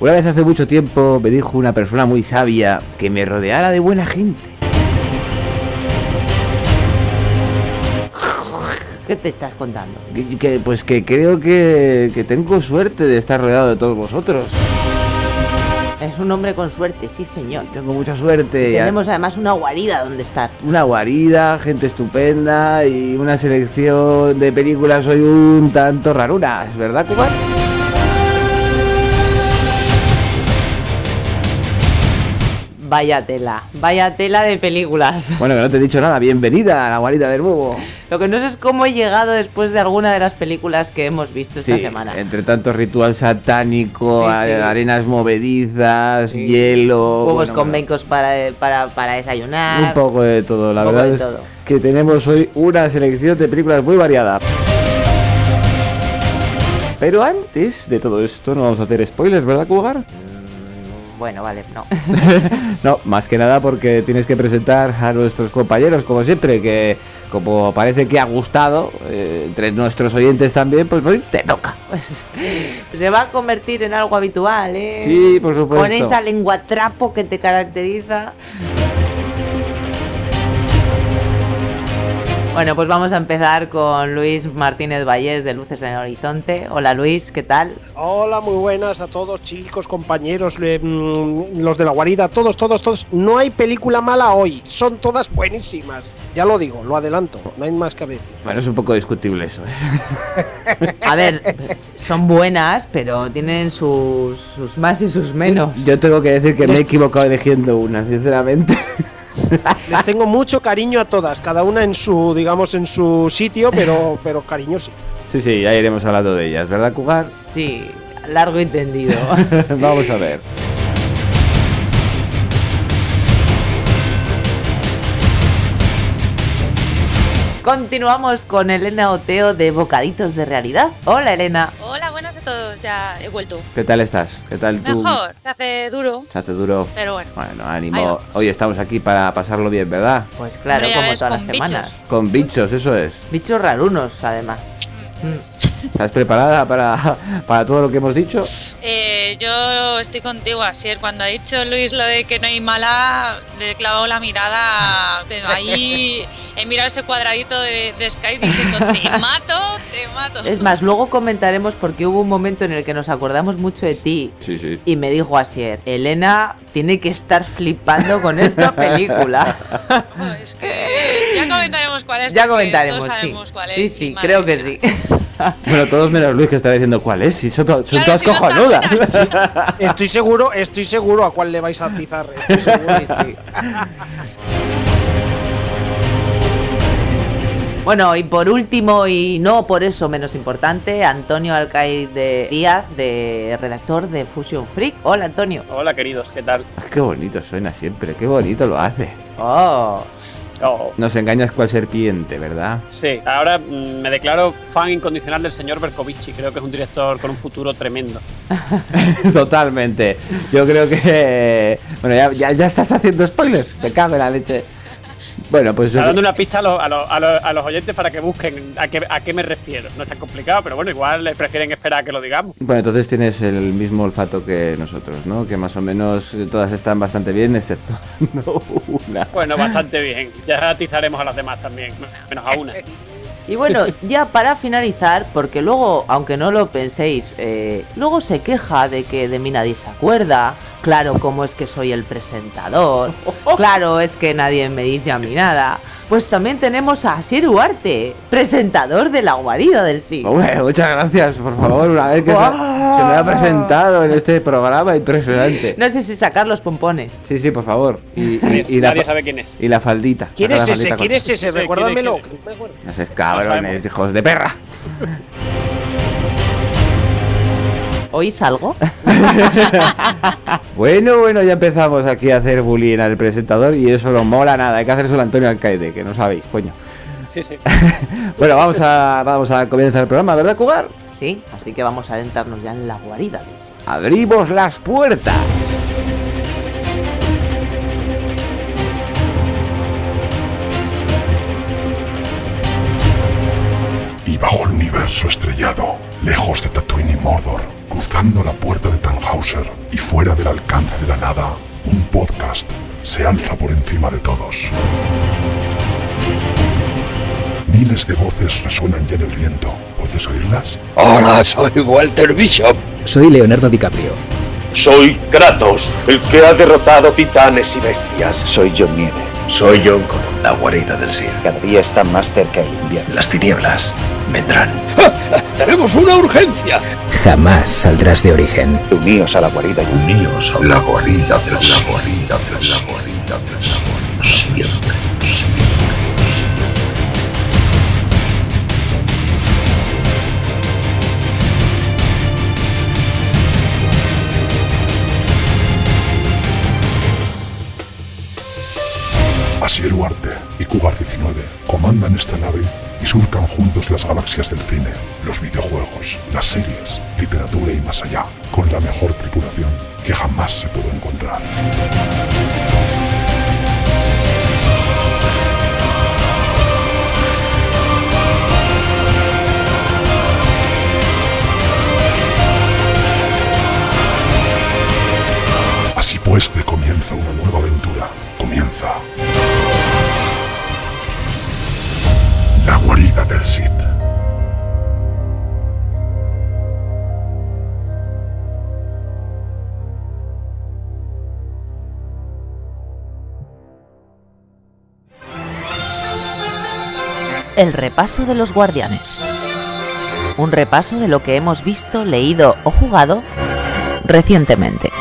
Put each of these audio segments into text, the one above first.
Una vez hace mucho tiempo me dijo una persona muy sabia que me rodeara de buena gente. ¿Qué te estás contando? Pues que creo que tengo suerte de estar rodeado de todos vosotros. Es un hombre con suerte, sí señor. Tengo mucha suerte. Tenemos además una guarida donde estar. Una guarida, gente estupenda y una selección de películas hoy un tanto rarunas, ¿verdad, Cuba? Vaya tela de películas. Bueno, que no te he dicho nada, bienvenida a la guarida del búho. Lo que no sé es cómo he llegado después de alguna de las películas que hemos visto esta semana. Entre tanto ritual satánico, Sí. arenas movedizas, hielo... Huevos con becos para desayunar. Un poco de todo, la verdad es todo. que tenemos hoy una selección de películas muy variada. Pero antes de todo esto no vamos a hacer spoilers, ¿verdad, Cugar? Bueno, vale, no. No, más que nada porque tienes que presentar a nuestros compañeros, como siempre, que como parece que ha gustado, entre nuestros oyentes también, pues hoy te toca. Pues se va a convertir en algo habitual, ¿eh? Sí, por supuesto. Con esa lengua trapo que te caracteriza. Bueno, pues vamos a empezar con Luis Martínez Vallés de Luces en el Horizonte. Hola Luis, ¿qué tal? Hola, muy buenas a todos, chicos, compañeros, los de la guarida, todos. No hay película mala hoy, son todas buenísimas. Ya lo digo, lo adelanto, no hay más que decir. Bueno, es un poco discutible eso, ¿eh? A ver, son buenas, pero tienen sus más y sus menos. Yo tengo que decir que me he equivocado eligiendo una, sinceramente. Les tengo mucho cariño a todas, cada una en su, digamos, en su sitio, pero cariño sí. Sí, ya iremos hablando de ellas, ¿verdad, Cugar? Sí, largo y tendido. Vamos a ver. Continuamos con Elena Oteo de Bocaditos de Realidad. Hola Elena. Hola, buenas a todos, ya he vuelto. ¿Qué tal estás? ¿Qué tal tú? Mejor, se hace duro, Se hace duro. pero bueno. Bueno, Ahí ánimo. vamos. Hoy estamos aquí para pasarlo bien, ¿verdad? Pues claro, Hombre, ya como ves, todas las con semanas. bichos. Con bichos, eso es. Bichos rarunos, además. ¿Estás preparada para todo lo que hemos dicho? Yo estoy contigo, Asier. Cuando ha dicho Luis lo de que no hay mala, le he clavado la mirada. Ahí he mirado ese cuadradito de Skype diciendo: te mato. Es más, luego comentaremos porque hubo un momento en el que nos acordamos mucho de ti. Sí. Y me dijo Asier, Elena tiene que estar flipando con esta película. Es que ya comentaremos cuál es. Ya porque comentaremos, todos sí. sabemos cuál es. Sí, Madre creo que mía. sí. Bueno, todos menos Luis, que estaba diciendo cuál es. Si son Claro, todas si no está cojonudas. Estoy seguro a cuál le vais a atizar. Estoy seguro. Sí. Bueno, y por último, y no por eso menos importante, Antonio Alcaide Díaz, redactor de Fusion Freak. Hola, Antonio. Hola queridos, ¿qué tal? Qué bonito suena siempre, qué bonito lo hace. Oh, Oh, Nos engañas cual serpiente, ¿verdad? sí, ahora me declaro fan incondicional del señor Bercovici. Creo que es un director con un futuro tremendo. Totalmente. Yo creo que... Bueno, ya estás haciendo spoilers. Me cago en la leche. Bueno, pues Está dando una pista a los oyentes para que busquen a qué me refiero. No es tan complicado, pero bueno, igual prefieren esperar a que lo digamos. Bueno, entonces tienes el mismo olfato que nosotros, ¿no? Que más o menos todas están bastante bien, excepto una. Bueno, bastante bien. Ya atizaremos a las demás también, menos a una. y bueno, ya para finalizar, porque luego, aunque no lo penséis, luego se queja de que de mí nadie se acuerda. Claro, como es que soy el presentador. Claro, es que nadie me dice a mí nada. Pues también tenemos a Asier Ugarte, presentador de La Guarida del Sí. Hombre, muchas gracias, por favor, una vez que se me ha presentado en este programa impresionante. No sé si sacar los pompones. Sí, por favor. Y Nadie sabe quién es. Y la faldita. ¿Quién Saca es la ese? faldita ¿Quién es ese? Sí, Recuérdamelo. ¿quién es? que no me acuerdo. No seas cabrones, sabemos. hijos de perra. ¿Oís algo? Bueno, ya empezamos aquí a hacer bullying al presentador y eso no mola nada. Hay que hacer eso al Antonio Alcaide, que no sabéis, coño. Sí. Bueno, vamos a comenzar el programa, ¿verdad, Cugar? Sí, así que vamos a adentrarnos ya en La Guarida del Sí. ¡Abrimos las puertas! Y bajo el universo estrellado, lejos de Tatooine y Mordor, Cruzando la puerta de Tannhauser y fuera del alcance de la nada, un podcast se alza por encima de todos. Miles de voces resuenan ya en el viento. ¿Puedes oírlas? Hola, soy Walter Bishop. Soy Leonardo DiCaprio. Soy Kratos, el que ha derrotado titanes y bestias. Soy John Nieve. Soy John Connor, la guarida del Sith. Cada día está más cerca el invierno. Las tinieblas vendrán. ¡Tenemos una urgencia! Jamás saldrás de Origen. Uníos a la guarida. Uníos a la guarida del Sith. La guarida del Sith. Siempre. Asier Huarte y Cougar 19 comandan esta nave y surcan juntos las galaxias del cine, los videojuegos, las series, literatura y más allá, con la mejor tripulación que jamás se pudo encontrar. Así pues, de comienza una nueva aventura. Comienza la guarida del Sith. El repaso de los Guardianes. Un repaso de lo que hemos visto, leído o jugado recientemente.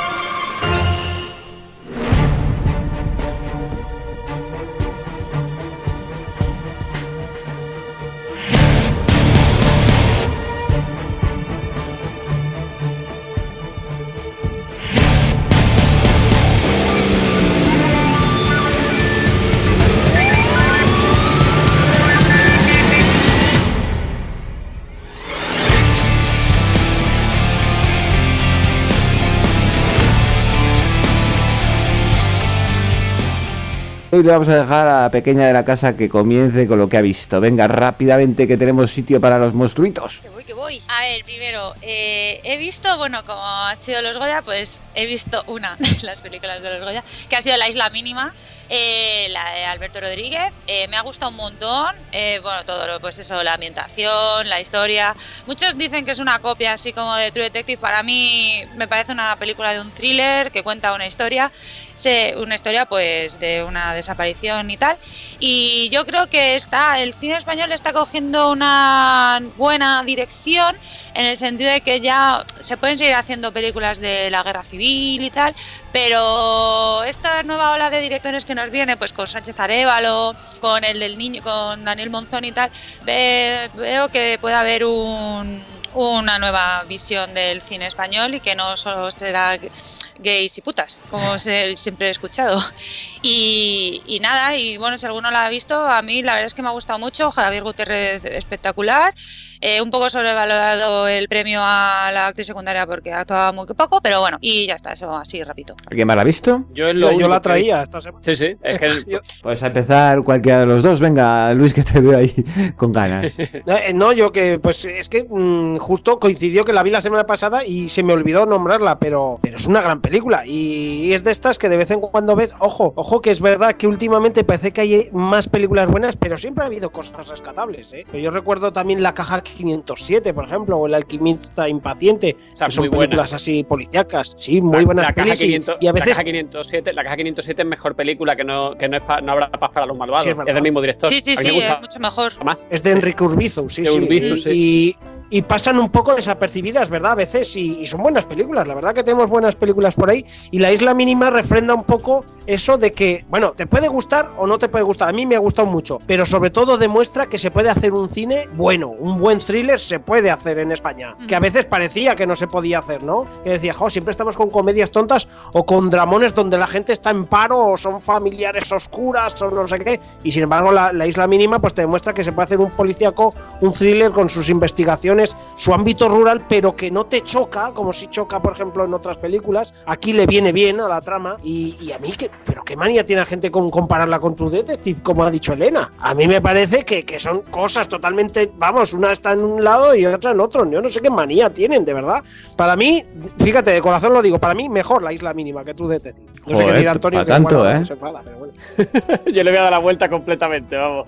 Hoy le vamos a dejar a la pequeña de la casa que comience con lo que ha visto. Venga, rápidamente, que tenemos sitio para los monstruitos. Que voy. A ver, primero, he visto, bueno, como han sido los Goya, pues he visto una de las películas de los Goya, que ha sido La Isla Mínima, la de Alberto Rodríguez. Me ha gustado un montón, bueno, todo lo, pues eso, la ambientación, la historia. Muchos dicen que es una copia así como de True Detective. Para mí me parece una película de un thriller que cuenta una historia pues de una desaparición y tal. Y yo creo que el cine español está cogiendo una buena dirección, en el sentido de que ya se pueden seguir haciendo películas de la guerra civil y tal, pero esta nueva ola de directores que nos viene, pues con Sánchez Arévalo, con el del niño, con Daniel Monzón y tal, veo que puede haber una nueva visión del cine español y que no solo será gays y putas, como siempre he escuchado. Y nada, y bueno, si alguno la ha visto, a mí la verdad es que me ha gustado mucho. Javier Gutiérrez espectacular. Un poco sobrevalorado el premio a la actriz secundaria porque actuaba muy poco, pero bueno, y ya está, eso así rápido. ¿Alguien más la ha visto? Yo la traía esta semana. Sí, es que Pues a empezar cualquiera de los dos. Venga, Luis, que te veo ahí con ganas. No, yo que, pues es que justo coincidió que la vi la semana pasada y se me olvidó nombrarla, pero es una gran película y es de estas que de vez en cuando ves, ojo que es verdad que últimamente parece que hay más películas buenas, pero siempre ha habido cosas rescatables, ¿eh? Yo recuerdo también La Caja 507, por ejemplo, o El Alquimista Impaciente, o sea, que son películas buena, así policíacas, sí, muy buenas películas. Y a veces La Caja 507 es mejor película que no habrá paz para los malvados, sí, es del mismo director. Sí, es mucho mejor. Más. Es de Enrique Urbizu, sí. Y pasan un poco desapercibidas, ¿verdad? A veces, y son buenas películas, la verdad que tenemos buenas películas por ahí, y La Isla Mínima refrenda un poco eso de que, bueno, te puede gustar o no te puede gustar, a mí me ha gustado mucho, pero sobre todo demuestra que se puede hacer un cine bueno, un buen thriller se puede hacer en España, que a veces parecía que no se podía hacer, ¿no? Que decía, siempre estamos con comedias tontas o con dramones donde la gente está en paro o son familiares oscuras o no sé qué, y sin embargo la Isla Mínima pues te demuestra que se puede hacer un policíaco, un thriller con sus investigaciones, su ámbito rural, pero que no te choca, como si choca por ejemplo en otras películas. Aquí le viene bien a la trama y a mí que qué manía tiene la gente con compararla con True Detective, como ha dicho Elena. A mí me parece que son cosas totalmente, vamos, una está en un lado y otra en otro. Yo no sé qué manía tienen, de verdad. Para mí, fíjate, de corazón lo digo, para mí mejor La Isla Mínima que True Detective. No sé qué dirá Antonio, que tanto, bueno, se enfada, pero bueno. Yo le voy a dar la vuelta completamente, vamos.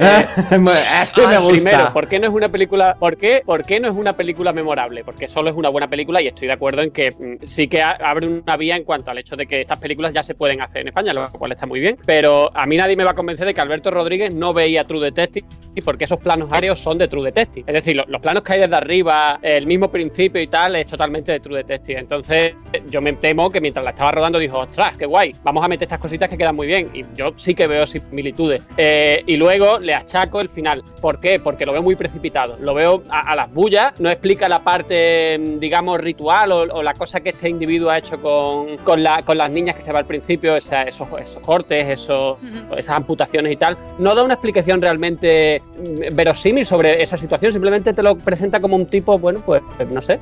Me gusta. Primero, ¿por qué no es una película? ¿Por qué no es una película memorable? Porque solo es una buena película y estoy de acuerdo en que sí que abre una vía en cuanto al hecho de que estas películas ya se pueden hacer en España, lo cual está muy bien. Pero a mí nadie me va a convencer de que Alberto Rodríguez no veía True Detective, porque esos planos aéreos son de True Detective. Es decir, los planos que hay desde arriba, el mismo principio y tal, es totalmente de True Detective. Entonces, yo me temo que mientras la estaba rodando dijo, ostras, qué guay, vamos a meter estas cositas que quedan muy bien. Y yo sí que veo similitudes. Y luego le achaco el final. ¿Por qué? Porque lo veo muy precipitado. Lo veo a las bullas, no explica la parte, digamos, ritual o la cosa que este individuo ha hecho con las niñas que se va al principio, esos cortes, esas amputaciones y tal. No da una explicación realmente verosímil sobre esa situación, simplemente te lo presenta como un tipo, bueno, pues no sé,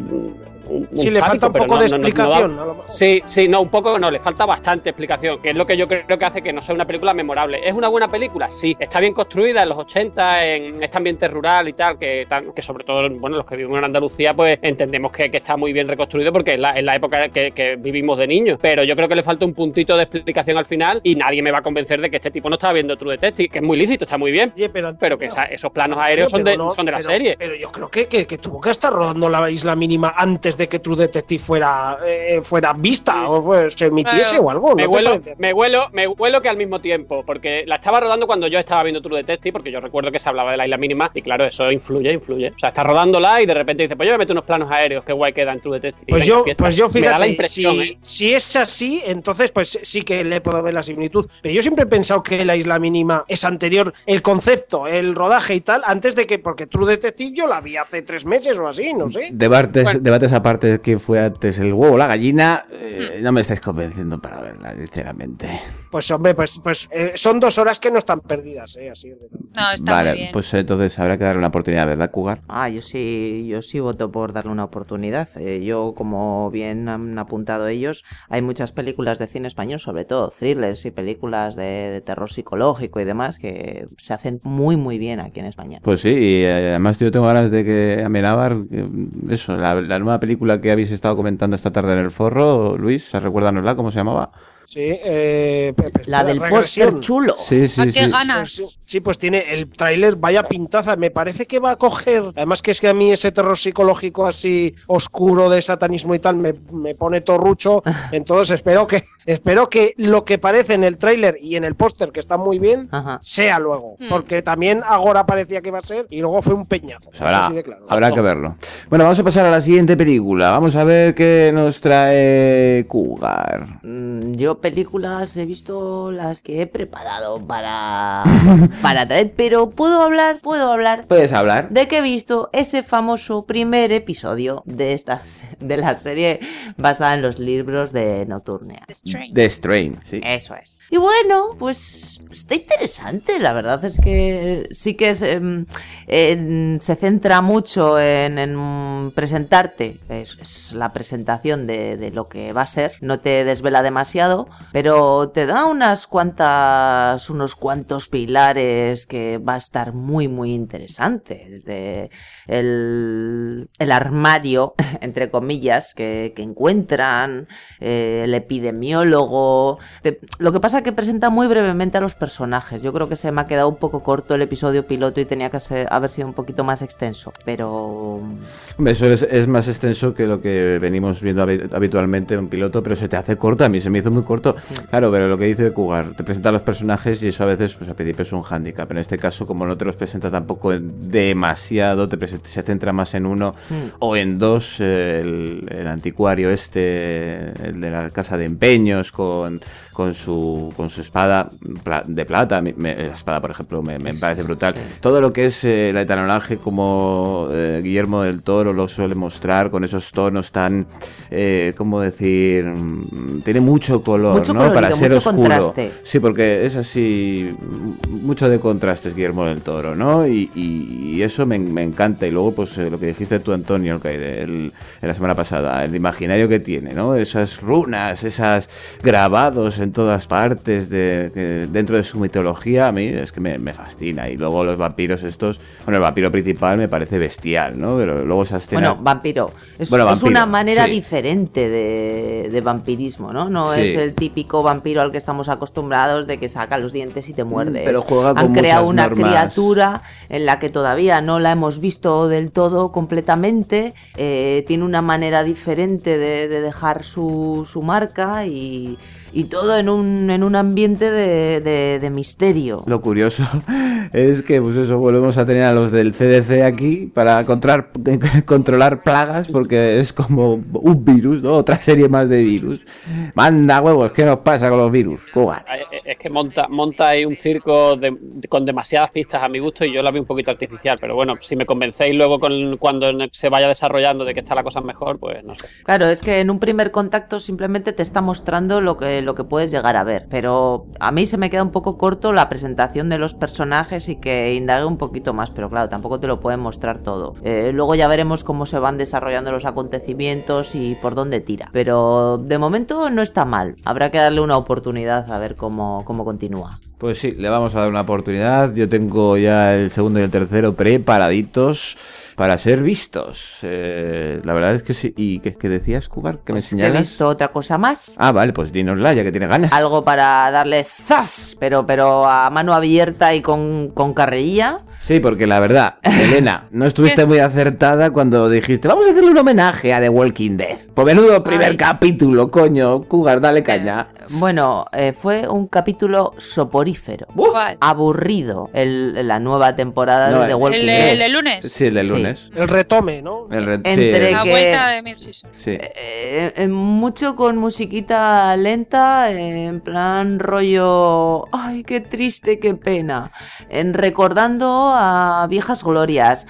sí, le falta un poco de explicación. Sí, un poco no, le falta bastante explicación, que es lo que yo creo que hace que no sea una película memorable. ¿Es una buena película? Sí. Está bien construida en los 80, en este ambiente rural y tal, que sobre todo, bueno, los que vivimos en Andalucía, pues entendemos que está muy bien reconstruido porque es la época que vivimos de niños. Pero yo creo que le falta un puntito de explicación al final y nadie me va a convencer de que este tipo no estaba viendo True Detective, que es muy lícito, está muy bien. Oye, pero que esos planos aéreos son de la serie. Pero yo creo que tuvo que estar rodando La Isla Mínima antes de que True Detective fuera vista o se emitiese o algo. Me huelo que al mismo tiempo, porque la estaba rodando cuando yo estaba viendo True Detective, porque yo recuerdo que se hablaba de La Isla Mínima y claro, eso influye. O sea, está rodándola y de repente dice, pues yo me meto unos planos aéreos, qué guay queda en True Detective. Pues yo fíjate, me da la impresión, si es así, entonces pues sí que le puedo ver la similitud. Pero yo siempre he pensado que La Isla Mínima es anterior, el concepto, el rodaje y tal, antes de que, porque True Detective yo la vi hace 3 meses o así, no sé. Debates aparte, quién fue antes, el huevo o la gallina, no me estáis convenciendo para verla, sinceramente. Pues hombre, son 2 horas que no están perdidas, así. No, está muy bien. Pues entonces habrá que darle una oportunidad, ¿verdad, Cougar? Yo sí voto por darle una oportunidad. Yo, como bien han apuntado ellos, hay muchas películas de cine español, sobre todo thrillers y películas de terror psicológico y demás, que se hacen muy muy bien aquí en España. Pues sí, y además yo tengo ganas de que Amenábar, eso, la nueva película que habéis estado comentando esta tarde en el Forro, Luis, recuérdanosla, ¿cómo se llamaba? Sí, la del póster chulo. Sí. ¿Qué ganas? Pues tiene el tráiler, vaya pintaza. Me parece que va a coger. Además que es que a mí ese terror psicológico así oscuro de satanismo y tal me pone torrucho. Entonces espero que lo que parece en el tráiler y en el póster, que está muy bien, sea luego. Porque también Agora parecía que iba a ser y luego fue un peñazo. Pues habrá que verlo. Bueno, vamos a pasar a la siguiente película. Vamos a ver qué nos trae Cougar. Yo películas he visto las que he preparado para traer, pero puedo hablar. Puedes hablar. De que he visto ese famoso primer episodio de la serie basada en los libros de Nocturnia. The Strain, sí. Eso es. Y bueno, pues está interesante. La verdad es que sí que se centra mucho en presentarte. Es la presentación de lo que va a ser. No te desvela demasiado, pero te da unos cuantos pilares que va a estar muy muy interesante. Desde el armario, entre comillas, que encuentran, el epidemiólogo. Lo que pasa es que presenta muy brevemente a los personajes. Yo creo que se me ha quedado un poco corto el episodio piloto y tenía que haber sido un poquito más extenso, pero... Eso es más extenso que lo que venimos viendo habitualmente en un piloto, pero se te hace corto. A mí se me hizo muy corto. Claro, pero lo que dice Cougar, te presenta a los personajes y eso a veces, pues al principio es un hándicap. En este caso, como no te los presenta tampoco demasiado, se centra más en uno o en dos. El anticuario el de la casa de empeños con su espada de plata. La espada, por ejemplo, me parece brutal. Todo lo que es el etalonalaje, como Guillermo del Toro lo suele mostrar, con esos tonos tan, ¿cómo decir? Tiene mucho color color, mucho ¿no? colorido, Para ser mucho oscuro. contraste. Sí, porque es así, mucho de contrastes Guillermo del Toro, ¿no? Y eso me encanta. Y luego, pues lo que dijiste tú, Antonio, en la semana pasada, el imaginario que tiene, ¿no? Esas runas, esas grabados en todas partes dentro de su mitología, a mí es que me fascina. Y luego los vampiros estos, bueno, el vampiro principal me parece bestial, ¿no? Pero luego esa escena... Bueno, vampiro. Es una manera diferente de vampirismo, ¿no? No es el típico vampiro al que estamos acostumbrados de que saca los dientes y te muerde. Pero juega con Han creado una normas. Criatura en la que todavía no la hemos visto del todo completamente. Tiene una manera diferente de dejar su marca y todo en un ambiente de misterio. Lo curioso es que, pues eso, volvemos a tener a los del CDC aquí para controlar plagas, porque es como un virus, ¿no? Otra serie más de virus. Manda huevos, ¿qué nos pasa con los virus? Cuba. Es que monta ahí un circo con demasiadas pistas a mi gusto y yo la veo un poquito artificial, pero bueno, si me convencéis luego cuando se vaya desarrollando de que está la cosa mejor, pues no sé. Claro, es que en un primer contacto simplemente te está mostrando lo que puedes llegar a ver, pero a mí se me queda un poco corto la presentación de los personajes y que indague un poquito más, pero claro, tampoco te lo pueden mostrar todo. Luego ya veremos cómo se van desarrollando los acontecimientos y por dónde tira, pero de momento no está mal, habrá que darle una oportunidad a ver cómo continúa. Pues sí, le vamos a dar una oportunidad. Yo tengo ya el segundo y el tercero preparaditos para ser vistos. La verdad es que sí. ¿Y qué decías, Cubar? ¿Que me señalas? He visto otra cosa más. Ah, vale, pues dínosla, ya que tiene ganas. Algo para darle zas, pero a mano abierta y con carrerilla. Sí, porque la verdad, Elena, no estuviste muy acertada cuando dijiste vamos a hacerle un homenaje a The Walking Dead. Pues menudo primer capítulo, coño. Cugar, dale caña. Bueno, fue un capítulo soporífero. ¿Cuál? Aburrido. La nueva temporada de The Walking Dead. ¿El de lunes? Sí, el de lunes. El retome, ¿no? Entre la vuelta de mid-season. Sí. Mucho con musiquita lenta, en plan rollo... ¡Ay, qué triste, qué pena! Recordando a viejas glorias.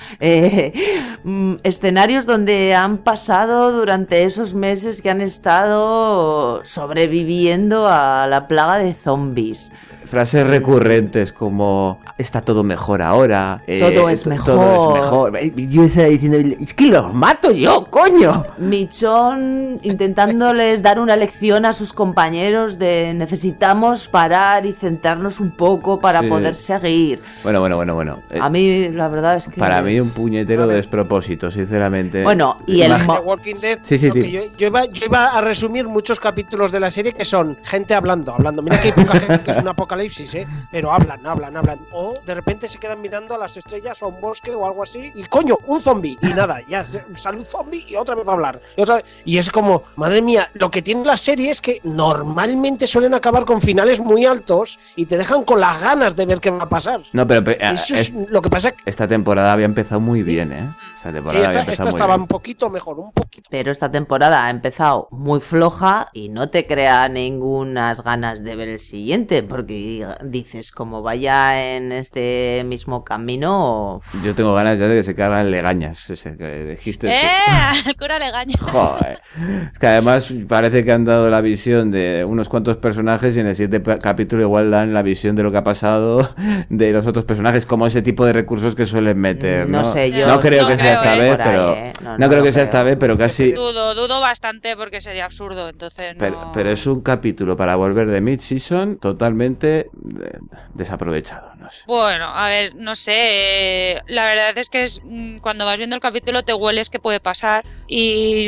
Escenarios donde han pasado durante esos meses que han estado sobreviviendo a la plaga de zombies. Frases recurrentes como está todo mejor ahora. Todo es mejor. Todo es mejor. Yo estaba diciendo, es que los mato yo, coño. Michonne intentándoles dar una lección a sus compañeros de necesitamos parar y centrarnos un poco para poder seguir. Bueno. A mí la verdad es que... Para mí un puñetero de despropósito, sinceramente. Bueno, y el... The Walking Dead, sí, yo iba a resumir muchos capítulos de la serie que son gente hablando. Mira que hay poca gente, que es un apocalipsis, pero hablan. O de repente se quedan mirando a las estrellas o a un bosque o algo así. Y coño, un zombie. Y nada, ya sale un zombie y otra vez a hablar. Y es como, madre mía, lo que tiene la serie es que normalmente suelen acabar con finales muy altos y te dejan con las ganas de ver qué va a pasar. No, pero eso es lo que pasa. Esta temporada había empezado muy bien, Esta estaba un poquito mejor, un poquito. Pero esta temporada ha empezado muy floja y no te crea ningunas ganas de ver el siguiente, porque dices, como vaya en este mismo camino... Yo tengo ganas ya de que se cargan Legañas, ese que dijiste. El cura Legañas. Joder. Es que además parece que han dado la visión de unos cuantos personajes y en el siguiente capítulo igual dan la visión de lo que ha pasado de los otros personajes, como ese tipo de recursos que suelen meter, ¿no? No sé, yo... No creo que sea esta vez, pero... No creo que sea esta vez, pero casi... Dudo bastante porque sería absurdo, entonces no... Pero es un capítulo para volver de mid-season totalmente desaprovechado, no sé. Bueno, a ver, no sé, la verdad es que cuando vas viendo el capítulo te hueles que puede pasar y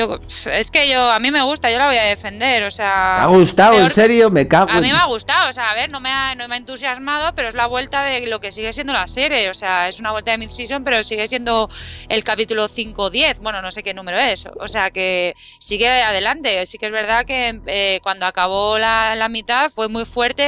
a mí me gusta, yo la voy a defender, o sea... ¿Me ha gustado? ¿En serio? Me cago en... A mí me ha gustado, o sea, a ver, no me ha entusiasmado, pero es la vuelta de lo que sigue siendo la serie, o sea, es una vuelta de mid-season, pero sigue siendo el capítulo 5 o 10, bueno, no sé qué número es, o sea, que sigue adelante, sí que es verdad que cuando acabó la mitad fue muy fuerte,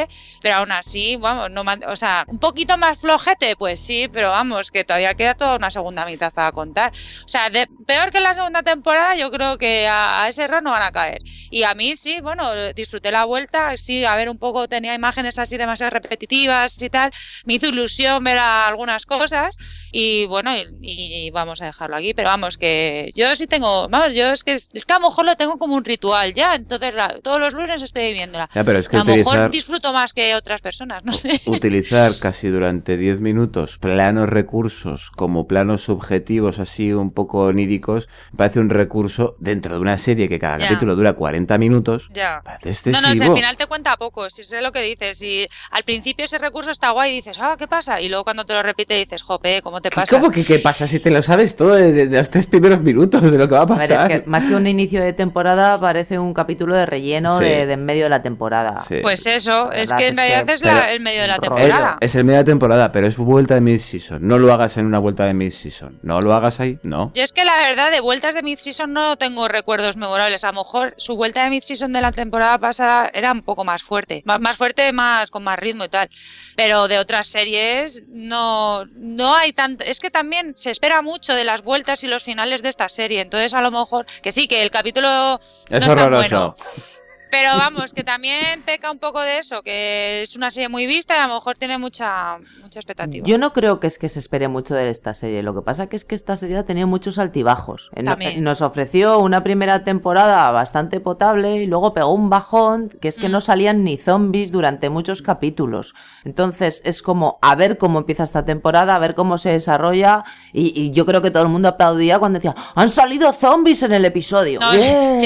pero aún así, vamos, o sea, un poquito más flojete, pues sí, pero vamos, que todavía queda toda una segunda mitad para contar. O sea, peor que la segunda temporada, yo creo que a ese error no van a caer. Y a mí sí, bueno, disfruté la vuelta, sí, a ver un poco, tenía imágenes así demasiado repetitivas y tal, me hizo ilusión ver algunas cosas y bueno, y vamos a dejarlo aquí, pero vamos, que yo sí tengo, vamos, yo es que a lo mejor lo tengo como un ritual ya, entonces todos los lunes estoy viéndola. Ya, pero es que a lo mejor disfruto más que otras personas, no sé. Utilizar casi durante 10 minutos planos recursos como planos subjetivos así un poco oníricos, me parece un recurso dentro de una serie que cada capítulo dura 40 minutos. Ya. Parece excesivo. No, si al final te cuenta poco, si sé lo que dices, y al principio ese recurso está guay y dices, ¿qué pasa? Y luego cuando te lo repite dices, jope, ¿cómo te pasa? ¿Cómo que qué pasa si te lo sabes todo de los 3 primeros minutos de lo que va a pasar? A ver, es que más que un inicio de temporada parece un capítulo de relleno de en medio de la temporada. Sí. Pues eso, es que en realidad es el medio de la temporada. Es el medio de la temporada, pero es vuelta de mid-season. No lo hagas en una vuelta de mid-season. No lo hagas ahí, no. Yo es que la verdad de vueltas de mid-season no tengo recuerdos memorables. A lo mejor su vuelta de mid-season de la temporada pasada era un poco más fuerte. Más fuerte, con más ritmo y tal. Pero de otras series no hay tanto. Es que también se espera mucho de las vueltas y los finales de esta serie. Entonces a lo mejor que sí, que el capítulo es no horroroso. Está bueno. Pero vamos, que también peca un poco de eso, que es una serie muy vista y a lo mejor tiene mucha expectativa. Yo no creo que se espere mucho de esta serie. Lo que pasa que es que esta serie ha tenido muchos altibajos. Nos ofreció una primera temporada bastante potable y luego pegó un bajón que es que no salían ni zombies durante muchos capítulos. Entonces es como a ver cómo empieza esta temporada, a ver cómo se desarrolla y yo creo que todo el mundo aplaudía cuando decía ¡han salido zombies en el episodio! No,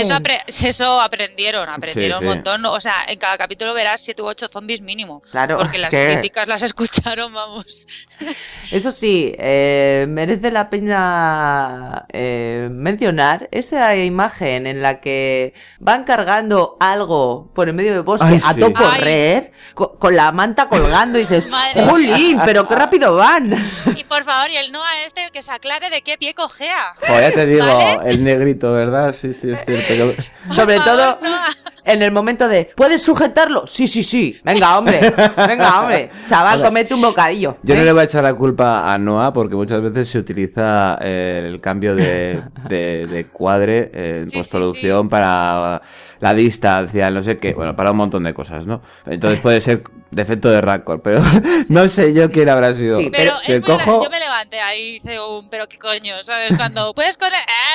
si eso aprendieron un montón. O sea, en cada capítulo verás 7 u 8 zombies mínimo. Claro, porque las críticas las escucharon, vamos. Eso sí, merece la pena mencionar esa imagen en la que van cargando algo por en medio del bosque a todo correr, con la manta colgando y dices, ¡jolín! ¡Pero qué rápido van! Y por favor, y el Noah que se aclare de qué pie cojea. Joder, ya te digo, ¿vale? El negrito, ¿verdad? Sí, es cierto. Sobre todo en el momento de ¿puedes sujetarlo? Sí. Venga, hombre. Chaval, comete un bocadillo. Yo no le voy a echar la culpa a Noah porque muchas veces se utiliza el cambio de cuadre en postproducción para la distancia, no sé qué, bueno, para un montón de cosas, ¿no? Entonces puede ser defecto de Rancor, pero no sé yo quién habrá sido. Sí, pero yo me levanté ahí y hice pero qué coño, ¿sabes? Cuando puedes con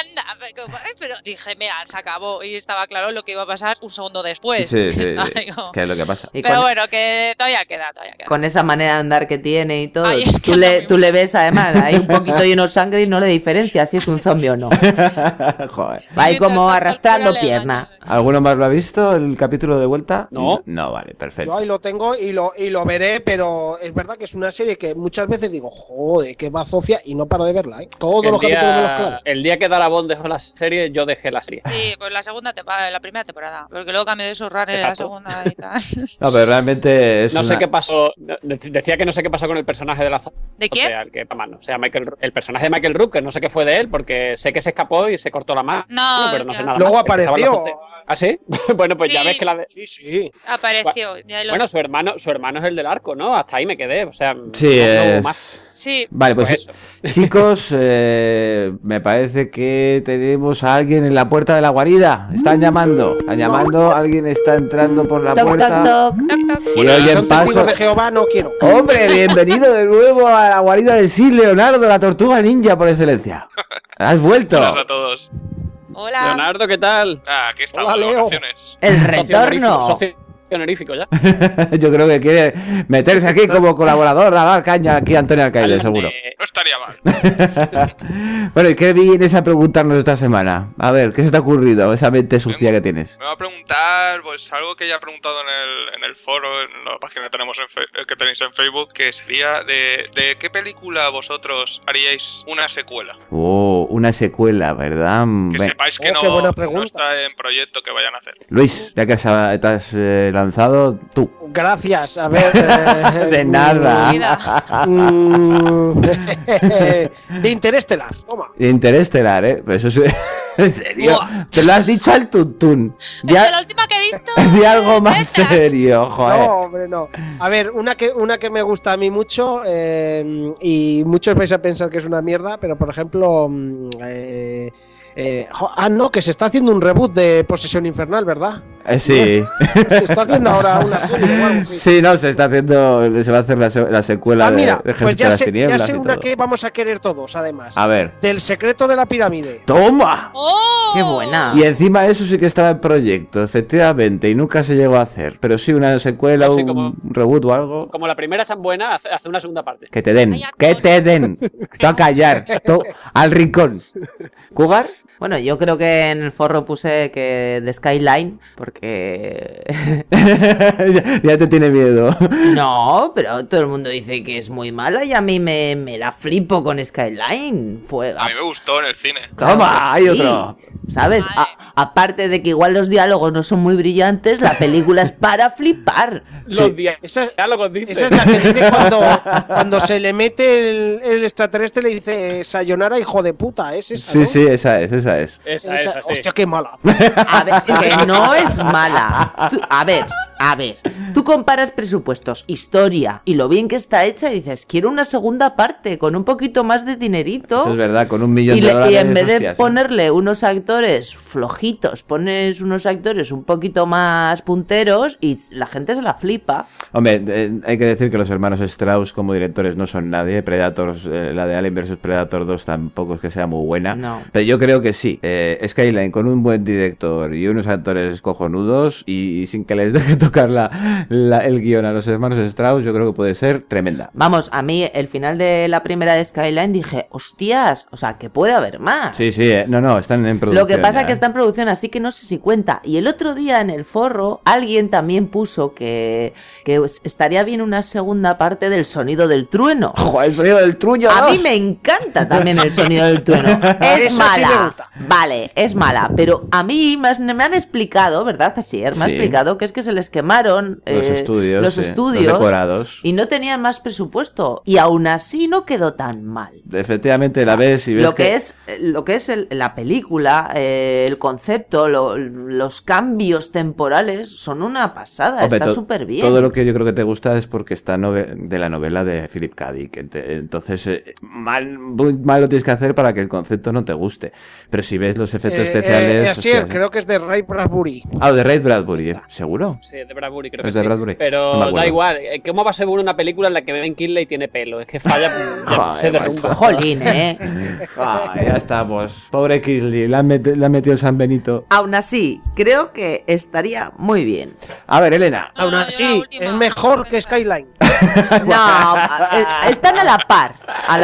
pero dije, mira, se acabó y estaba claro lo que iba a pasar un segundo después. Sí. ¿Qué es lo que pasa? Pero bueno, que todavía queda. Con esa manera de andar que tiene y todo. Ay, es que tú le ves además, hay un poquito lleno de sangre y no le diferencia si es un zombie o no. Joder. Va ahí como arrastrando pierna. ¿Alguno más lo ha visto el capítulo de vuelta? No. No, vale, perfecto. Yo ahí lo tengo y lo veré, pero es verdad que es una serie que muchas veces digo, joder, qué bazofia, y no paro de verla, ¿eh? Todos los capítulos me los clavo. El día que Darabont dejó la serie, yo dejé la serie. Sí, pues la primera temporada, porque luego cambió de Surrar en la segunda y tal. No, pero realmente es sé qué pasó, decía que no sé qué pasó con el personaje de la ¿De quién? O sea, el personaje de Michael Rook, que no sé qué fue de él, porque sé que se escapó y se cortó la mano, pero no sé nada. Luego apareció. ¿Ah, sí? Bueno, pues ya ves que Sí. Apareció. Bueno, su hermano es el del arco, ¿no? Hasta ahí me quedé, o sea... Sí, no hubo más. Sí. Vale, pues chicos, me parece que tenemos a alguien en la puerta de la guarida. Están llamando, alguien está entrando por la puerta. Toc. Si oyen son testigos de Jehová, no quiero. Hombre, bienvenido de nuevo a la guarida de Sid Leonardo, la tortuga ninja por excelencia. Has vuelto. Hola a todos. Hola. Leonardo, ¿qué tal? Aquí estamos, Hola, de Leo. vacaciones. El retorno. Socio honorífico ya. Yo creo que quiere meterse aquí como colaborador, a dar caña aquí a Antonio Alcaide, seguro. No estaría mal. Bueno, ¿y qué vienes a preguntarnos esta semana? A ver, ¿qué se te ha ocurrido? Esa mente sucia que tienes. Me va a preguntar, pues, algo que ya he preguntado en el foro, en la página que tenéis en Facebook, que sería de qué película vosotros haríais una secuela. Una secuela, ¿verdad? Que sepáis que no está en proyecto que vayan a hacer. Luis, ya que te has lanzado, tú. Gracias, a ver. De nada. De Interestelar, toma. De Interestelar, pues eso es... ¿En serio? Buah. Te lo has dicho al tuntún. Es que la última que he visto. Di algo más serio, joder. No, hombre, no. A ver, una que me gusta a mí mucho, y muchos vais a pensar que es una mierda, pero por ejemplo, no, que se está haciendo un reboot de Posesión Infernal, ¿verdad? Sí. Se está haciendo ahora una serie o algo así. Sí, no, se va a hacer la secuela mira, de pues ya las sé Tinieblas y una todo. que vamos a querer todos, además. A ver. Del secreto de la pirámide. ¡Toma! ¡Oh! ¡Qué buena! Y encima eso sí que estaba en proyecto, efectivamente, y nunca se llegó a hacer. Pero sí, una secuela, Así un como- reboot o algo. Como la primera es tan buena, hace una segunda parte. Que te den, Ay, que te den. Tú a callar, tú al rincón. ¿Cugar? Bueno, yo creo que en el forro puse que de Skyline, porque... ya te tiene miedo. No, pero todo el mundo dice que es muy mala y a mí me la flipo con Skyline. A mí me gustó en el cine. Toma, hay Sí, otro. ¿sabes? Vale. Aparte de que igual los diálogos no son muy brillantes, la película es para flipar. Los días. Esa, Diálogos dice. esa es la que dice cuando se le mete el extraterrestre, le dice Sayonara, hijo de puta, es esa, Sí, ¿no? sí, esa es. Esa, Esa- sí. Hostia, qué mala. A ver, que no es mala. A ver, tú comparas presupuestos, historia y lo bien que está hecha y dices, quiero una segunda parte con un poquito más de dinerito. Eso es verdad, con $1.000.000 Y, y en vez de hostias, ¿eh? ponerle unos actores flojitos, pones unos actores un poquito más punteros y la gente se la flipa. Hombre, hay que decir que los hermanos Strauss como directores no son nadie. Predator, la de Alien vs Predator 2 tampoco es que sea muy buena. No. Pero yo creo que sí. Skyline con un buen director y unos actores cojonudos y sin que les deje tocar el guión a los hermanos Strauss, yo creo que puede ser tremenda. Vamos, a mí el final de la primera de Skyline dije, hostias, o sea, que puede haber más. Sí, sí, no, están en producción. Lo que pasa ya, es que está en producción, así que no sé si cuenta. Y el otro día en el forro, alguien también puso que estaría bien una segunda parte del sonido del trueno. ¡Joder, el sonido del truño! A mí 2! me encanta también el sonido del trueno. Es Esa sí me mala. gusta. Vale, es mala. Pero a mí me han explicado, ¿verdad, Asier? Me ha Sí. explicado que es que se les quemaron Los estudios, los sí, estudios los decorados. y no tenían más presupuesto. Y aún así no quedó tan mal. Efectivamente la ves y ves Lo que es la película, el concepto, los cambios temporales son una pasada, Hombre, está súper bien. Todo lo que yo creo que te gusta es porque está de la novela de Philip K. Dick. Entonces, muy mal lo tienes que hacer para que el concepto no te guste. Pero si ves los efectos especiales... Así hostias, creo que es de Ray Bradbury. de Ray Bradbury, ¿seguro? Sí, de Bradbury, creo Es que de sí. Bradbury. Pero No me acuerdo. da igual. ¿Cómo va a ser una película en la que Ben Kingsley tiene pelo? Es que falla, se derrumba. Jolín, Ya estamos. Pobre Kisley, le han metido el San Benito. Aún así, creo que estaría muy bien. A ver, Elena. No, Aún yo así, la última. es mejor que Skyline. No, están a la par,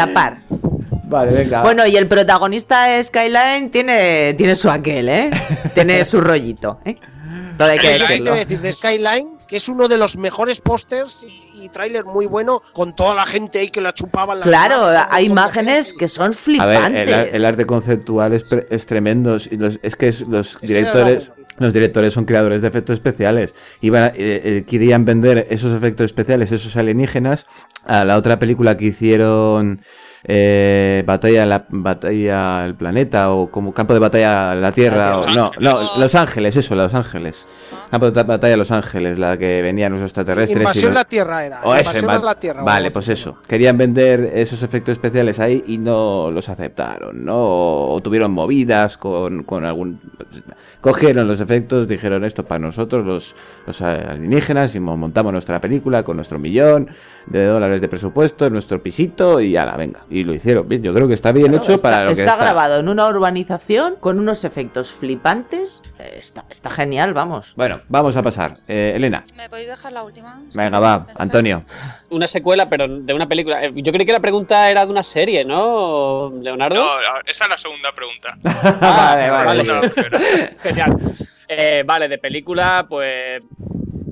Vale, venga. Bueno, y el protagonista de Skyline tiene su aquel, ¿eh? Tiene su rollito, ¿eh? Todo hay que Yo sí te decirlo. voy a decir de Skyline, que es uno de los mejores pósters y tráiler muy bueno, con toda la gente ahí que la chupaban. Claro, hay imágenes que son A flipantes. ver, el arte conceptual es tremendo. Y los Ese era directores... la- Los directores son creadores de efectos especiales. Querían vender esos efectos especiales, esos alienígenas, a la otra película que hicieron, Batalla al planeta, o como Campo de batalla a la Tierra. Los Ángeles, Los Ángeles. Campo de batalla a Los Ángeles, la que venían los extraterrestres. Invasión y a la Tierra era. O eso, Invasión a la Tierra. Vale, vamos. pues eso. Querían vender esos efectos especiales ahí y no los aceptaron, ¿no? O tuvieron movidas con algún... Cogieron los efectos, dijeron esto para nosotros, los alienígenas, y montamos nuestra película con nuestro $1.000.000 de presupuesto, en nuestro pisito, y ala, venga. Y lo hicieron bien. Yo creo que está bien hecho para lo que Está grabado en una urbanización con unos efectos flipantes. Está genial, vamos. Bueno, vamos a pasar. Elena. ¿Me podéis dejar la última? Venga, va. Antonio. Una secuela, pero de una película. Yo creí que la pregunta era de una serie, ¿no, Leonardo? No, esa es la segunda pregunta. Vale. La primera. Genial. Vale, de película, pues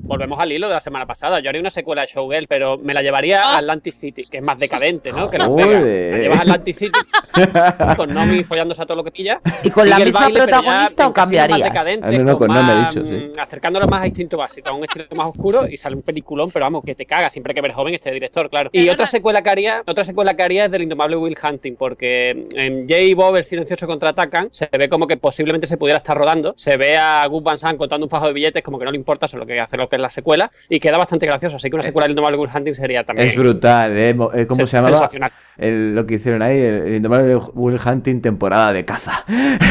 volvemos al hilo de la semana pasada. Yo haría una secuela de Showgirl, pero me la llevaría a Atlantic City, que es más decadente, ¿no? Que Las Vegas. La llevas a Atlantic City con Nomi follándose a todo lo que pilla. ¿Y con la misma protagonista o cambiarías? Más decadente, no, con más, no me he dicho, sí. Acercándolo más a Instinto Básico, a un estilo más oscuro, y sale un peliculón, pero vamos, que te caga. Siempre hay que ver joven este director, claro. Y otra secuela que haría es del indomable Will Hunting, porque en J. Bob, el silencioso contraatacan, se ve como que posiblemente se pudiera estar rodando. Se ve a Gus Van Sant contando un fajo de billetes, como que no le importa, solo que hace lo que es la secuela, y queda bastante gracioso. Así que una secuela del indomable Will Hunting sería también. Es brutal, ¿cómo se llamaba? Sensacional. Lo que hicieron ahí, el indomable Will Hunting, temporada de caza.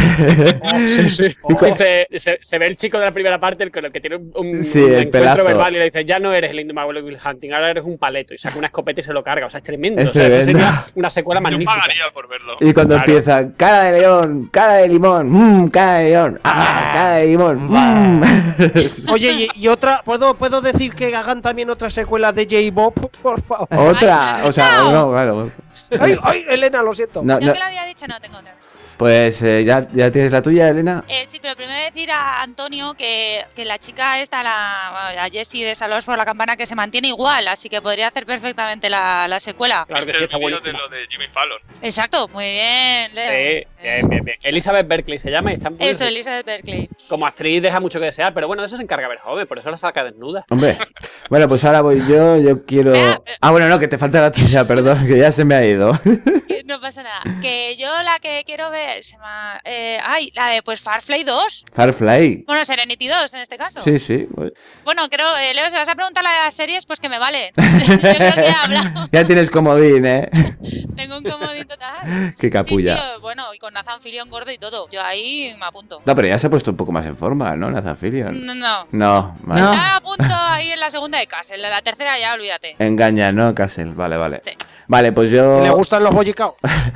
Sí. Se ve el chico de la primera parte, con el que tiene un encuentro pelazo verbal, y le dice: ya no eres el indomable Will Hunting, ahora eres un paleto, y saca una escopeta y se lo carga. O sea, es tremendo. Es o sea, tremendo. eso sería una secuela magnífica. Yo pagaría por verlo. Y cuando empieza, cara de león, cara de limón, cara de león, cara de limón. Oye, y otra, ¿puedo decir que hagan también otra secuela de J. Bob, por favor? Otra, o sea, no, claro. Ay, Elena, lo siento. Yo que lo había dicho, no tengo otra. Pues ya tienes la tuya, Elena. Sí, pero primero decir a Antonio que la chica esta, la Jessie de Salvados por la Campana, que se mantiene igual, así que podría hacer perfectamente la secuela. Claro que sí, está buenísima. De lo de Jimmy Fallon. Exacto, muy bien, Leo. Sí, bien. Elizabeth Berkley se llama y está muy Eso, Elizabeth Berkley. Como actriz deja mucho que desear, pero bueno, de eso se encarga Verhoeven, por eso la saca desnuda. Hombre, bueno, pues ahora voy yo quiero... bueno, no, que te falta la tuya, perdón, que ya se me ha ido. No pasa nada. Que yo la que quiero ver se llama... la de pues Firefly 2. Firefly. Bueno, Serenity 2 en este caso. Sí. Bueno, creo, Leo, si vas a preguntar la de las series, pues que me vale. Yo creo que he hablado. Ya tienes comodín, ¿eh? Tengo un comodín total. Qué capulla. Sí, bueno, y con Nathan Fillion gordo y todo. Yo ahí me apunto. No, pero ya se ha puesto un poco más en forma, ¿no, Nathan Fillion? No, vale. Está a punto ahí en la segunda de Castle. En la tercera ya, olvídate. Engaña, ¿no, Castle? Vale. Sí. Vale, pues yo... ¿Le gustan los bollicaos?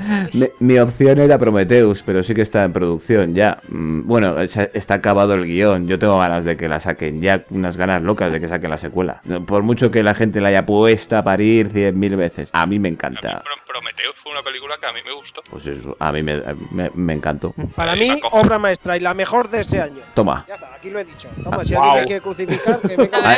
mi opción era Prometheus, pero sí que está en producción ya. Bueno, está acabado el guión. Yo tengo ganas de que la saquen. Ya unas ganas locas de que saquen la secuela. Por mucho que la gente la haya puesto a parir 100.000 veces. A mí me encanta. Prometheus fue una película que a mí me gustó. Pues eso, a mí me encantó. Para mí, obra maestra y la mejor de ese año. Toma. Ya está, aquí lo he dicho. Toma, si alguien me quiere crucificar, que venga.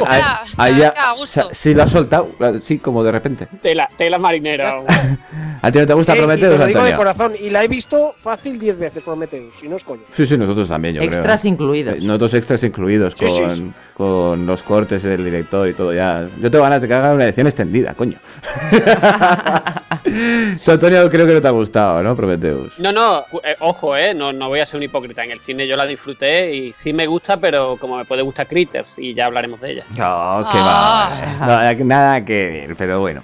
Sí, lo has soltado. Sí, como de repente. Tela marinera. ¿A ti no te gusta Prometheus, te lo digo Antonio? de corazón. Y la he visto fácil 10 veces, Prometheus, si no es coño. Sí, nosotros también, yo extras creo. Incluidos. Nosotros extras incluidos, Sí. con los cortes del director y todo ya. Yo tengo ganas de que hagan una edición extendida, coño. Tú, Antonio, creo que no te ha gustado, ¿no, Prometheus? No, ojo, no voy a ser un hipócrita. En el cine yo la disfruté y sí me gusta, pero como me puede gustar Critters, y ya hablaremos de ella. No, qué va. No, nada que ver, pero bueno.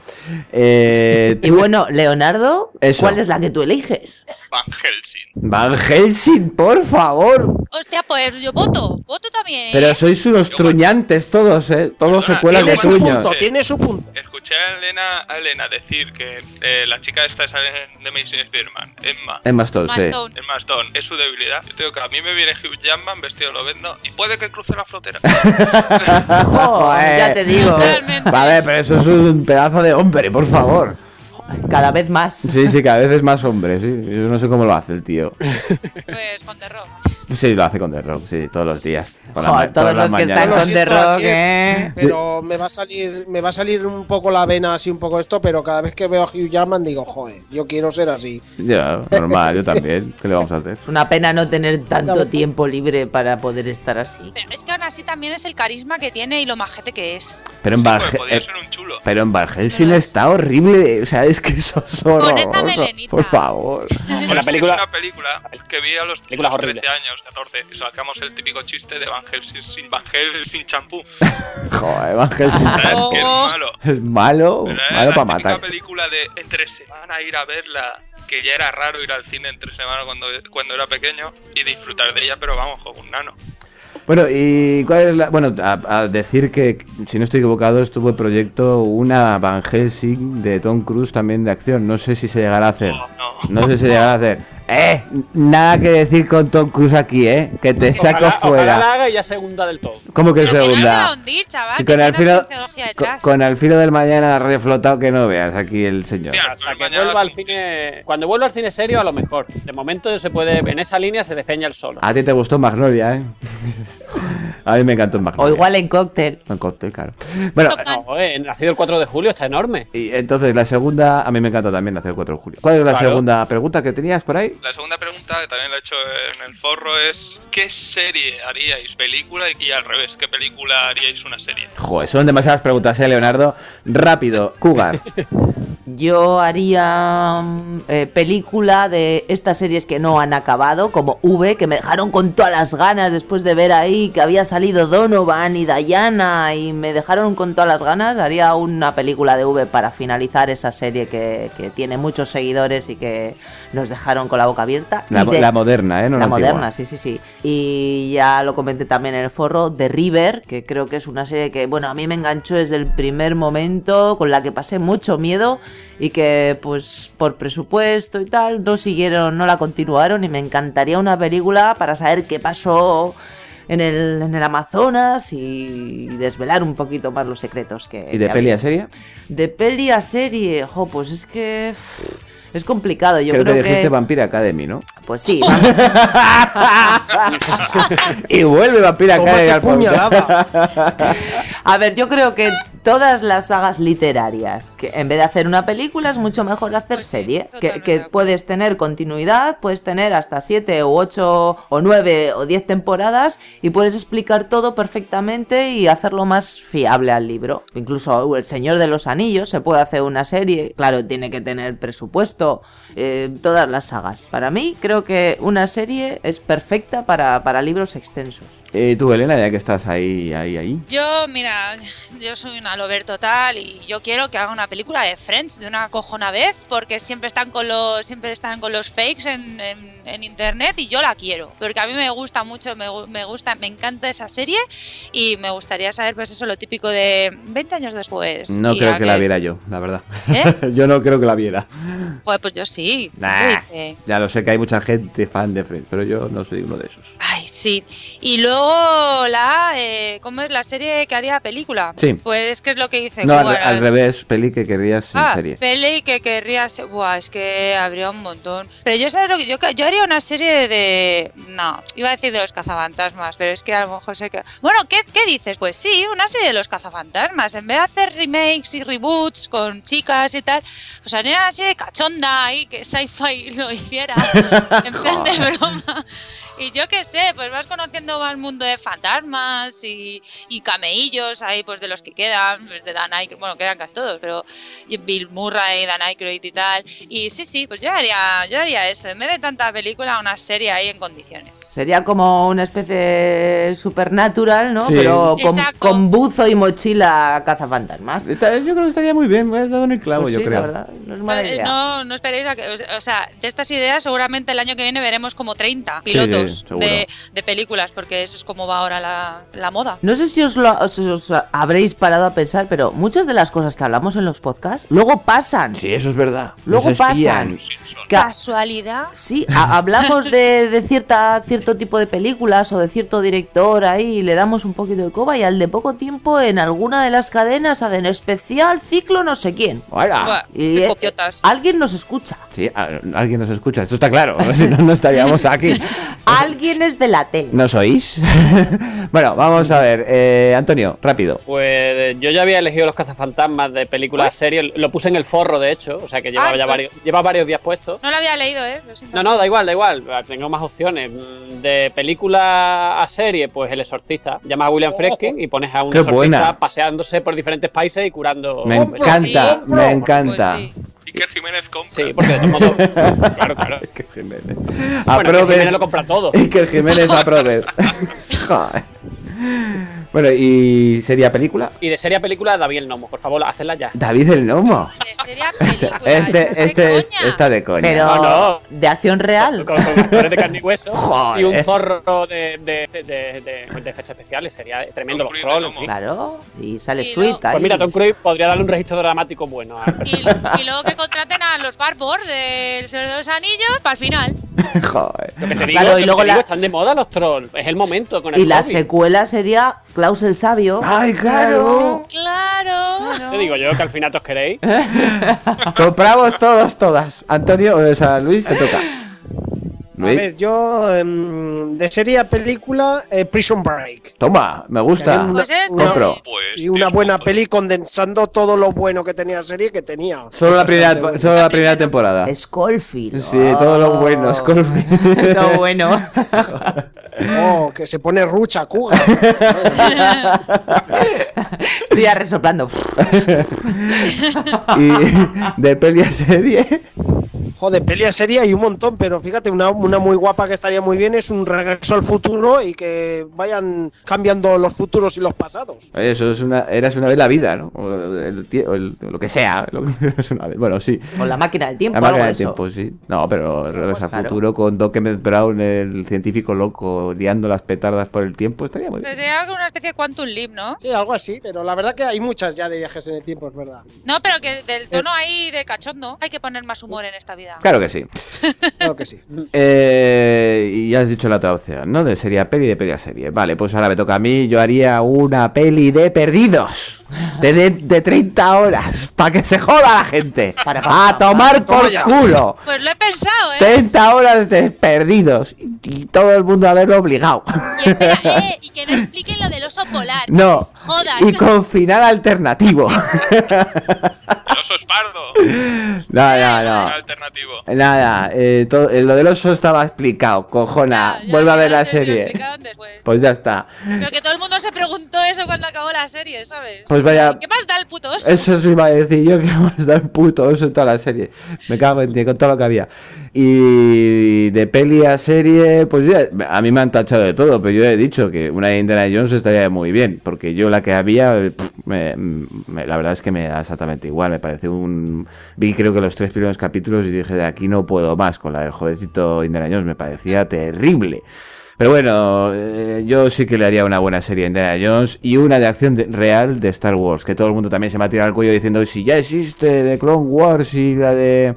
Y bueno, Leonardo, Eso. ¿cuál es la que tú eliges? Van Helsing. Van Helsing, por favor. Hostia, pues yo voto también, ¿eh? Pero sois unos truñantes todos, Todos secuelas de truños. Tiene su punto. Escuché a Elena decir que la chica esta es de Amazing Spider-Man, Emma Stone, sí. Emma Stone es su debilidad. Yo digo que a mí me viene Hugh Jackman vestido lo vendo y puede que cruce la frontera. Joder, ya te digo. Vale, pero eso es un pedazo de hombre, por favor. Cada vez más. Sí, cada vez es más hombre, sí. Yo no sé cómo lo hace el tío. Pues con The Rock. Sí, lo hace con The Rock, sí, todos los días. Todos los que están con The Rock, Pero me va a salir un poco la vena así, un poco esto, pero cada vez que veo a Hugh Jackman digo, joder, yo quiero ser así. Ya, normal, yo también. ¿Qué le vamos a hacer? Es una pena no tener tanto tiempo libre para poder estar así. Pero es que aún así también es el carisma que tiene y lo majete que es. Pero en Van Helsing está horrible, o sea, es que eso es horroroso. Con esa melenita. Por favor. Una película que vi a los 13 años, 14, y sacamos el típico chiste de Van Helsing sin champú. Joder, Van Helsing. Es que es malo. Es malo, malo para matar. Es una película de entre semana ir a verla, que ya era raro ir al cine entre semana cuando era pequeño y disfrutar de ella, pero vamos, como un nano. Bueno, y cuál es la... Bueno, a decir que, si no estoy equivocado, estuvo el proyecto una Van Helsing de Tom Cruise también de acción. No sé si se llegará a hacer. No sé si se llegará a hacer. Nada que decir con Tom Cruise aquí, que te saco fuera. Ojalá la haga y ya segunda del todo. ¿Cómo que pero segunda? Si con el filo del mañana reflotado que no veas aquí el señor. Sí, hasta que vuelva al cine. Cuando vuelva al cine serio, a lo mejor. De momento se puede, en esa línea se despeña el solo. A ti te gustó Magnolia, A mí me encantó en Magnolia. O igual en Cóctel. En Cóctel, claro. Bueno, nacido el 4 de julio, está enorme. Y entonces la segunda, a mí me encanta también nacido el 4 de julio. ¿Cuál es la segunda pregunta que tenías por ahí? La segunda pregunta, que también la he hecho en el forro, es ¿qué serie haríais película y al revés? ¿Qué película haríais una serie? Joder, son demasiadas preguntas, Leonardo. Rápido, Cougar. Yo haría película de estas series que no han acabado, como V, que me dejaron con todas las ganas después de ver ahí que había salido Donovan y Diana y me dejaron con todas las ganas. Haría una película de V para finalizar esa serie que tiene muchos seguidores y que nos dejaron con la boca abierta. La moderna, ¿eh? No la antigua. sí. Y ya lo comenté también en el forro, The River, que creo que es una serie que, bueno, a mí me enganchó desde el primer momento, con la que pasé mucho miedo y que, pues, por presupuesto y tal, no la continuaron y me encantaría una película para saber qué pasó en el Amazonas y desvelar un poquito más los secretos que... ¿Y de peli a serie? De peli a serie, pues es que... Es complicado, yo creo que dijiste Vampire Academy, ¿no? Pues sí. Y vuelve Vampire Academy al podcast. A ver, yo creo que todas las sagas literarias, que en vez de hacer una película es mucho mejor hacer serie, que puedes tener continuidad, puedes tener hasta 7 o 8 o 9 o 10 temporadas y puedes explicar todo perfectamente y hacerlo más fiable al libro. Incluso El Señor de los Anillos se puede hacer una serie, claro, tiene que tener presupuesto. Todas las sagas. Para mí, creo que una serie es perfecta para libros extensos. Tú, Elena, ya que estás ahí. Yo, mira, yo soy una lover total y yo quiero que haga una película de Friends de una cojona vez, porque siempre están con los fakes en internet y yo la quiero, porque a mí me gusta mucho, me encanta esa serie y me gustaría saber, pues eso, lo típico de 20 años después. No creo que la viera yo, la verdad. ¿Eh? Yo no creo que la viera. Joder, pues yo sí. Ya lo sé que hay mucha gente fan de Friends, pero yo no soy uno de esos. Ay, sí. Y luego ¿cómo es la serie que haría película? Sí. Pues que es lo que dice. No, al revés, peli que querrías en serie. Peli que querrías. Buah, es que habría un montón. Pero yo sabes lo que yo haría una serie de. No, iba a decir de los cazafantasmas, pero es que a lo mejor sé que. Bueno, ¿qué dices? Pues sí, una serie de los cazafantasmas. En vez de hacer remakes y reboots con chicas y tal, pues haría una serie cachonda ahí que Sci-Fi lo hiciera en plan de broma. Y yo qué sé, pues vas conociendo más mundo de fantasmas y cameillos ahí, pues de los que quedan, pues de Dan Aykroyd, bueno, quedan casi todos, pero Bill Murray, Dan Aykroyd y tal. Y sí, pues yo haría eso, en vez de tanta película, una serie ahí en condiciones. Sería como una especie Supernatural, ¿no? Sí. Pero con buzo y mochila cazafantasmas. Yo creo que estaría muy bien, me has dado en el clavo, pues yo sí, creo. La verdad, no es mala idea. No esperéis a que... O sea, de estas ideas seguramente el año que viene veremos como 30 pilotos de películas, porque eso es como va ahora la moda. No sé si os habréis parado a pensar, pero muchas de las cosas que hablamos en los podcasts luego pasan. Sí, eso es verdad. Luego pasan. ¿Casualidad? Sí, hablamos de cierto tipo de películas o de cierto director ahí y le damos un poquito de coba y al de poco tiempo en alguna de las cadenas hacen especial ciclo no sé quién. Hola. Y alguien nos escucha. Sí, alguien nos escucha, esto está claro. Si no estaríamos aquí. Alguien es de la tele. ¿Nos oís? Bueno, vamos a ver. Antonio, rápido. Pues yo ya había elegido Los Cazafantasmas de película serie. Lo puse en el forro, de hecho. O sea que lleva varios días puesto. No lo había leído, No, da igual. Tengo más opciones. De película a serie, pues El Exorcista. Llamas a William Friedkin y pones a un exorcista paseándose por diferentes países y curando. Me encanta. Pues sí. Iker Jiménez compra. Sí, porque de todos modos. Claro. Iker Jiménez. Iker Jiménez lo compra todo. Iker Jiménez aprove. Joder. Bueno, ¿y sería película? Y de serie a película, David el Gnomo. Por favor, hacedla ya. David el Gnomo. De serie a película. Está de coña. Pero no. de acción real. Con actores de carne y hueso. Joder. Y un zorro de efectos especiales. Sería tremendo. Los trolls. Claro. Y sale Y Sweet. Pues mira, Tom Cruise podría darle un registro dramático bueno. Y luego que contraten a los Barbors del Señor de los Anillos para el final. Joder. Lo que te digo, Claro, y luego están de moda los trolls. Es el momento con el Y la COVID. secuela sería Klaus el Sabio. ¡Ay, claro! Claro. Te digo yo que al final os queréis. Compramos todas. Antonio, o sea, Luis, te toca. A ver, yo de serie a película, Prison Break. Toma, me gusta. Compro. Sí, una buena peli condensando todo lo bueno que tenía la serie que tenía. Solo la primera temporada. Schofield. Sí, todo lo bueno, Schofield. Todo bueno. Oh, que se pone rucha, Kuga. Estoy ya resoplando. Y de peli a serie. Joder, peli a serie hay un montón, pero fíjate, una muy guapa que estaría muy bien es un regreso al futuro y que vayan cambiando los futuros y los pasados. Eso es eras una vez la vida, ¿no? O lo que sea. Bueno, sí. Con la máquina del tiempo. La máquina del tiempo, sí. No, pero regreso al futuro con Doc Brown, el científico loco, liando las petardas por el tiempo, estaría muy bien. Sería como una especie de Quantum Leap, ¿no? Sí, algo así, pero la verdad que hay muchas ya de viajes en el tiempo, es verdad. No, pero que del tono ahí de cachondo hay que poner más humor en esta vida. Claro que sí. Claro que sí. Y ya has dicho la traducción, ¿no? De serie a peli, de peli a serie. Vale, pues ahora me toca a mí. Yo haría una peli de Perdidos. De 30 horas. Para que se joda la gente. A tomar por culo. Pues lo he pensado, 30 horas de Perdidos. Y todo el mundo a verlo obligado. Y espera, y que no expliquen lo del oso polar. No. Jodan. Y con final alternativo. El oso es pardo. No. Alternativo. Nada, lo del oso estaba explicado, cojona. Vuelve a ver la serie. Pues ya está. Pero que todo el mundo se preguntó eso cuando acabó la serie, ¿sabes? Pues vaya. ¿Qué más da el puto oso? Eso se iba a decir yo, que más da el puto oso en toda la serie. Me cago en ti, con todo lo que había. Y de peli a serie, pues ya, a mí me han tachado de todo, pero yo he dicho que una de Indiana Jones estaría muy bien, porque yo la que había, la verdad es que me da exactamente igual. Me parece vi creo que los 3 primeros capítulos y dije, de aquí no puedo más con la del jovencito Indiana Jones, me parecía terrible. Pero bueno, yo sí que le haría una buena serie a Indiana Jones y una de acción real de Star Wars, que todo el mundo también se me ha tirado al cuello diciendo, si ya existe de Clone Wars y la de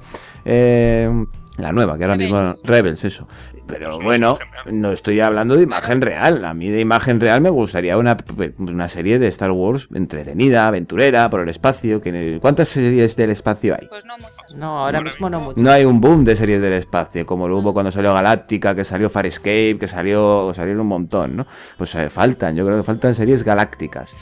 la nueva, que ahora mismo Rebels, eso. Pero bueno, no estoy hablando de imagen real. A mí de imagen real me gustaría una serie de Star Wars entretenida, aventurera, por el espacio. ¿Cuántas series del espacio hay? Pues no muchas. No, ahora mismo no muchas. No hay un boom de series del espacio, como lo hubo cuando salió Galáctica, que salió Farscape, que salieron un montón, ¿no? Pues faltan, yo creo que faltan series galácticas.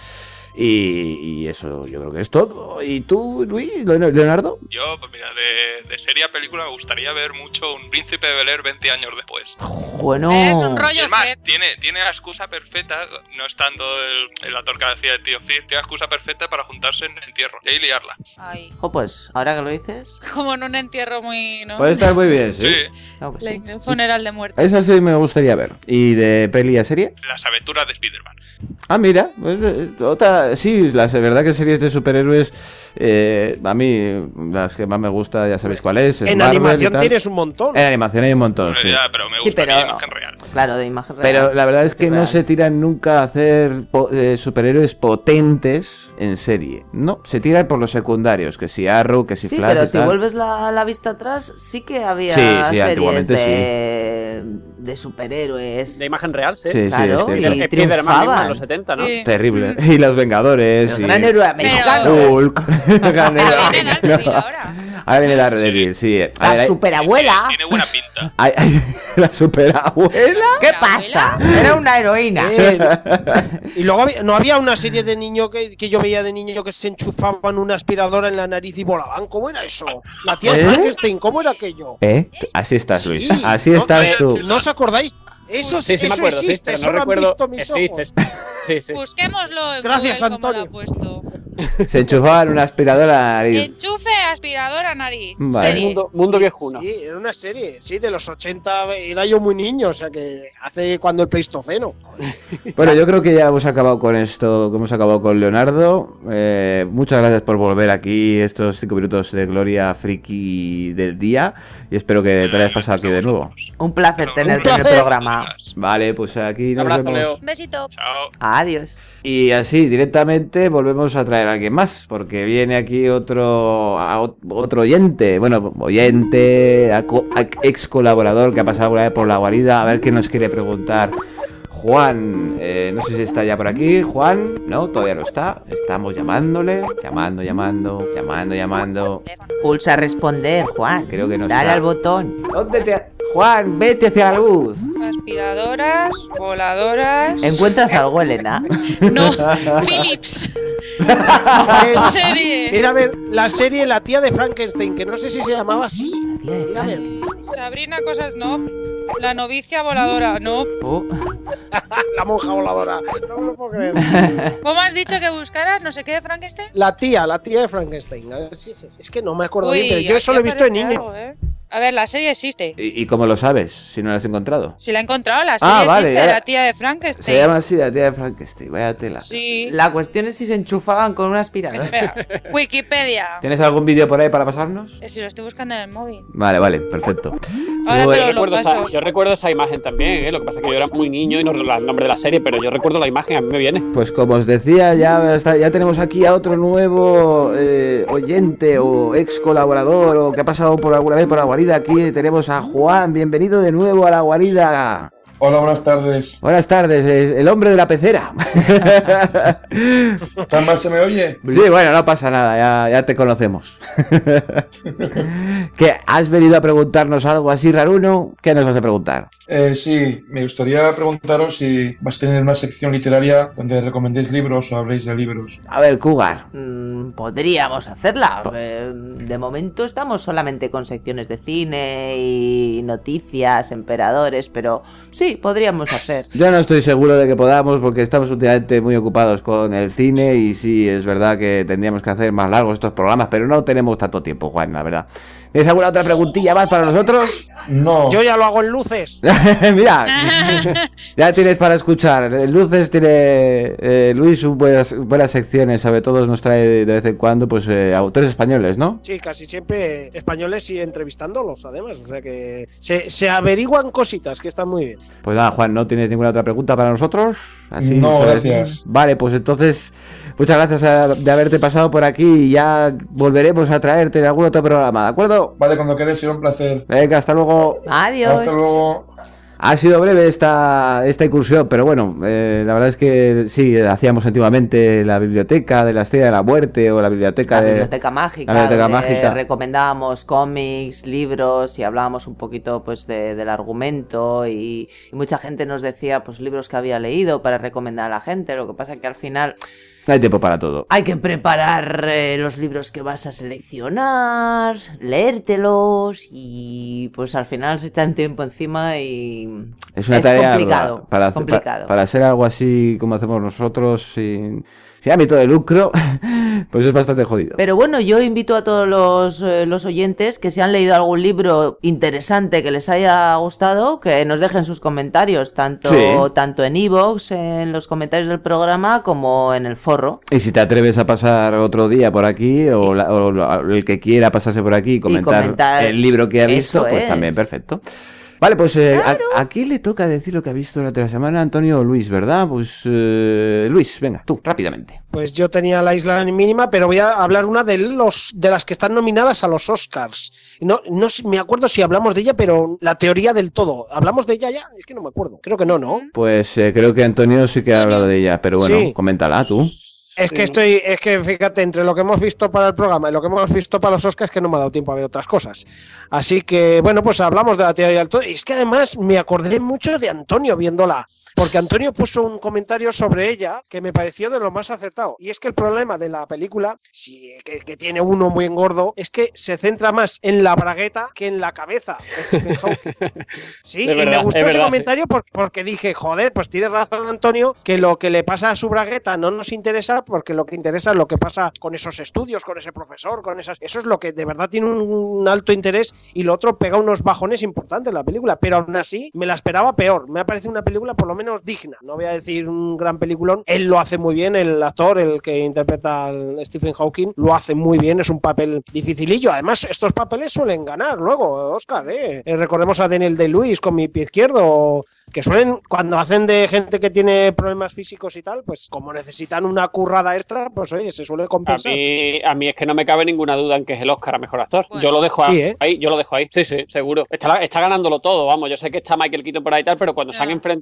Y eso yo creo que es todo. ¿Y tú, Luis, Leonardo? Yo, pues mira, de serie a película me gustaría ver mucho Un Príncipe de Bel-Air 20 años después. Bueno. Es un rollo. Además, tiene la excusa perfecta, no estando el actor que decía el tío Phil, tiene la excusa perfecta para juntarse en entierro y liarla. Ay. Pues, ahora que lo dices. Como en un entierro muy, ¿no? Puede estar muy bien, sí. No, pues sí. Un funeral de muerte. Esa sí me gustaría ver. ¿Y de peli a serie? Las aventuras de Spider-Man. Ah, mira, otra, sí, la verdad que series de superhéroes, a mí las que más me gusta, ya sabéis cuál es. En Marvel, animación tienes un montón. En animación hay un montón, bueno, sí. Ya, pero me gustaría de imagen real. Claro, de imagen real. Pero la verdad es que no se tiran nunca a hacer superhéroes potentes en serie. No, se tiran por los secundarios, que si Arrow, que si sí, Flash pero y si tal. vuelves la vista atrás, sí que había series de superhéroes. De imagen real, sí. Sí, claro, sí, y Spider-Man mismo en los triunfaban. 70, ¿no? Sí. Terrible. Y los Vengadores. El gran héroe americano. Hulk. Gran héroe Pero viene americano. Daredevil ahora. Ahora viene Daredevil, sí. A ver, La superabuela. Tiene buena pinta. la superabuela. ¿Qué pasa? Era una heroína. Y luego no había una serie de niño que yo veía de niño que se enchufaban una aspiradora en la nariz y volaban. ¿Cómo era eso? La tía Frankenstein, ¿cómo era aquello? Así estás, Luis. Sí, Así estás tú. ¿No os acordáis? Eso Sí, me acuerdo, existe, sí, eso pero no lo han recuerdo. visto mis ojos. Sí. Busquémoslo en Gracias, Google, Antonio. cómo lo ha puesto. Se enchufaban una aspiradora a la nariz. Enchufe aspiradora nariz. Vale. Serie. Mundo viejuno. Sí, era una serie, sí, de los 80, era yo muy niño, o sea que hace cuando el Pleistoceno. Bueno, yo creo que ya hemos acabado con esto, que hemos acabado con Leonardo. Muchas gracias por volver aquí estos 5 minutos de gloria friki del día. Y espero que te hayas pasado aquí de nuevo. Un placer tenerte en el programa. Vale, pues aquí nos abrazo, vemos. Leo. Un besito. Chao. Adiós. Y así, directamente, volvemos a traer a alguien más, porque viene aquí otro oyente, ex colaborador que ha pasado alguna vez por la guarida, a ver qué nos quiere preguntar. Juan, no sé si está ya por aquí. Juan, no, todavía no está. Estamos llamándole, llamando. Pulsa responder, Juan. Creo que no Dale está. al botón. Juan, vete hacia la luz. Aspiradoras, voladoras. ¿Encuentras algo, Elena? No, Philips. Serie. Mira, a ver, la serie La tía de Frankenstein, que no sé si se llamaba así. Mira, a ver. Sabrina, cosas, no. La novicia voladora, no. La monja voladora. No me lo puedo creer. ¿Cómo has dicho que buscaras? No sé qué de Frankenstein. La tía de Frankenstein. A ver si es que no me acuerdo bien, pero yo aquí eso lo he visto de aparece niño. algo, A ver, la serie existe. ¿Y cómo lo sabes? Si no la has encontrado. Si la he encontrado, la serie vale, existe, La tía de Frankenstein. Se llama así, La tía de Frankenstein. Vaya tela. Sí. La cuestión es si se enchufaban con una aspiradora. Espera. Wikipedia. ¿Tienes algún vídeo por ahí para pasarnos? Si lo estoy buscando en el móvil. Vale, perfecto. Ahora Pues- te lo paso. Yo recuerdo esa imagen también, ¿eh? Lo que pasa es que yo era muy niño y no recuerdo el nombre de la serie, pero yo recuerdo la imagen, a mí me viene. Pues como os decía, ya tenemos aquí a otro nuevo oyente o ex colaborador o que ha pasado por alguna vez por la guarida. Aquí tenemos a Juan, bienvenido de nuevo a la guarida. Hola, buenas tardes. Buenas tardes, el hombre de la pecera. ¿Tan mal se me oye? Sí, bueno, no pasa nada, ya te conocemos. ¿Qué? ¿Has venido a preguntarnos algo así raruno? ¿Qué nos vas a preguntar? Sí, me gustaría preguntaros si vas a tener una sección literaria donde recomendéis libros o habléis de libros. A ver, Cougar. Podríamos hacerla. De momento estamos solamente con secciones de cine y noticias, emperadores, pero sí, podríamos hacer. Yo no estoy seguro de que podamos porque estamos últimamente muy ocupados con el cine y sí, es verdad que tendríamos que hacer más largos estos programas, pero no tenemos tanto tiempo, Juan, la verdad. ¿Tienes alguna otra preguntilla más para nosotros? No. Yo ya lo hago en luces. Mira, ya tienes para escuchar. En luces tiene Luis buenas secciones, sobre todo nos trae de vez en cuando pues autores españoles, ¿no? Sí, casi siempre españoles y entrevistándolos, además. O sea que se averiguan cositas que están muy bien. Pues nada, Juan, ¿no tienes ninguna otra pregunta para nosotros? Así, no, ¿sabes? gracias. Vale, pues entonces, muchas gracias de haberte pasado por aquí y ya volveremos a traerte en algún otro programa, ¿de acuerdo? Vale, cuando quieras, será un placer. Venga, hasta luego. Adiós. Hasta luego. Ha sido breve esta incursión, pero bueno, la verdad es que sí, hacíamos antiguamente la biblioteca de la Estrella de la Muerte o la biblioteca mágica, mágica. Recomendábamos cómics, libros y hablábamos un poquito pues del argumento y mucha gente nos decía pues libros que había leído para recomendar a la gente. Lo que pasa que al final no hay tiempo para todo. Hay que preparar los libros que vas a seleccionar, leértelos y pues al final se echan tiempo encima y es una tarea complicado, complicado. Para hacer algo así como hacemos nosotros sin ámbito de lucro, pues es bastante jodido. Pero bueno, yo invito a todos los oyentes que si han leído algún libro interesante que les haya gustado, que nos dejen sus comentarios, tanto en iVoox, en los comentarios del programa, como en el foro. Y si te atreves a pasar otro día por aquí, o el que quiera pasarse por aquí y comentar el libro que ha visto, pues también perfecto. Vale, pues claro. ¿a quién le toca decir lo que ha visto durante la semana? Antonio o Luis, ¿verdad? Pues Luis, venga, tú, rápidamente. Pues yo tenía La Isla Mínima, pero voy a hablar una de las que están nominadas a los Oscars. No me acuerdo si hablamos de ella, pero La teoría del todo. ¿Hablamos de ella ya? Es que no me acuerdo. Creo que no. Pues creo que Antonio sí que ha hablado de ella, pero bueno, sí. Coméntala tú. Es que fíjate, entre lo que hemos visto para el programa y lo que hemos visto para los Oscars, que no me ha dado tiempo a ver otras cosas. Así que, bueno, pues hablamos de La teoría del todo. Y es que además me acordé mucho de Antonio viéndola. Porque Antonio puso un comentario sobre ella que me pareció de lo más acertado. Y es que el problema de la película, que tiene uno muy engordo, es que se centra más en la bragueta que en la cabeza de Stephen Hawking. Sí, y me gustó ese comentario porque dije, joder, pues tienes razón Antonio, que lo que le pasa a su bragueta no nos interesa, porque lo que interesa es lo que pasa con esos estudios, con ese profesor, eso es lo que de verdad tiene un alto interés, y lo otro pega unos bajones importantes en la película. Pero aún así, me la esperaba peor. Me ha parecido una película por lo menos digna, no voy a decir un gran peliculón. Él lo hace muy bien, el actor, el que interpreta al Stephen Hawking, lo hace muy bien, es un papel dificilillo. Además, estos papeles suelen ganar luego, Oscar, recordemos a Daniel Day-Lewis con Mi pie izquierdo, que suelen, cuando hacen de gente que tiene problemas físicos y tal, pues como necesitan una currada extra, pues oye, se suele compensar. A mí es que no me cabe ninguna duda en que es el Oscar a Mejor Actor. Bueno. Yo lo dejo ahí, yo lo dejo ahí. Sí, seguro. Está ganándolo todo, vamos. Yo sé que está Michael Keaton por ahí y tal, pero cuando se han enfrentado en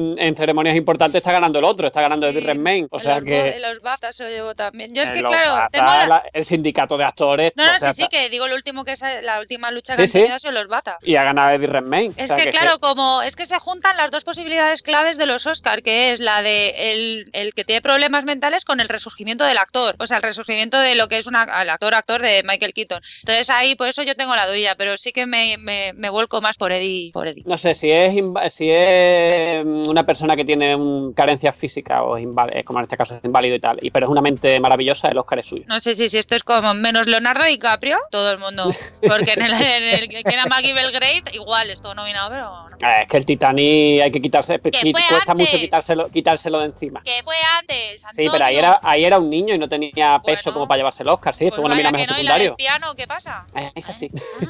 en ceremonias importantes está ganando el otro, está ganando Eddie Redmayne. O sea que... Los BAFTA se lo llevo también. Yo es que, los claro, BAFTA, tengo el sindicato de actores... No, o sea, sí, que digo, la última lucha que han tenido son los BAFTA. Y ha ganado Eddie Redmayne. Es que, claro, como es que se juntan las dos posibilidades claves de los Oscar, que es la de el que tiene problemas mentales con el resurgimiento del actor. O sea, el resurgimiento de lo que es el actor de Michael Keaton. Entonces ahí, por eso yo tengo la duda, pero sí que me vuelco más por Eddie. No sé, si es una persona que tiene carencias físicas o como en este caso es inválido y tal, pero es una mente maravillosa, el Oscar es suyo. No sé si esto es como menos Leonardo DiCaprio, todo el mundo. Porque en el que era Maggie Belgrave, igual es todo nominado, pero no. Es que el Titanic hay que quitarse, cuesta mucho quitárselo de encima. Que fue antes, Antonio. Sí, pero ahí era un niño y no tenía peso como para llevarse el Oscar, sí, estuvo nominado mejor secundario. ¿Y la del piano qué pasa? Es así.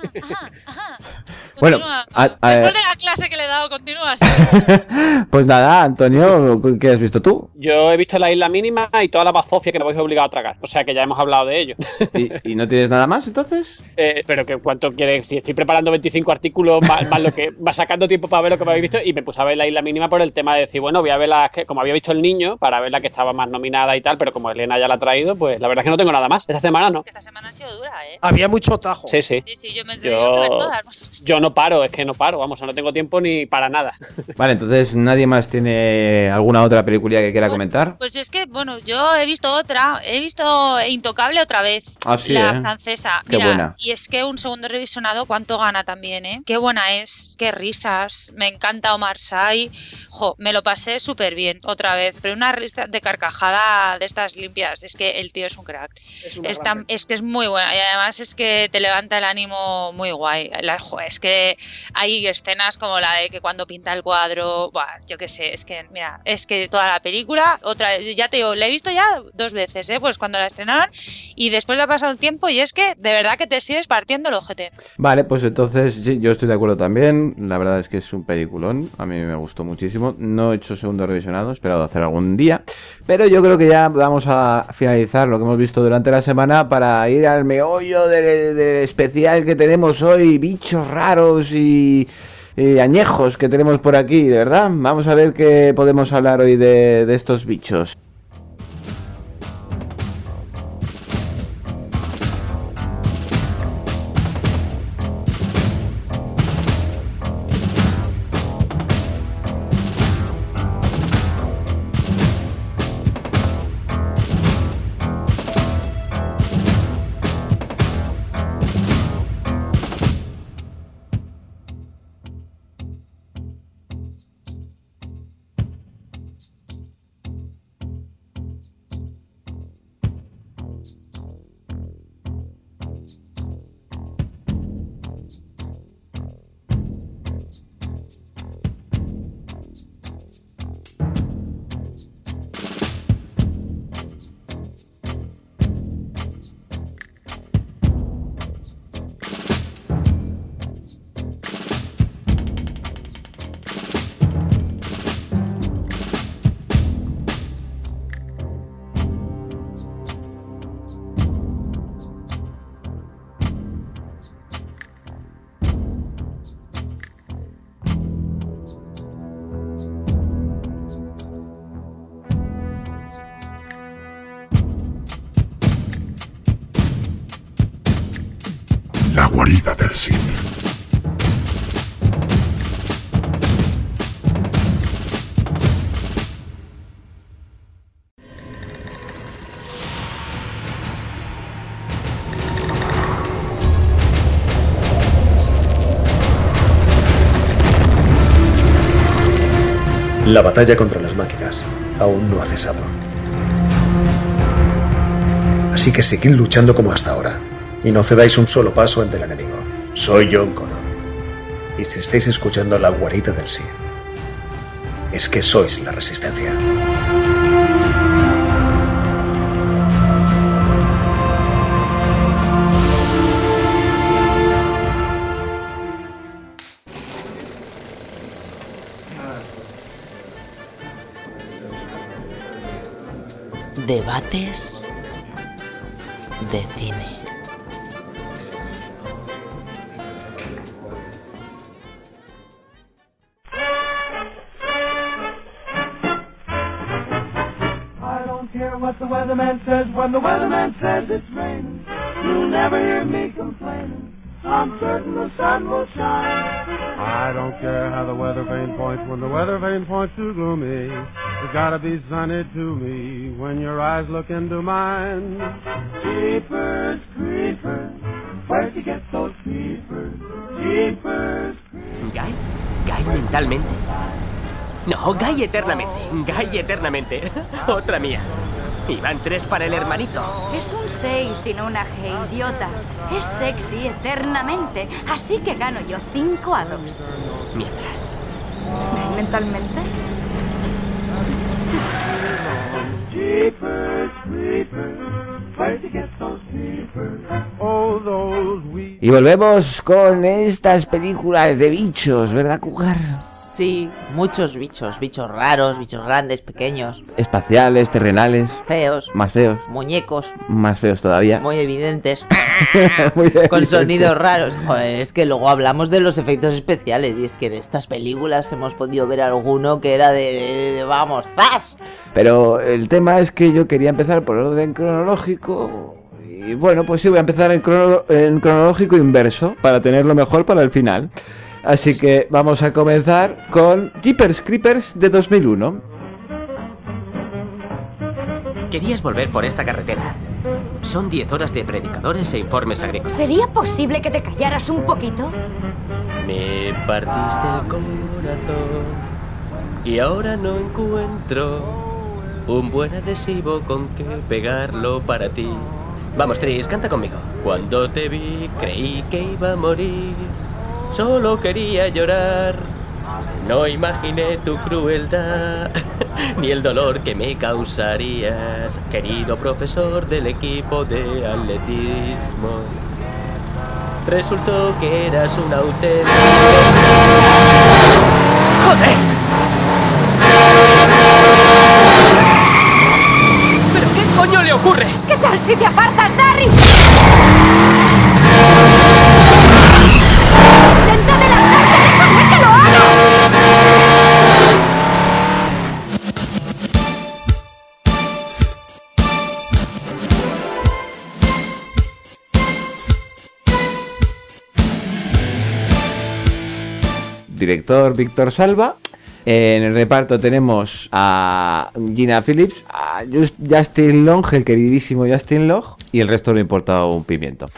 Bueno, después de la clase que le he dado, continúas. Pues nada, Antonio, ¿qué has visto tú? Yo he visto La Isla Mínima y toda la bazofia que me habéis obligado a tragar. O sea que ya hemos hablado de ello. ¿Y no tienes nada más entonces? Pero que cuánto quieres, si estoy preparando 25 artículos más lo que va sacando tiempo para ver lo que me habéis visto, y me puse a ver La Isla Mínima por el tema de decir, bueno, voy a ver la que, como había visto El Niño, para ver la que estaba más nominada y tal, pero como Elena ya la ha traído, pues la verdad es que no tengo nada más. Esta semana no. Esta semana ha sido dura, Había mucho tajo. Sí, yo no paro, es que no paro, vamos, no tengo tiempo ni para nada. Vale, entonces nadie más tiene alguna otra película que quiera comentar. Pues es que, bueno, yo he visto Intocable otra vez. Ah, sí, la francesa. Qué buena. Y es que un segundo revisionado, ¿cuánto gana también, eh? Qué buena es, qué risas, me encanta Omar Sy. Me lo pasé súper bien otra vez, pero una risa de carcajada de estas limpias. Es que el tío es un crack. Es que es muy buena y además es que te levanta el ánimo muy guay. Es que hay escenas como la de que cuando pinta el cuadro, yo qué sé, es que mira, es que toda la película, ya te digo, la he visto ya 2 veces, pues cuando la estrenaron y después le ha pasado un tiempo y es que de verdad que te sigues partiendo el ojete. Vale, pues entonces sí, yo estoy de acuerdo también, la verdad es que es un peliculón, a mí me gustó muchísimo, no he hecho segundo revisionado, he esperado hacer algún día, pero yo creo que ya vamos a finalizar lo que hemos visto durante la semana para ir al meollo del especial que tenemos hoy, bichos raros y añejos que tenemos por aquí, de verdad. Vamos a ver qué podemos hablar hoy de estos bichos. La guarida del Sith. La batalla contra las máquinas aún no ha cesado. Así que seguid luchando como hasta ahora. Y no cedáis un solo paso ante el enemigo. Soy John Connor. Y si estáis escuchando La guarida del Sith, es que sois la resistencia. Debates de cine. care what the weatherman says. When the weatherman says it's raining, you'll never hear me complaining. I'm certain the sun will shine. I don't care how the weather vane points. When the weather vane points too gloomy, it's gotta be sunny to me when your eyes look into mine. Jeepers creepers, where'd you get those creepers? Jeepers creepers. ¿Guy mentalmente? No, Guy eternamente. Guy eternamente. Otra mía. Y van 3 para el hermanito. Es un 6 y no una G, idiota. Es sexy eternamente. Así que gano yo 5-2. Mierda. ¿Guy mentalmente? Y volvemos con estas películas de bichos, ¿verdad, Cougar? Sí, muchos bichos raros, bichos grandes, pequeños. Espaciales, terrenales. Feos. Más feos. Muñecos. Más feos todavía. Muy evidentes. Muy con sonidos raros. Joder, es que luego hablamos de los efectos especiales y es que en estas películas hemos podido ver alguno que era de vamos, ¡zas! Pero el tema es que yo quería empezar por orden cronológico. Y bueno, pues sí, voy a empezar en cronológico inverso para tenerlo mejor para el final. Así que vamos a comenzar con Jeepers Creepers de 2001. Querías volver por esta carretera. Son 10 horas de predicadores e informes agrícolas. ¿Sería posible que te callaras un poquito? Me partiste el corazón y ahora no encuentro un buen adhesivo con que pegarlo para ti. Vamos, Tris, canta conmigo. Cuando te vi creí que iba a morir. Solo quería llorar. No imaginé tu crueldad ni el dolor que me causarías, querido profesor del equipo de atletismo. Resultó que eras un auténtico... ¡Joder! ¿Pero qué coño le ocurre? ¿Qué tal si te apartas, Darry? ¡Intenta adelantarte! ¡Déjame que lo haga! Director Víctor Salva. En el reparto tenemos a Gina Phillips, a Justin Long, el queridísimo Justin Long, y el resto no importa un pimiento.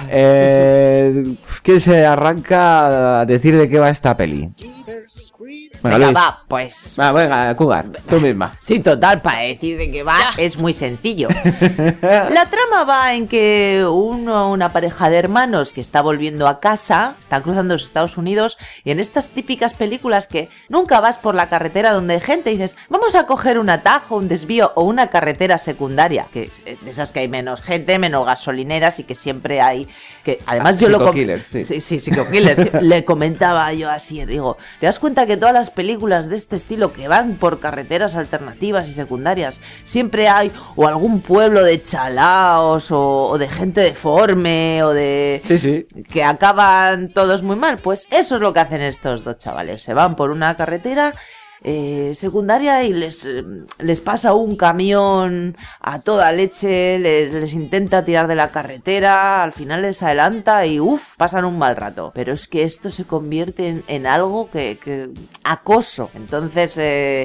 ¿Quién se arranca a decir de qué va esta peli? Venga, va, pues... Venga, Cougar, tú misma. Sí, total, para decir de qué va es muy sencillo. La trama va en que una pareja de hermanos que está volviendo a casa, están cruzando los Estados Unidos, y en estas típicas películas que nunca vas por la carretera donde hay gente y dices, vamos a coger un atajo, un desvío o una carretera secundaria, que es de esas que hay menos gente, menos gasolineras y que siempre hay... que además yo lo... Sí, psico-killers. Le comentaba yo así, digo, ¿te das cuenta que todas las películas de este estilo que van por carreteras alternativas y secundarias siempre hay o algún pueblo de chalaos o de gente deforme o de... Sí. que acaban todos muy mal? Pues eso es lo que hacen estos dos chavales. Se van por una carretera secundaria y les pasa un camión a toda leche, les intenta tirar de la carretera, al final les adelanta y pasan un mal rato. Pero es que esto se convierte en algo que acoso. Entonces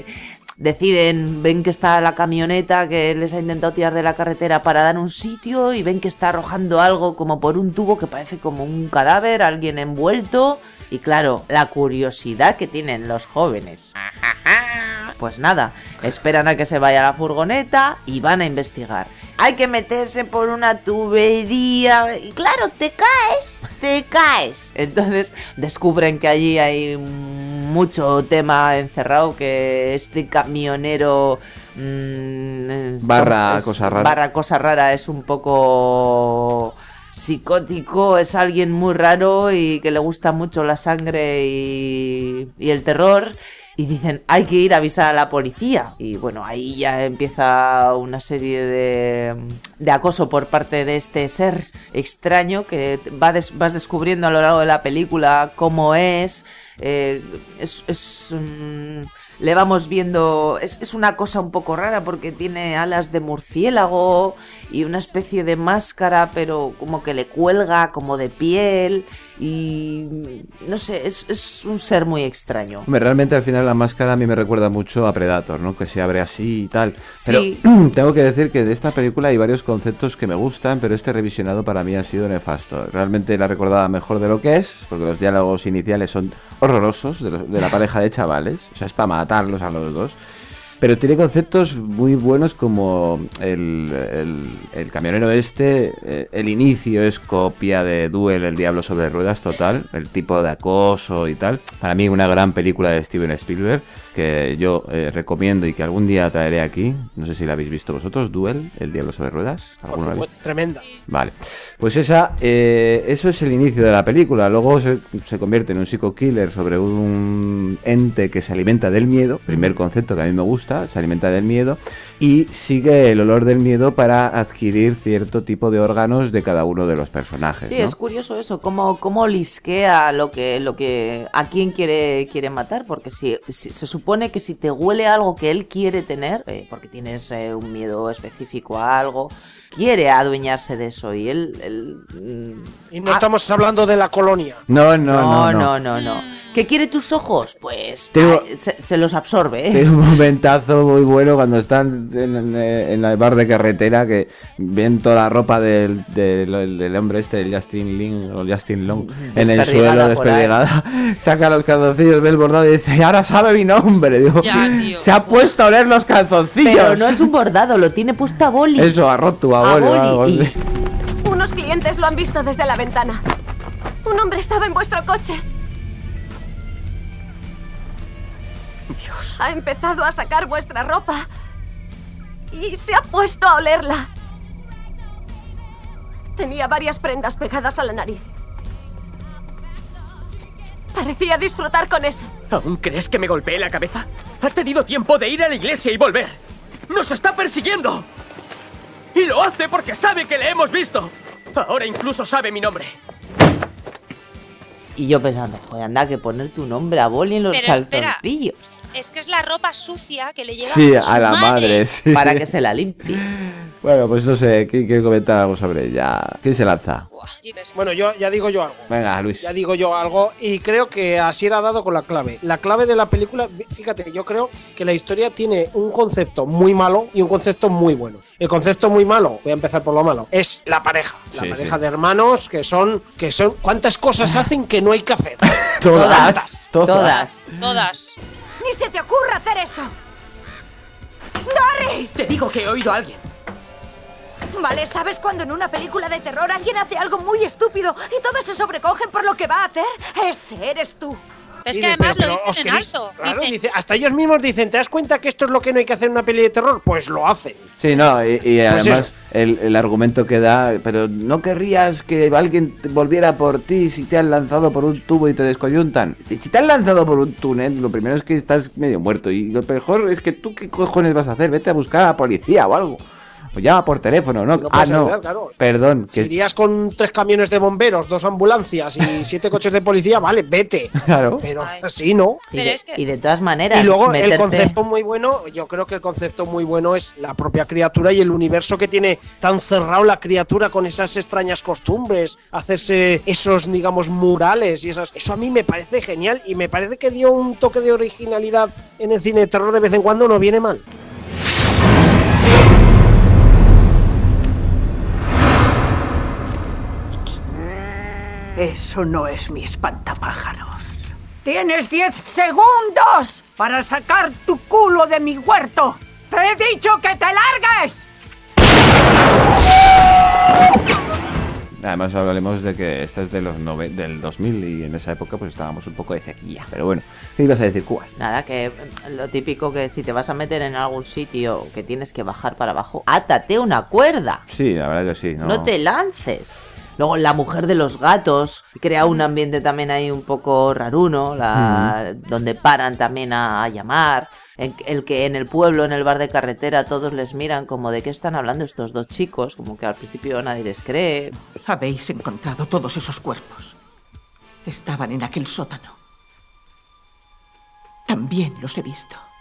ven que está la camioneta que les ha intentado tirar de la carretera para dar un sitio y ven que está arrojando algo como por un tubo que parece como un cadáver, alguien envuelto. Y claro, la curiosidad que tienen los jóvenes. Pues nada, esperan a que se vaya la furgoneta y van a investigar. Hay que meterse por una tubería y claro, te caes. Entonces descubren que allí hay mucho tema encerrado, que este camionero cosa rara es un poco... psicótico, es alguien muy raro y que le gusta mucho la sangre y el terror, y dicen hay que ir a avisar a la policía. Y bueno, ahí ya empieza una serie de acoso por parte de este ser extraño que vas descubriendo a lo largo de la película cómo es le vamos viendo, es una cosa un poco rara porque tiene alas de murciélago y una especie de máscara, pero como que le cuelga como de piel y no sé, es un ser muy extraño. Hombre, realmente al final la máscara a mí me recuerda mucho a Predator, ¿no? Que se abre así y tal. Sí. Pero tengo que decir que de esta película hay varios conceptos que me gustan, pero este revisionado para mí ha sido nefasto. Realmente la recordaba mejor de lo que es, porque los diálogos iniciales son horrorosos de la pareja de chavales, o sea, es para matarlos a los dos. Pero tiene conceptos muy buenos como el camionero el inicio es copia de Duel, el diablo sobre ruedas total, el tipo de acoso y tal. Para mí una gran película de Steven Spielberg que yo recomiendo y que algún día traeré aquí. No sé si la habéis visto vosotros, Duel, el diablo sobre ruedas. Por supuesto, tremenda. Vale, pues eso es el inicio de la película. Luego se convierte en un psico-killer sobre un ente que se alimenta del miedo, primer concepto que a mí me gusta, se alimenta del miedo y sigue el olor del miedo para adquirir cierto tipo de órganos de cada uno de los personajes. Sí, ¿no? es curioso eso, cómo lisquea lo que a quién quiere matar, porque si se supone que si te huele algo que él quiere tener, porque tienes un miedo específico a algo, quiere adueñarse de eso y él y no estamos hablando de la colonia. No. ¿Qué quiere tus ojos? Pues se los absorbe, ¿eh? Tiene un momentazo muy bueno cuando están en el bar de carretera que ven toda la ropa del hombre el Justin Long en el suelo desperdigada, saca los calzoncillos, ve el bordado y dice, ahora sabe mi nombre. Digo, se ha puesto a oler los calzoncillos. Pero no es un bordado, lo tiene puesto a boli. Eso, a roto, a boli. Unos clientes lo han visto desde la ventana. Un hombre estaba en vuestro coche. Dios. Ha empezado a sacar vuestra ropa y se ha puesto a olerla. Tenía varias prendas pegadas a la nariz. Parecía disfrutar con eso. ¿Aún crees que me golpeé la cabeza? Ha tenido tiempo de ir a la iglesia y volver. ¡Nos está persiguiendo! Y lo hace porque sabe que le hemos visto. Ahora incluso sabe mi nombre. Y yo pensando, joder, anda, que poner tu nombre a boli en los calzoncillos. Es que es la ropa sucia que le lleva a la madre, sí. Para que se la limpie. Bueno, pues no sé, ¿quién quiere comentar algo sobre ella? ¿Quién se lanza? Bueno, yo ya digo yo algo. Venga, Luis. Ya digo yo algo y creo que Asier ha dado con la clave. La clave de la película, fíjate, yo creo que la historia tiene un concepto muy malo y un concepto muy bueno. El concepto muy malo, voy a empezar por lo malo, es la pareja. La pareja de hermanos que son ¿cuántas cosas hacen que no hay que hacer? Todas. ¡Ni se te ocurra hacer eso! ¡Darry! Te digo que he oído a alguien. Vale, ¿sabes cuando en una película de terror alguien hace algo muy estúpido y todos se sobrecogen por lo que va a hacer? Ese eres tú. Es que además lo dicen en alto. Claro, hasta ellos mismos dicen, ¿te das cuenta que esto es lo que no hay que hacer en una peli de terror? Pues lo hacen. Sí, no, y pues además el argumento que da, pero ¿no querrías que alguien volviera por ti si te han lanzado por un tubo y te descoyuntan? Si te han lanzado por un túnel, lo primero es que estás medio muerto y lo mejor es que tú, ¿qué cojones vas a hacer? Vete a buscar a la policía o algo. Pues llama por teléfono, ¿no? Si no, claro. Perdón. Si irías con 3 camiones de bomberos, 2 ambulancias y 7 coches de policía, vale, vete. Claro. Pero así no. Y de todas maneras. Y luego el concepto muy bueno, yo creo que el concepto muy bueno es la propia criatura y el universo que tiene tan cerrado la criatura con esas extrañas costumbres, hacerse esos, digamos, murales y esas. Eso a mí me parece genial y me parece que dio un toque de originalidad en el cine de terror de vez en cuando, no viene mal. Eso no es mi espantapájaros. ¡Tienes 10 segundos para sacar tu culo de mi huerto! ¡Te he dicho que te largues! Además hablemos de que esta es de del 2000 y en esa época pues estábamos un poco de sequía. Pero bueno, ¿qué ibas a decir, Cuba? Nada, que lo típico que si te vas a meter en algún sitio que tienes que bajar para abajo, átate una cuerda. Sí, la verdad que sí. No te lances. Luego la mujer de los gatos crea un ambiente también ahí un poco raruno, donde paran también a llamar. El que en el pueblo, en el bar de carretera, todos les miran como de qué están hablando estos dos chicos, como que al principio nadie les cree. Habéis encontrado todos esos cuerpos. Estaban en aquel sótano. También los he visto.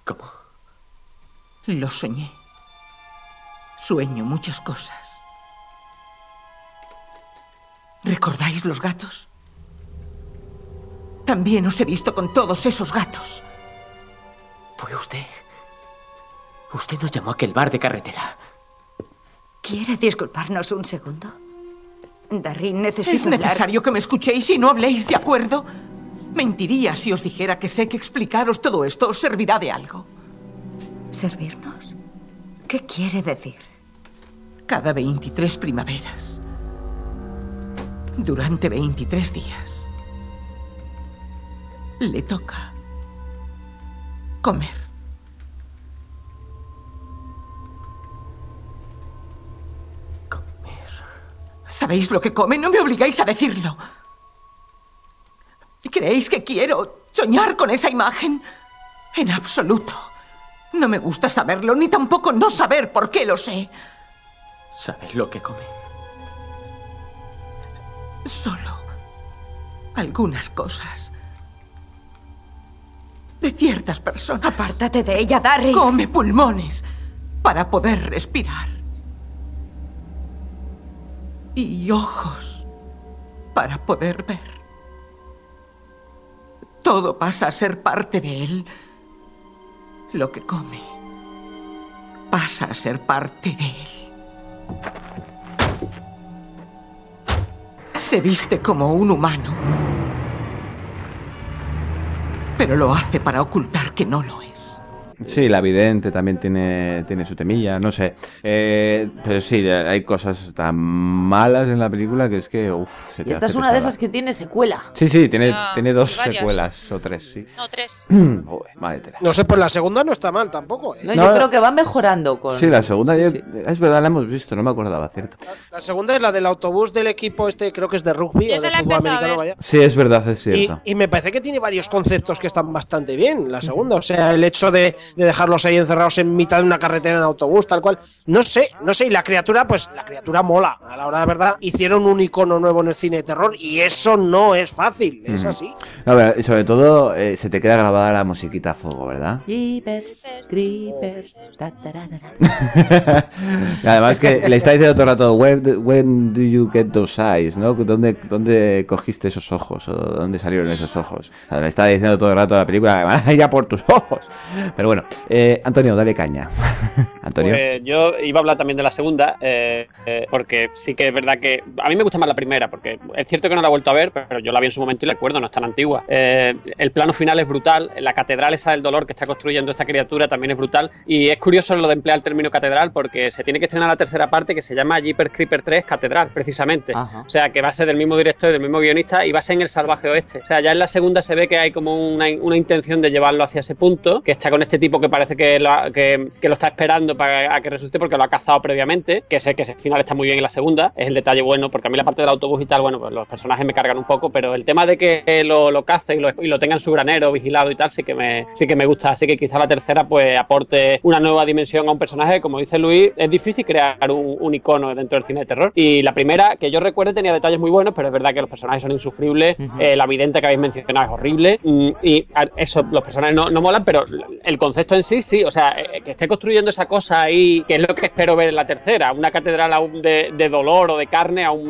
¿Cómo? Lo soñé. Sueño muchas cosas. ¿Recordáis los gatos? También os he visto con todos esos gatos. ¿Fue usted? Usted nos llamó a aquel bar de carretera. ¿Quiere disculparnos un segundo? Darín, necesito ¿Es necesario que me escuchéis y no habléis, de acuerdo? Mentiría si os dijera que sé que explicaros todo esto os servirá de algo. ¿Servirnos? ¿Qué quiere decir? Cada 23 primaveras, durante 23 días, le toca comer. ¿Sabéis lo que come? No me obligáis a decirlo. ¿Creéis que quiero soñar con esa imagen? En absoluto. No me gusta saberlo, ni tampoco no saber por qué lo sé. ¿Sabes lo que come? Solo algunas cosas. De ciertas personas. Apártate de ella, Darryl. Come pulmones para poder respirar. Y ojos para poder ver. Todo pasa a ser parte de él. Lo que come pasa a ser parte de él. Se viste como un humano, pero lo hace para ocultar que no lo es. Sí, la vidente también tiene su temilla, no sé. Pero sí, hay cosas tan malas en la película que es que, se te Y esta hace es una de pesada. esas que tiene secuela. Sí, tiene dos varias. secuelas o tres, sí. No, 3. Joder, madre tela. No sé, pues la segunda no está mal tampoco. No, yo creo que va mejorando con... Sí, la segunda es verdad, la hemos visto, no me acordaba, cierto. La segunda es la del autobús del equipo creo que es de rugby Yo o esa de la he fútbol empezado a americano, ver. vaya. Sí, es verdad, es cierto. Y me parece que tiene varios conceptos que están bastante bien, la segunda. O sea, el hecho de dejarlos ahí encerrados en mitad de una carretera en autobús, tal cual. No sé. Y la criatura mola. A la hora de verdad, hicieron un icono nuevo en el cine de terror y eso no es fácil, es así. No, pero, y sobre todo, se te queda grabada la musiquita a fuego, ¿verdad? Jeepers, creepers, ta, tararara. Y además que le está diciendo todo el rato, when do you get those eyes, ¿no? ¿Dónde cogiste esos ojos? ¿O dónde salieron esos ojos? O sea, le está diciendo todo el rato a la película, van a ir a por tus ojos. Pero bueno, Antonio, dale caña. Antonio. Pues yo iba a hablar también de la segunda, porque sí que es verdad que a mí me gusta más la primera, porque es cierto que no la he vuelto a ver, pero yo la vi en su momento y la recuerdo, no es tan antigua. El plano final es brutal, la catedral esa del dolor que está construyendo esta criatura también es brutal, y es curioso lo de emplear el término catedral, porque se tiene que estrenar la tercera parte que se llama Jeepers Creepers 3 Catedral, precisamente. Ajá. O sea, que va a ser del mismo director y del mismo guionista y va a ser en el salvaje oeste. O sea, ya en la segunda se ve que hay como una intención de llevarlo hacia ese punto, que está con este tipo que parece que lo está esperando para a que resulte porque lo ha cazado previamente, que sé que ese final está muy bien en la segunda, es el detalle bueno, porque a mí la parte del autobús y tal, bueno, pues los personajes me cargan un poco, pero el tema de que lo cace y lo tenga en su granero vigilado y tal, sí que me gusta, así que quizá la tercera pues aporte una nueva dimensión a un personaje. Como dice Luis, es difícil crear un icono dentro del cine de terror, y la primera, que yo recuerde, tenía detalles muy buenos, pero es verdad que los personajes son insufribles, la vidente que habéis mencionado es horrible, y eso, los personajes no molan, pero el concepto en sí, o sea, que esté construyendo esa cosa ahí, que es lo que espero ver en la tercera, una catedral aún de dolor o de carne aún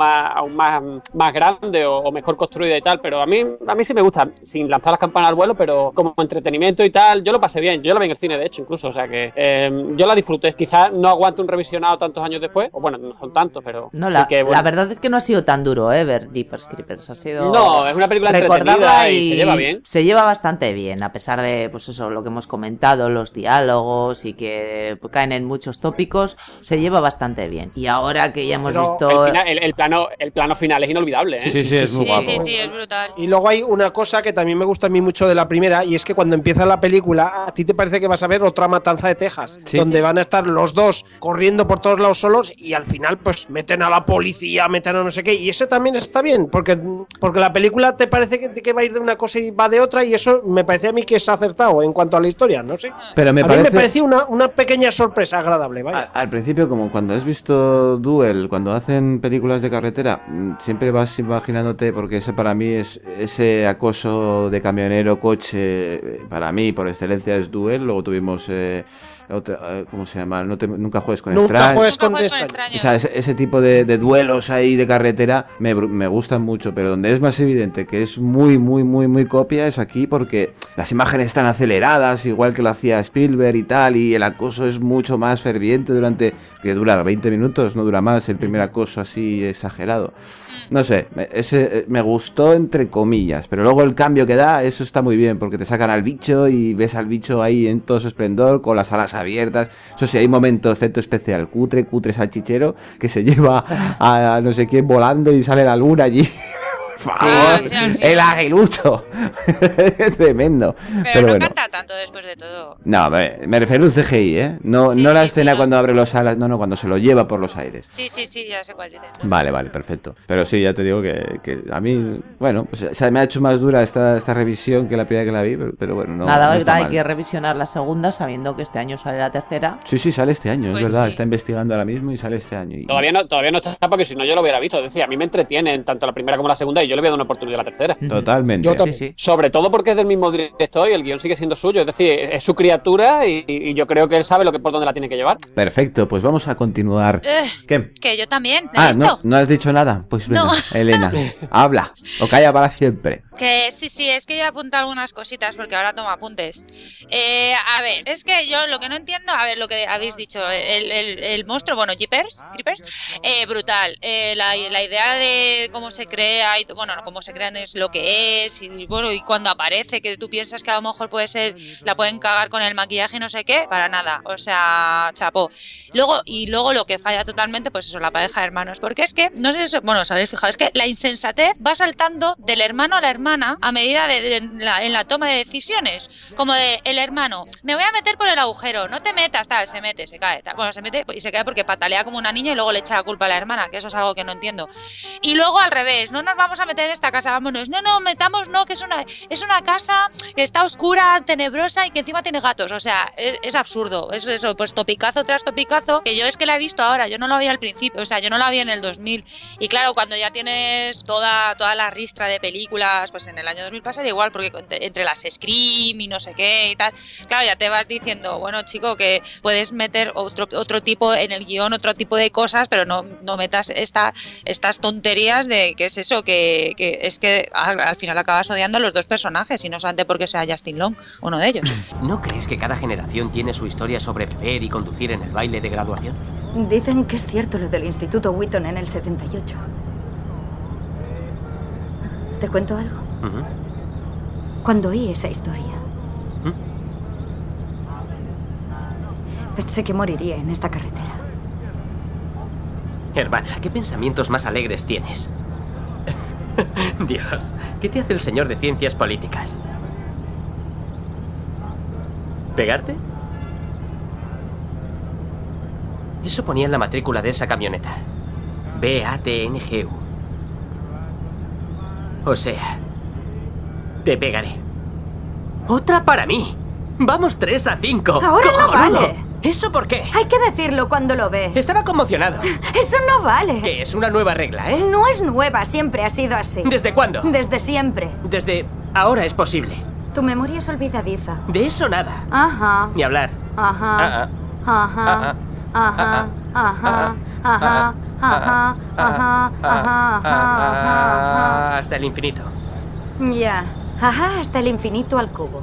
más grande o mejor construida y tal, pero a mí sí me gusta, sin lanzar las campanas al vuelo, pero como entretenimiento y tal, yo lo pasé bien, yo la vi en el cine de hecho incluso, o sea que yo la disfruté, quizás no aguante un revisionado tantos años después, o bueno, no son tantos, pero No, sí que bueno. la verdad es que no ha sido tan duro, ver Jeepers Creepers. Ha sido... No, es una película entretenida y se lleva bien. Se lleva bastante bien, a pesar de, pues eso, lo que hemos comentado, los diálogos y que pues, caen en muchos tópicos, se lleva bastante bien. Y ahora que ya hemos visto... El plano final es inolvidable, ¿eh? Sí, es muy guapo. Sí, es brutal. Y luego hay una cosa que también me gusta a mí mucho de la primera, y es que cuando empieza la película, a ti te parece que vas a ver otra matanza de Texas, donde van a estar los dos corriendo por todos lados solos, y al final pues meten a la policía, meten a no sé qué, y eso también está bien, porque la película te parece que va a ir de una cosa y va de otra, y eso me parece a mí que es acertado en cuanto a la historia, no sé. Pero a mí me pareció una pequeña sorpresa sorpresa agradable, vaya. Al principio, como cuando has visto Duel, cuando hacen películas de carretera, siempre vas imaginándote, porque ese para mí es ese acoso de camionero, coche, para mí por excelencia es Duel. Luego tuvimos ¿cómo se llama? Nunca juegues con extraños. Nunca juegues con extraños. O sea, ese tipo de duelos ahí de carretera me gustan mucho, pero donde es más evidente que es muy, muy, muy, muy copia es aquí, porque las imágenes están aceleradas, igual que lo hacía Spielberg y tal, y el acoso es mucho más ferviente que dura 20 minutos, no dura más el primer acoso así exagerado. No sé, ese me gustó entre comillas, pero luego el cambio que da, eso está muy bien, porque te sacan al bicho y ves al bicho ahí en todo su esplendor, con las alas abiertas. Eso sí, hay momento, efecto especial, cutre salchichero, que se lleva a no sé quién volando y sale la luna allí. Por favor, sí. El aguilucho. Tremendo. Pero no bueno. canta tanto después de todo. No, me refiero al CGI, ¿eh? No la escena cuando abre los alas, no, cuando se lo lleva por los aires. Sí, ya sé cuál dices. Vale, perfecto. Pero sí, ya te digo que a mí, bueno, o sea, me ha hecho más dura esta revisión que la primera que la vi, pero bueno, no. Nada, no está hay mal. que revisionar la segunda sabiendo que este año sale la tercera. Sí, sale este año, Pues es verdad. sí. Está investigando ahora mismo y sale este año. Todavía no está, porque si no yo lo hubiera visto. Es decir, a mí me entretienen tanto la primera como la segunda, y yo le voy a dar una oportunidad a la tercera. Totalmente. Yo también. Sí. Sobre todo porque es del mismo director y el guión sigue siendo suyo. Es decir, es su criatura y yo creo que él sabe por dónde la tiene que llevar. Perfecto, pues vamos a continuar. ¿Qué? Que yo también. ¿La he Ah, visto? ¿no has dicho nada? Pues venga, No. Elena, habla o calla para siempre. Que sí, es que yo he apuntado algunas cositas porque ahora tomo apuntes. A ver, es que yo lo que no entiendo, a ver, lo que habéis dicho, el monstruo, bueno, Creepers, brutal. La idea de cómo se crea, y bueno, cómo se crean es lo que es, y bueno, y cuando aparece, que tú piensas que a lo mejor puede ser, la pueden cagar con el maquillaje y no sé qué, para nada, o sea, chapó. Luego lo que falla totalmente, pues eso, la pareja de hermanos, porque es que, no sé si, bueno, os habéis fijado, es que la insensatez va saltando del hermano a la hermana a medida en la toma de decisiones, como de el hermano, me voy a meter por el agujero, no te metas, tal, se mete, se cae, tal. Bueno, se mete y se cae porque patalea como una niña y luego le echa la culpa a la hermana, que eso es algo que no entiendo. Y luego al revés, no nos vamos a meter en esta casa, vámonos, no, metamos, no, que es una casa que está oscura, tenebrosa y que encima tiene gatos, o sea, es absurdo, es eso, pues topicazo tras topicazo, que yo es que la he visto ahora, yo no la vi al principio, o sea, yo no la vi en el 2000, y claro, cuando ya tienes toda la ristra de películas, pues en el año 2000 pasa igual, porque entre las Scream y no sé qué y tal, claro, ya te vas diciendo, bueno, chico, que puedes meter otro tipo en el guión, otro tipo de cosas, pero no metas estas tonterías de que es eso, que es que al final acabas odiando a los dos personajes, y no solamente porque sea Justin Long, uno de ellos. ¿No crees que cada generación tiene su historia sobre beber y conducir en el baile de graduación? Dicen que es cierto lo del Instituto Wheaton en el 78. ¿Te cuento algo? Cuando oí esa historia, pensé que moriría en esta carretera. Hermana, ¿qué pensamientos más alegres tienes? Dios, ¿qué te hace el señor de ciencias políticas? ¿Pegarte? Eso ponía en la matrícula de esa camioneta. BATNGU. O sea, te pegaré. ¡Otra para mí! ¡Vamos 3-5! ¡Ahora no ¡Cojonudo! vale! ¿Eso por qué? Hay que decirlo cuando lo ves. Estaba conmocionado. Eso no vale. Que es una nueva regla, ¿eh? No es nueva, siempre ha sido así. ¿Desde cuándo? Desde siempre. Desde ahora es posible. Tu memoria es olvidadiza. De eso nada. Ajá. Ni hablar. Ajá. Ajá. Ajá. Ajá. Ajá. Ajá. Ajá. Ajá. Hasta el infinito. Ya. Ajá, hasta el infinito al cubo.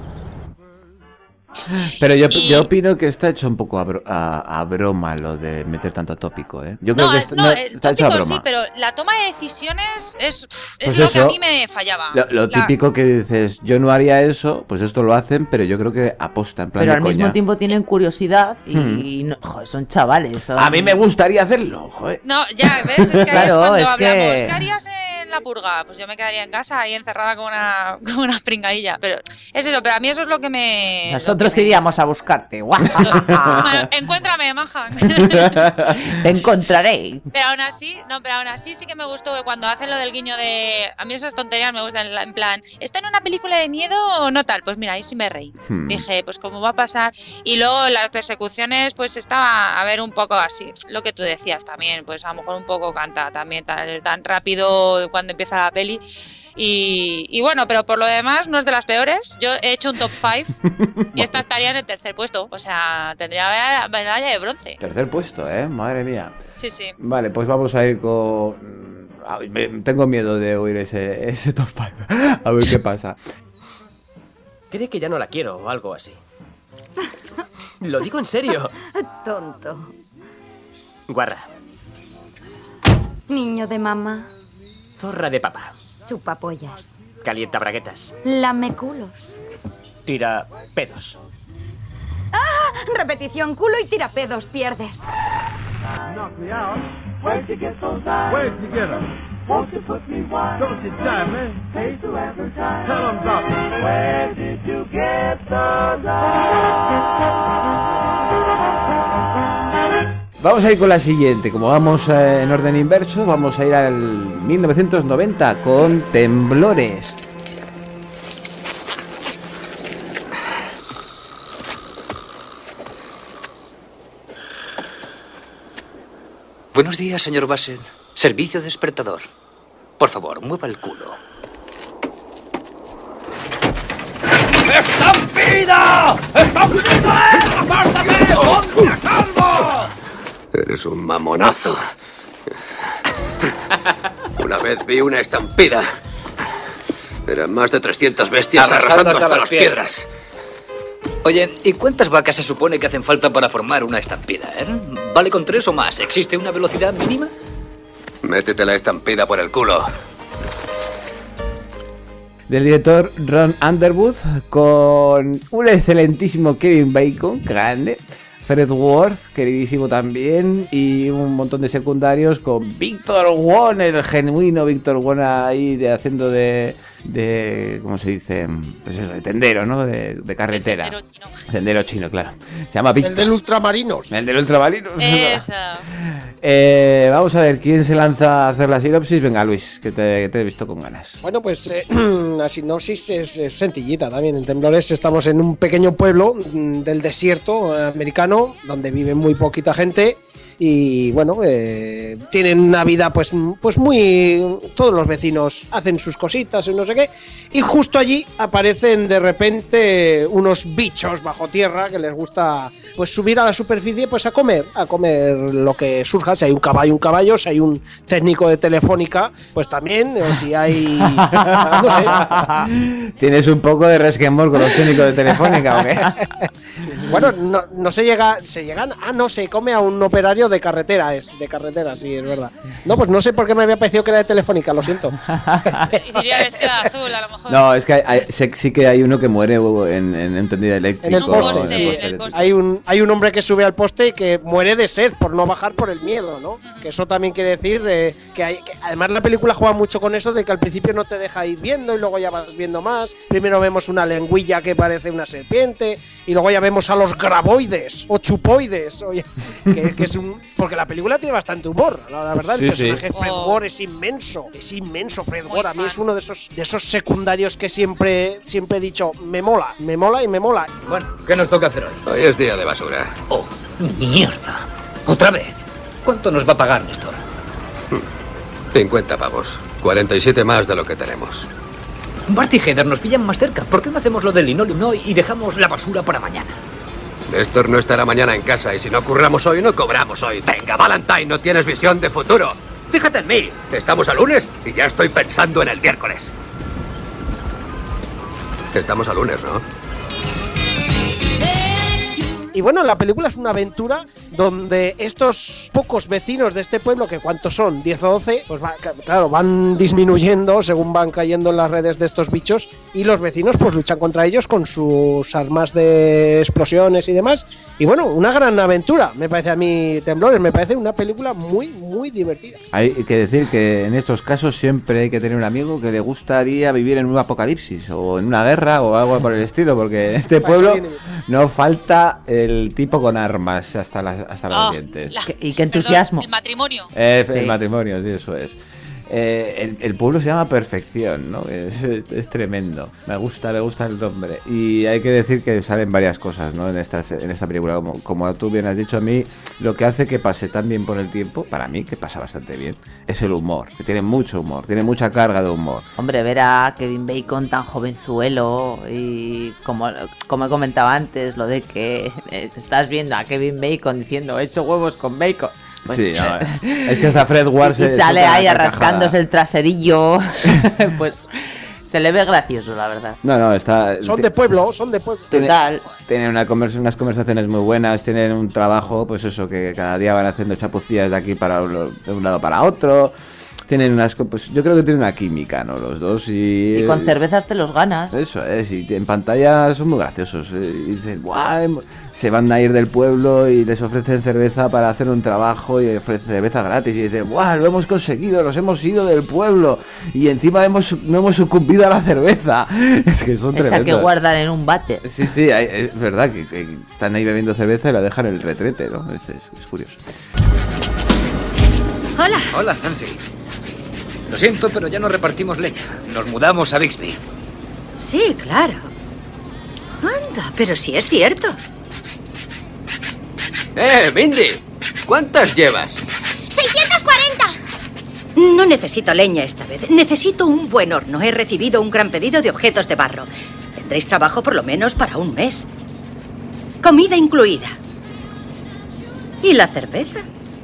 Pero yo opino que está hecho un poco a broma lo de meter tanto tópico, ¿eh? Yo creo que está hecho a broma. Sí, pero la toma de decisiones es Pues lo eso, que a mí me fallaba. Lo típico que dices, yo no haría eso, pues esto lo hacen, pero yo creo que aposta, en plan Pero de al coña. mismo tiempo tienen curiosidad y no, joder, son chavales. A mí me gustaría hacerlo, joder. No, ya, ¿ves? Es que Claro, es cuando es hablamos. que- ¿Qué harías en la purga, pues yo me quedaría en casa ahí encerrada con una pringadilla. Pero es eso, pero a mí eso es lo que me... Nosotros iríamos a buscarte. Bueno, encuéntrame, maja. Te encontraré. Pero aún así sí que me gustó cuando hacen lo del guiño de... A mí esas tonterías me gustan, en plan, ¿está en una película de miedo o no tal? Pues mira, ahí sí me reí. Dije, pues cómo va a pasar. Y luego las persecuciones, pues estaba, a ver, un poco así. Lo que tú decías también, pues a lo mejor un poco canta también tan rápido cuando empieza la peli. Y bueno, pero por lo demás no es de las peores. Yo he hecho un top 5 y esta estaría en el tercer puesto. O sea, tendría medalla de bronce. Tercer puesto, madre mía. Sí, sí. Vale, pues vamos a ir con... Tengo miedo de oír ese top 5. A ver qué pasa. Cree que ya no la quiero o algo así. Lo digo en serio. Tonto. Guarra. Niño de mamá. Zorra de papá. Chupapollas. Calienta braguetas. Lameculos. Tira pedos. ¡Ah! Repetición, culo y tirapedos, pierdes. Knock me out. Where'd you get those eyes? Where'd you get them? Won't you put me wise? Don't you time, man. Pay to advertise. Tell them about me. Where did you get those eyes? Vamos a ir con la siguiente. Como vamos en orden inverso, vamos a ir al 1990 con Temblores. Buenos días, señor Bassett. Servicio despertador. Por favor, mueva el culo. ¡Estampida! ¡Estampida! ¡Apártame! ¡Ponte a salvo! Eres un mamonazo. Una vez vi una estampida. Eran más de 300 bestias arrasando hasta las piedras. Oye, ¿y cuántas vacas se supone que hacen falta para formar una estampida, ¿Vale con 3 o más? ¿Existe una velocidad mínima? Métete la estampida por el culo. Del director Ron Underwood, con un excelentísimo Kevin Bacon, grande, Fred Ward, queridísimo también, y un montón de secundarios con Victor Wong, el genuino Victor Wong ahí haciendo de ¿cómo se dice? Pues eso, de tendero, ¿no? De carretera. Tendero chino. Tendero chino, claro. Se llama Victor. El del Ultramarinos. El del Ultramarinos. Esa. Vamos a ver, ¿quién se lanza a hacer la sinopsis? Venga, Luis, que te he visto con ganas. Bueno, pues la sinopsis es sencillita también. En Temblores estamos en un pequeño pueblo del desierto americano donde vive muy poquita gente y bueno, tienen una vida pues muy... Todos los vecinos hacen sus cositas y no sé qué, y justo allí aparecen de repente unos bichos bajo tierra que les gusta pues subir a la superficie pues a comer lo que surja. Si hay un caballo, si hay un técnico de Telefónica, pues también, o si hay... no sé. ¿Tienes un poco de resquemor con los técnicos de Telefónica o qué? Bueno, no se llegan... no, se come a un operario de carretera, sí, es verdad. No, pues no sé por qué me había parecido que era de Telefónica, lo siento. Diría vestido de azul, a lo mejor. No, es que sí que hay uno que muere en tendida eléctrica. En el poste, sí. Hay un hombre que sube al poste y que muere de sed por no bajar por el miedo, ¿no? Que eso también quiere decir que además la película juega mucho con eso de que al principio no te deja ir viendo y luego ya vas viendo más. Primero vemos una lengüilla que parece una serpiente y luego ya vemos a los graboides o chupoides, que es porque la película tiene bastante humor, la verdad. El personaje Fred Ward es inmenso Fred Ward. A mí es uno de esos secundarios que siempre he dicho, me mola. Bueno, ¿qué nos toca hacer hoy? Hoy es día de basura. Oh, mierda. ¿Otra vez? ¿Cuánto nos va a pagar, Néstor? 50 pavos. 47 más de lo que tenemos. Bart y Heather nos pillan más cerca. ¿Por qué no hacemos lo del linoleum hoy y dejamos la basura para mañana? Néstor no estará mañana en casa y si no curramos hoy, no cobramos hoy. Venga, Valentine, no tienes visión de futuro. Fíjate en mí. Estamos a lunes y ya estoy pensando en el miércoles. Estamos a lunes, ¿no? Y bueno, la película es una aventura donde estos pocos vecinos de este pueblo, que ¿cuántos son? 10 o 12, pues claro, van disminuyendo según van cayendo en las redes de estos bichos, y los vecinos pues luchan contra ellos con sus armas de explosiones y demás. Y bueno, una gran aventura, me parece a mí, Temblores, me parece una película muy, muy divertida. Hay que decir que en estos casos siempre hay que tener un amigo que le gustaría vivir en un apocalipsis o en una guerra o algo por el estilo, porque en este pueblo no falta el tipo con armas hasta los dientes. Y qué entusiasmo. El matrimonio. El matrimonio, sí, eso es. El pueblo se llama Perfección, ¿no? Es tremendo. Me gusta el nombre. Y hay que decir que salen varias cosas, ¿no? En esta película, como tú bien has dicho, a mí lo que hace que pase tan bien por el tiempo, para mí, que pasa bastante bien, es el humor. Que tiene mucho humor, tiene mucha carga de humor. Hombre, ver a Kevin Bacon tan jovenzuelo y como he comentado antes, lo de que estás viendo a Kevin Bacon diciendo, he hecho huevos con bacon. Pues, sí, es que hasta Fred Ward y sale ahí rascándose el traserillo. Pues se le ve gracioso, la verdad. No, está... Son de pueblo. Tienen unas conversaciones muy buenas, tienen un trabajo, pues eso, que cada día van haciendo chapucillas de aquí de un lado para otro. Tienen pues yo creo que tienen una química, ¿no? Los dos y con cervezas te los ganas. Eso es, y en pantalla son muy graciosos. Y dicen, ¡guau! Se van a ir del pueblo y les ofrecen cerveza para hacer un trabajo y ofrecen cerveza gratis. Y dicen, ¡guau! Lo hemos conseguido, nos hemos ido del pueblo. Y encima no hemos sucumbido a la cerveza. Es que son tremendos. Esa que guardan en un váter. Sí, es verdad que están ahí bebiendo cerveza y la dejan en el retrete, ¿no? Es curioso. Hola, Nancy. Lo siento, pero ya no repartimos leña. Nos mudamos a Bixby. Sí, claro. Anda, pero sí es cierto. Mindy, ¿cuántas llevas? 640. No necesito leña esta vez. Necesito un buen horno. He recibido un gran pedido de objetos de barro. Tendréis trabajo por lo menos para un mes. Comida incluida. ¿Y la cerveza?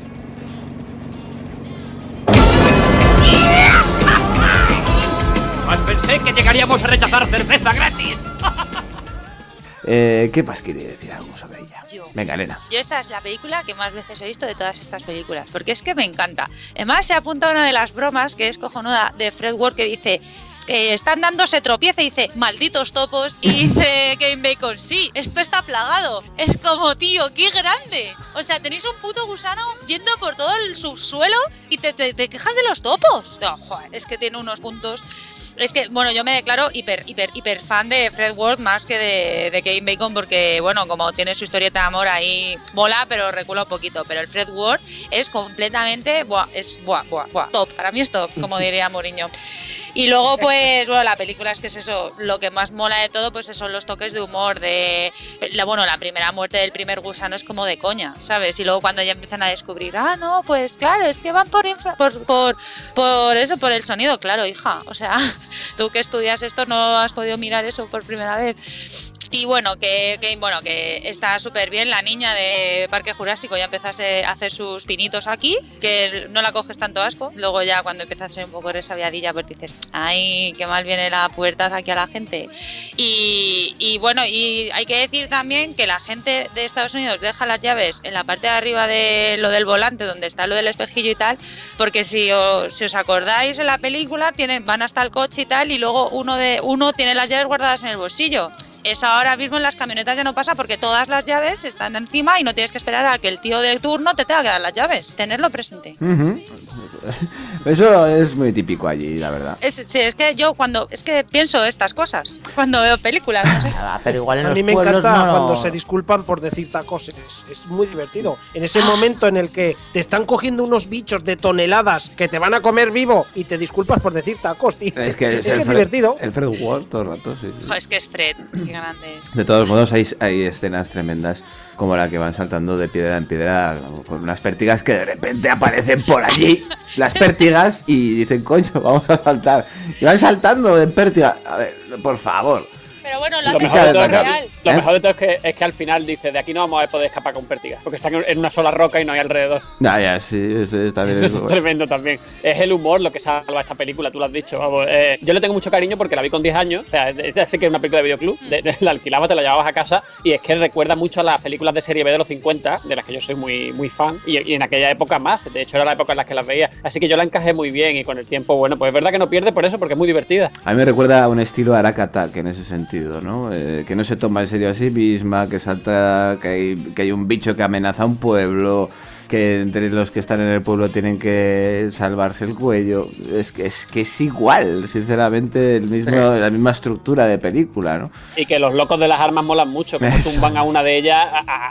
Más pensé que llegaríamos a rechazar cerveza gratis. ¿Qué más quiere decir algo sobre ella? Venga, Elena. Yo esta es la película que más veces he visto de todas estas películas, porque es que me encanta. Además, se apunta una de las bromas que es cojonuda de Fred Ward, que dice... están dándose tropieza y dice, malditos topos, y dice Kevin Bacon, sí, esto está plagado. Es como, tío, qué grande. O sea, tenéis un puto gusano yendo por todo el subsuelo y te quejas de los topos. No, joder, es que tiene unos puntos. Es que, bueno, yo me declaro hiper fan de Fred Ward más que de Kevin Bacon, porque, bueno, como tiene su historieta de amor ahí, mola, pero recula un poquito. Pero el Fred Ward es completamente, top. Para mí es top, como diría Mourinho. Y luego, pues, bueno, la película es que es eso, lo que más mola de todo, pues son los toques de humor, la primera muerte del primer gusano es como de coña, ¿sabes? Y luego cuando ya empiezan a descubrir, no, pues claro, es que van por el sonido, claro, hija, o sea, tú que estudias esto no has podido mirar eso por primera vez. Y bueno, que está súper bien. La niña de Parque Jurásico ya empezó a hacer sus pinitos aquí, que no la coges tanto asco. Luego ya cuando empieza a ser un poco resabiadilla, pues dices, ay, qué mal viene la puerta aquí a la gente. Y bueno, y hay que decir también que la gente de Estados Unidos deja las llaves en la parte de arriba de lo del volante, donde está lo del espejillo y tal, porque si os acordáis en la película, van hasta el coche y tal, y luego uno tiene las llaves guardadas en el bolsillo. Eso ahora mismo en las camionetas ya no pasa, porque todas las llaves están encima y no tienes que esperar a que el tío de turno te tenga que dar las llaves. Tenerlo presente. Eso es muy típico allí, la verdad. Es que yo pienso estas cosas cuando veo películas, no sé. Pero igual en a los mí me pueblos encanta cuando se disculpan por decir tacos. Es muy divertido. En ese momento en el que te están cogiendo unos bichos de toneladas que te van a comer vivo y te disculpas por decir tacos, tío. Es que es divertido. El Fred Ward todo el rato, sí. Jo, es que es Fred. Grande. De todos modos hay escenas tremendas como la que van saltando de piedra en piedra con unas pértigas que de repente aparecen por allí, las pértigas, y dicen, coño, vamos a saltar, y van saltando en pértiga. A ver, por favor, Pero bueno, lo Lo hace mejor de todo, real. lo mejor de todo es que al final dice, de aquí no vamos a poder escapar con Pértiga, porque están en una sola roca y no hay alrededor. Ya, sí, también Eso es tremendo también. Es el humor lo que salva esta película, tú lo has dicho. Vamos, yo le tengo mucho cariño porque la vi con 10 años. O sea, ya sé que es una película de videoclub. La alquilabas, te la llevabas a casa. Y es que recuerda mucho a las películas de serie B de los 50, de las que yo soy muy fan. Y en aquella época más. De hecho, era la época en la que las veía. Así que yo la encajé muy bien. Y con el tiempo, bueno, pues es verdad que no pierde por eso, porque es muy divertida. A mí me recuerda a un estilo Arak Attack en ese sentido, ¿no? Que no se toma en serio a sí misma, que salta, que hay un bicho que amenaza a un pueblo, que entre los que están en el pueblo tienen que salvarse el cuello. Es que es igual, sinceramente, la misma estructura de película, ¿no? Y que los locos de las armas molan mucho, como tumban a una de ellas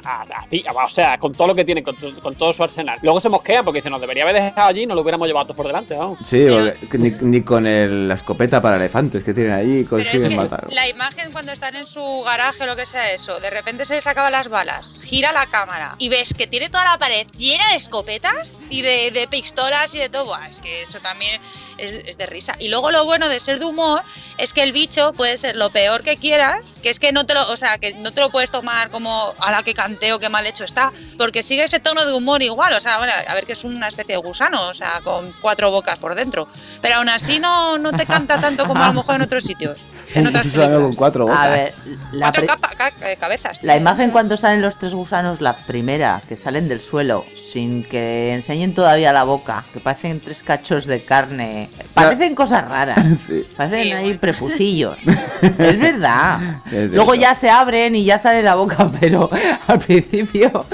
o sea, con todo lo que tienen, con todo su arsenal. Luego se mosquea porque dice, nos debería haber dejado allí y nos lo hubiéramos llevado todos por delante, vamos. Sí, ni con la escopeta para elefantes que tienen allí consiguen matar. La imagen cuando están en su garaje o lo que sea eso, de repente se les acaban las balas, gira la cámara y ves que tiene toda la pared llena de escopetas y de pistolas y de todo. Buah, es que eso también es de risa. Y luego lo bueno de ser de humor es que el bicho puede ser lo peor que quieras, que es que no te lo puedes tomar como a la que canteo, que mal hecho está, porque sigue ese tono de humor igual. O sea, bueno, a ver, que es una especie de gusano, o sea, con 4 bocas por dentro, pero aún así no te canta tanto como a lo mejor en otros sitios, en otras películas. Con 4 bocas. A ver, 4 cabezas. La imagen cuando salen los 3 gusanos, la primera, que salen del suelo, sin que enseñen todavía la boca, que parecen 3 cachos de carne, parecen cosas raras, sí. Parecen ahí prepucillos. Es verdad. Luego ya se abren y ya sale la boca, pero al principio...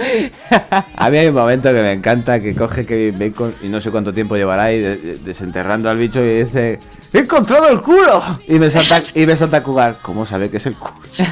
A mí hay un momento que me encanta, que coge Kevin Bacon y no sé cuánto tiempo llevará ahí desenterrando al bicho y dice, ¡he encontrado el culo! Y me salta a jugar, ¿cómo sabe que es el culo?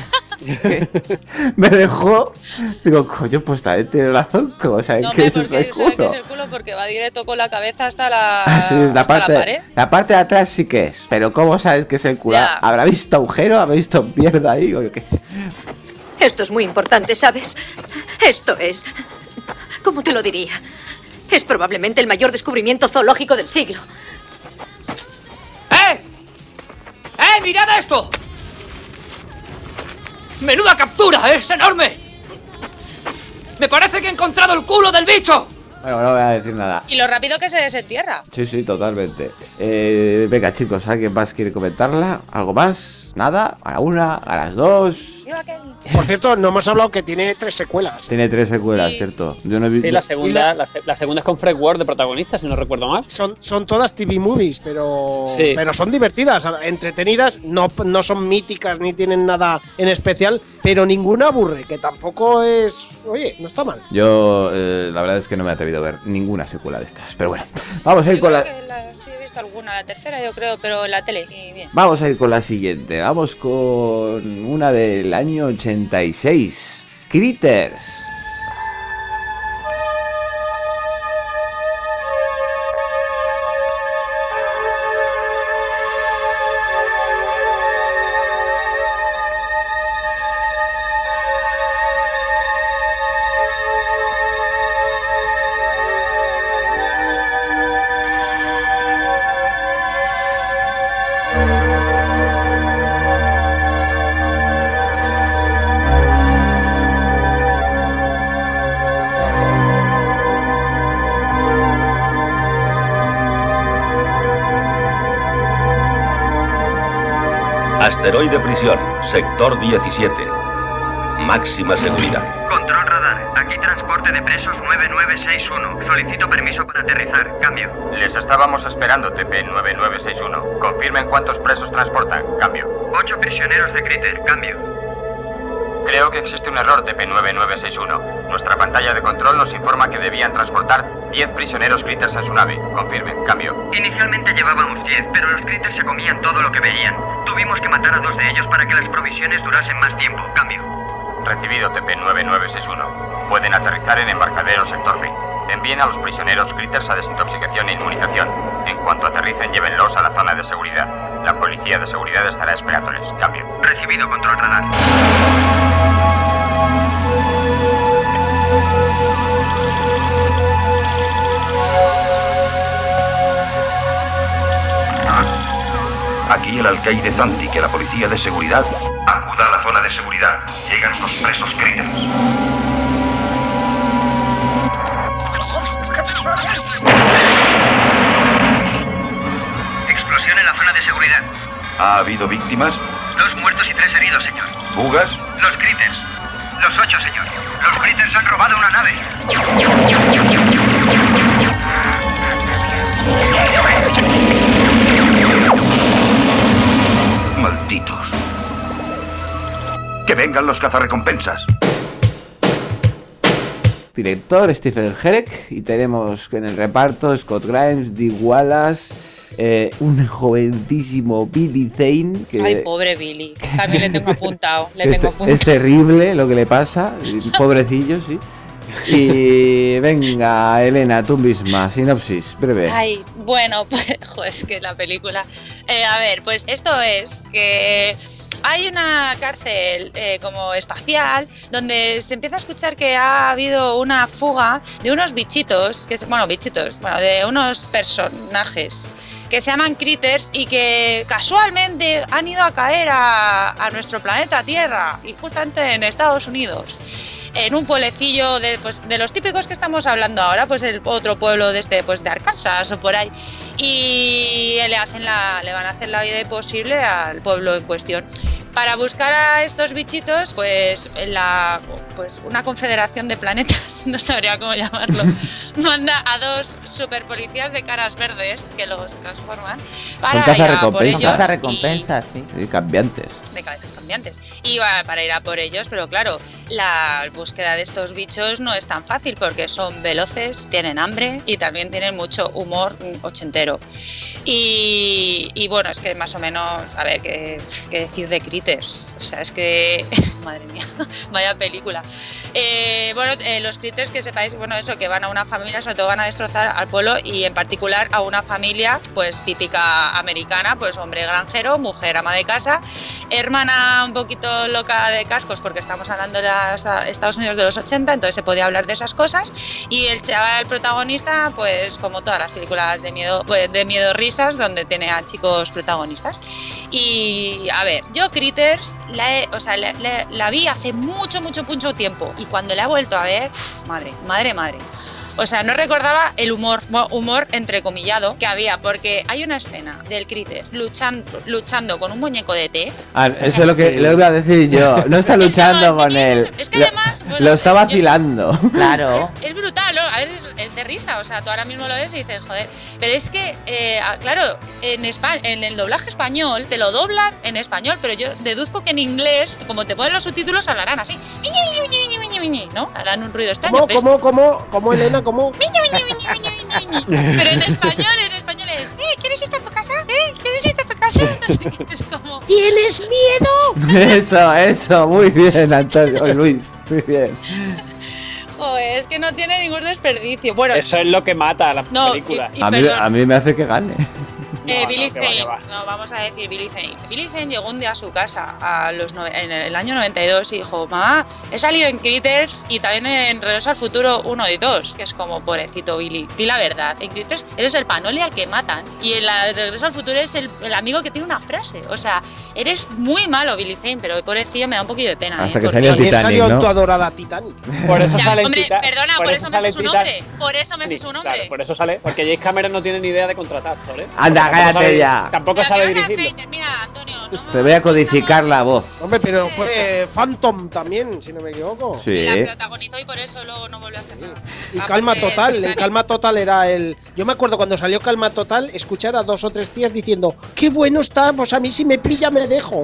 Me dejó, digo, coño, pues también tiene razón, ¿cómo saben que es el culo? Sabe que es el culo porque va directo con la cabeza hasta la, sí, la pared. La parte de atrás sí que es, pero ¿cómo sabes que es el culo? Ya. ¿Habrá visto agujero? ¿Habrá visto mierda ahí? O yo qué sé. Esto es muy importante, ¿sabes? Esto es... ¿Cómo te lo diría? Es probablemente el mayor descubrimiento zoológico del siglo. ¡Eh! ¡Mirad esto! ¡Menuda captura! ¡Es enorme! ¡Me parece que he encontrado el culo del bicho! Bueno, no voy a decir nada. Y lo rápido que se desentierra. Sí, totalmente. Venga, chicos, ¿alguien más quiere comentarla? ¿Algo más? ¿Nada? ¿A la 1? ¿A las 2? Por cierto, no hemos hablado que tiene 3 secuelas. Tiene 3 secuelas, ¿cierto? Yo no he visto... Sí, la segunda es con Fred Ward de protagonista, si no recuerdo mal. Son todas TV movies, pero son divertidas, entretenidas, no son míticas ni tienen nada en especial, pero ninguna aburre, que tampoco es... Oye, no está mal. Yo, la verdad es que no me he atrevido a ver ninguna secuela de estas, pero bueno. Vamos a ir con la... Sí, he visto alguna, la tercera yo creo, pero en la tele, y bien. Vamos a ir con la siguiente. Vamos con una del año 86. Critters. Asteroide Prisión, sector 17. Máxima seguridad. Control radar, aquí transporte de presos 9961. Solicito permiso para aterrizar. Cambio. Les estábamos esperando, TP-9961. Confirmen cuántos presos transportan. Cambio. 8 prisioneros de Critter. Cambio. Creo que existe un error, TP-9961. Nuestra pantalla de control nos informa que debían transportar 10 prisioneros Critters en su nave. Confirmen. Cambio. Inicialmente llevábamos 10, pero los Critters se comían todo lo que veían. Tuvimos que matar a 2 de ellos para que las provisiones durasen más tiempo. Cambio. Recibido, TP-9961. Pueden aterrizar en embarcadero sector B. Envíen a los prisioneros Critters a desintoxicación e inmunización. En cuanto aterricen, llévenlos a la zona de seguridad. La policía de seguridad estará esperándoles. Cambio. Recibido, control radar. Aquí el alcaide Zanti, que la policía de seguridad Acuda a la zona de seguridad. Llegan unos presos critters. Explosión en la zona de seguridad. ¿Ha habido víctimas? 2 muertos y 3 heridos, señor. ¿Fugas? Los critters. Los 8, señor. Los critters han robado una nave. Malditos. Que vengan los cazarrecompensas. Director Stephen Herek, y tenemos en el reparto Scott Grimes, Dee Wallace, un jovencísimo Billy Zane. Ay, pobre Billy. También le tengo apuntado. Es terrible lo que le pasa, pobrecillo, sí. Y venga, Elena, tú misma, sinopsis, breve. Ay, bueno, pues es que la película... a ver, pues esto es que... Hay una cárcel como espacial donde se empieza a escuchar que ha habido una fuga de unos bichitos, de unos personajes que se llaman critters y que casualmente han ido a caer a nuestro planeta Tierra y justamente en Estados Unidos. En un pueblecillo de los típicos que estamos hablando ahora, pues el otro pueblo de de Arkansas o por ahí. Y le van a hacer la vida imposible al pueblo en cuestión. Para buscar a estos bichitos, pues una confederación de planetas, no sabría cómo llamarlo, manda a 2 superpolicías de caras verdes que los transforman para ir a por ellos. Son cazarrecompensas, sí. Sí, cambiantes. De cabezas cambiantes. Y para ir a por ellos, pero claro, la búsqueda de estos bichos no es tan fácil porque son veloces, tienen hambre y también tienen mucho humor ochentero. Y bueno, es que más o menos, a ver, ¿qué decir de critters? O sea, es que... madre mía, vaya película. Los critters, que sepáis, eso, que van a una familia, sobre todo van a destrozar al pueblo y en particular a una familia, pues típica americana, pues hombre granjero, mujer ama de casa, hermana un poquito loca de cascos porque estamos hablando de Estados Unidos de los 80, entonces se podía hablar de esas cosas, y el chaval protagonista, pues como todas las películas de miedo risas, donde tiene a chicos protagonistas. Y a ver, yo Critters la vi hace mucho tiempo, y cuando la he vuelto a ver, madre. O sea, no recordaba el humor entrecomillado que había, porque hay una escena del Critter luchando con un muñeco de té. Eso es lo que le iba a decir yo. No está luchando con él. Es que además... lo está vacilando. Claro. Es brutal, ¿no? A veces es de risa, o sea, tú ahora mismo lo ves y dices, joder. Pero es que, claro, en el doblaje español te lo doblan en español, pero yo deduzco que en inglés, como te ponen los subtítulos, hablarán así. ¿No? Harán un ruido extraño. ¿Cómo, Elena? ¿Cómo? Pero en español es, ¿quieres irte a tu casa? ¿Quieres irte a tu casa? No sé qué, es como... ¿Tienes miedo? Eso, muy bien, Antonio, Luis, muy bien. Joder, es que no tiene ningún desperdicio. Bueno, eso es lo que mata a la película. A mí me hace que gane. Billy Zane, vamos a decir Billy Zane. Billy Zane llegó un día a su casa en el año 92 y dijo, mamá, he salido en Critters y también en Regreso al Futuro 1 y 2, que es como, pobrecito Billy, di la verdad, en Critters eres el Panoli al que matan y en la Regreso al Futuro eres el amigo que tiene una frase, o sea, eres muy malo Billy Zane, pero pobrecillo me da un poquillo de pena. Hasta que salió Titanic, salió tu adorada Titanic. Por eso sale perdona, por eso me sé su nombre. Por eso me sé su nombre. Claro, por eso sale, porque James Cameron no tiene ni idea de contratar actores. Anda, cállate ya. Tampoco sabe dirigirlo. Mira, Antonio, te voy a codificar la voz. Hombre, pero fue Phantom también, si no me equivoco. Sí. La protagonizó y por eso luego no volvió a hacer nada. Y Calma Total, en Calma Total era el... Yo me acuerdo cuando salió Calma Total, escuchar a 2 o 3 tías diciendo, qué bueno está, pues a mí si me pilla me dejo.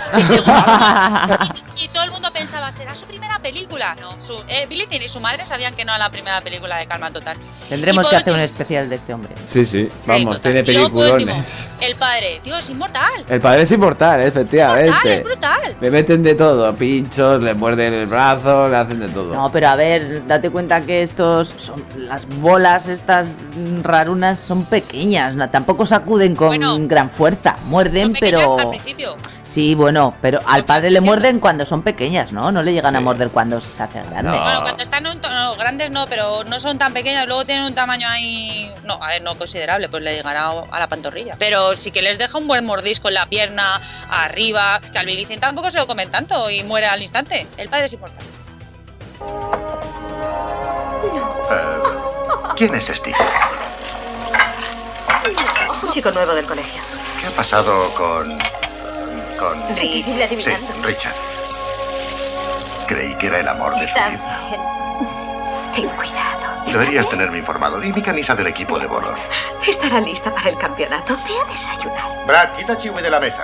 Y todo el mundo pensaba, ¿será su primera película? No, Billy Zane y su madre sabían que no era la primera película de Calma Total. Tendremos que hacer un especial de este hombre. Sí, vamos, tiene peliculones. El padre, tío, es inmortal. El padre es inmortal, efectivamente. Es brutal. Le meten de todo, pinchos, le muerden el brazo, le hacen de todo. No, pero a ver, date cuenta que las bolas estas rarunas son pequeñas, tampoco sacuden con gran fuerza, muerden, pero... Al principio, Sí, bueno, pero al padre le muerden cuando son pequeñas, ¿no? No le llegan a morder cuando se hace grande. No. Bueno, cuando están grandes no, pero no son tan pequeñas, luego tienen un tamaño ahí, no considerable, pues le llegará a la pantorrilla. Pero sí que les deja un buen mordisco en la pierna, arriba, que al Bilicín tampoco se lo comen tanto y muere al instante. El padre es importante. ¿Quién es Steve? Un chico nuevo del colegio. ¿Qué ha pasado con...? Sí, le adivinando. Sí, Richard. Creí que era el amor de su vida. Ten cuidado. Deberías tenerme informado. Y mi camisa del equipo de bolos. Estará lista para el campeonato. Ve a desayunar. Brad, quita a Chiwi de la mesa.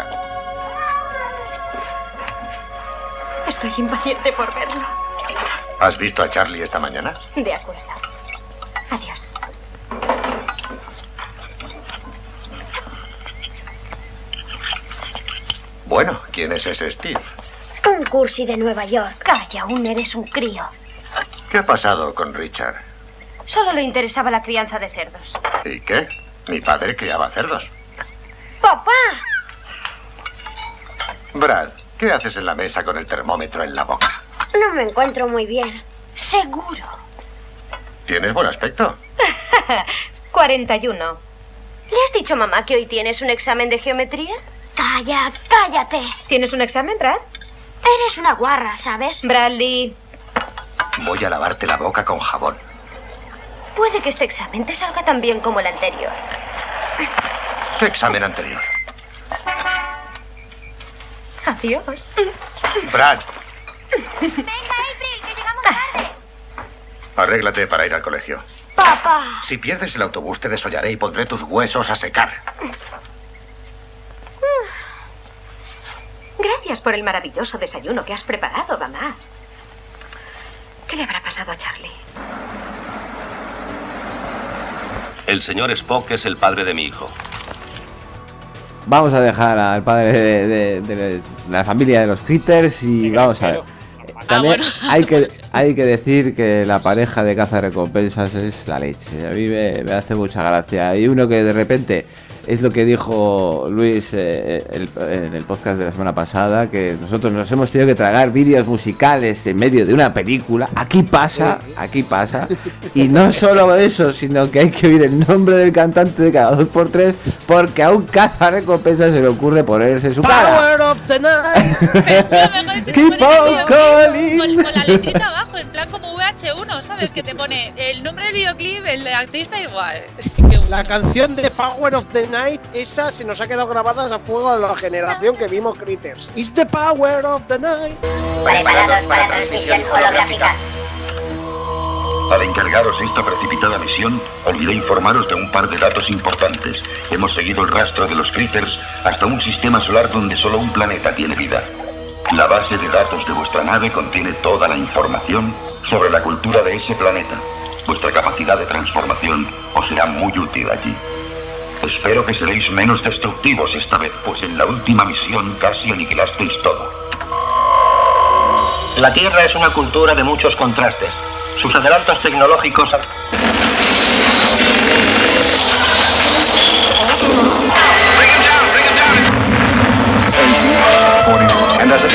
Estoy impaciente por verlo. ¿Has visto a Charlie esta mañana? De acuerdo. Adiós. Bueno, ¿quién es ese Steve? Un cursi de Nueva York. Calla, aún eres un crío. ¿Qué ha pasado con Richard? Solo le interesaba la crianza de cerdos. ¿Y qué? Mi padre criaba cerdos. ¡Papá! Brad, ¿qué haces en la mesa con el termómetro en la boca? No me encuentro muy bien. Seguro. ¿Tienes buen aspecto? 41. ¿Le has dicho a mamá que hoy tienes un examen de geometría? Calla, cállate. ¿Tienes un examen, Brad? Eres una guarra, ¿sabes? Bradley. Voy a lavarte la boca con jabón. Puede que este examen te salga tan bien como el anterior. ¿Qué examen anterior? Adiós. Brad, Venga, April, que llegamos tarde. arréglate para ir al colegio. Papá. Si pierdes el autobús te desollaré y pondré tus huesos a secar. Gracias por el maravilloso desayuno que has preparado, mamá. ¿Qué le habrá pasado a Charlie? El señor Spock es el padre de mi hijo. Vamos a dejar al padre de la familia de los Critters y vamos a ver. También hay que decir que la pareja de cazarrecompensas es la leche. A mí me hace mucha gracia. Hay uno que de repente, es lo que dijo Luis en el podcast de la semana pasada, que nosotros nos hemos tenido que tragar vídeos musicales en medio de una película. Aquí pasa. Y no solo eso, sino que hay que oír el nombre del cantante de cada 2x3 porque a un cazarrecompensas se le ocurre ponerse su cara. Power of the night. Keep on calling. Con la letrita abajo, en plan como VH1, ¿sabes? Que te pone el nombre del videoclip, el artista igual. La canción de Power of the Night, esa se nos ha quedado grabada a fuego a la generación que vimos Critters. It's the Power of the Night. Preparados para transmisión holográfica. Para encargaros esta precipitada misión, olvidé informaros de un par de datos importantes. Hemos seguido el rastro de los Critters hasta un sistema solar donde solo un planeta tiene vida. La base de datos de vuestra nave contiene toda la información sobre la cultura de ese planeta. Vuestra capacidad de transformación os será muy útil allí. Espero que seréis menos destructivos esta vez, pues en la última misión casi aniquilasteis todo. La Tierra es una cultura de muchos contrastes. Sus adelantos tecnológicos... And as a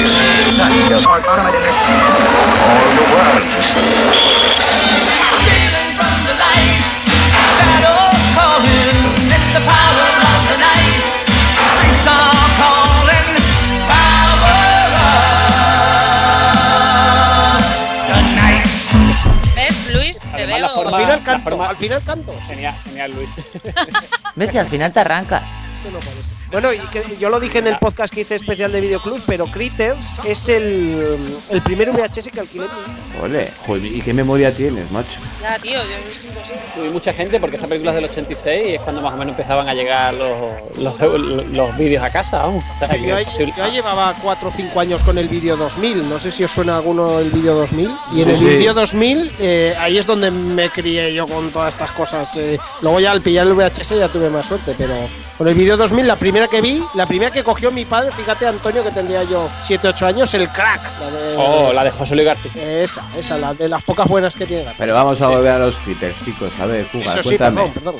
¿Ves, Luis? Te veo. Al final canto. Genial, Luis. ¿Ves? Si al final te arranca. Esto no parece. Bueno, y que yo lo dije en el podcast que hice especial de Videoclubs, pero Critters es el primer VHS que alquilé en mi vida. Ole, joder, ¿y qué memoria tienes, macho? Ya, tío, yo es imposible. Y mucha gente, porque esa película es del 86 y es cuando más o menos empezaban a llegar los vídeos a casa, vamos. O sea, yo ya llevaba 4 o 5 años con el vídeo 2000, no sé si os suena alguno el vídeo 2000. Y en el vídeo 2000, ahí es donde me crié yo con todas estas cosas. Luego ya al pillar el VHS ya tuve más suerte, pero con el vídeo Año 2000, la primera que cogió mi padre, fíjate, Antonio, que tendría yo 7, 8 años, el Crack. La de José Luis García. Esa, la de las pocas buenas que tiene. Pero vamos a volver a los Critters, chicos. A ver, Cuga, eso sí, cuéntame. perdón.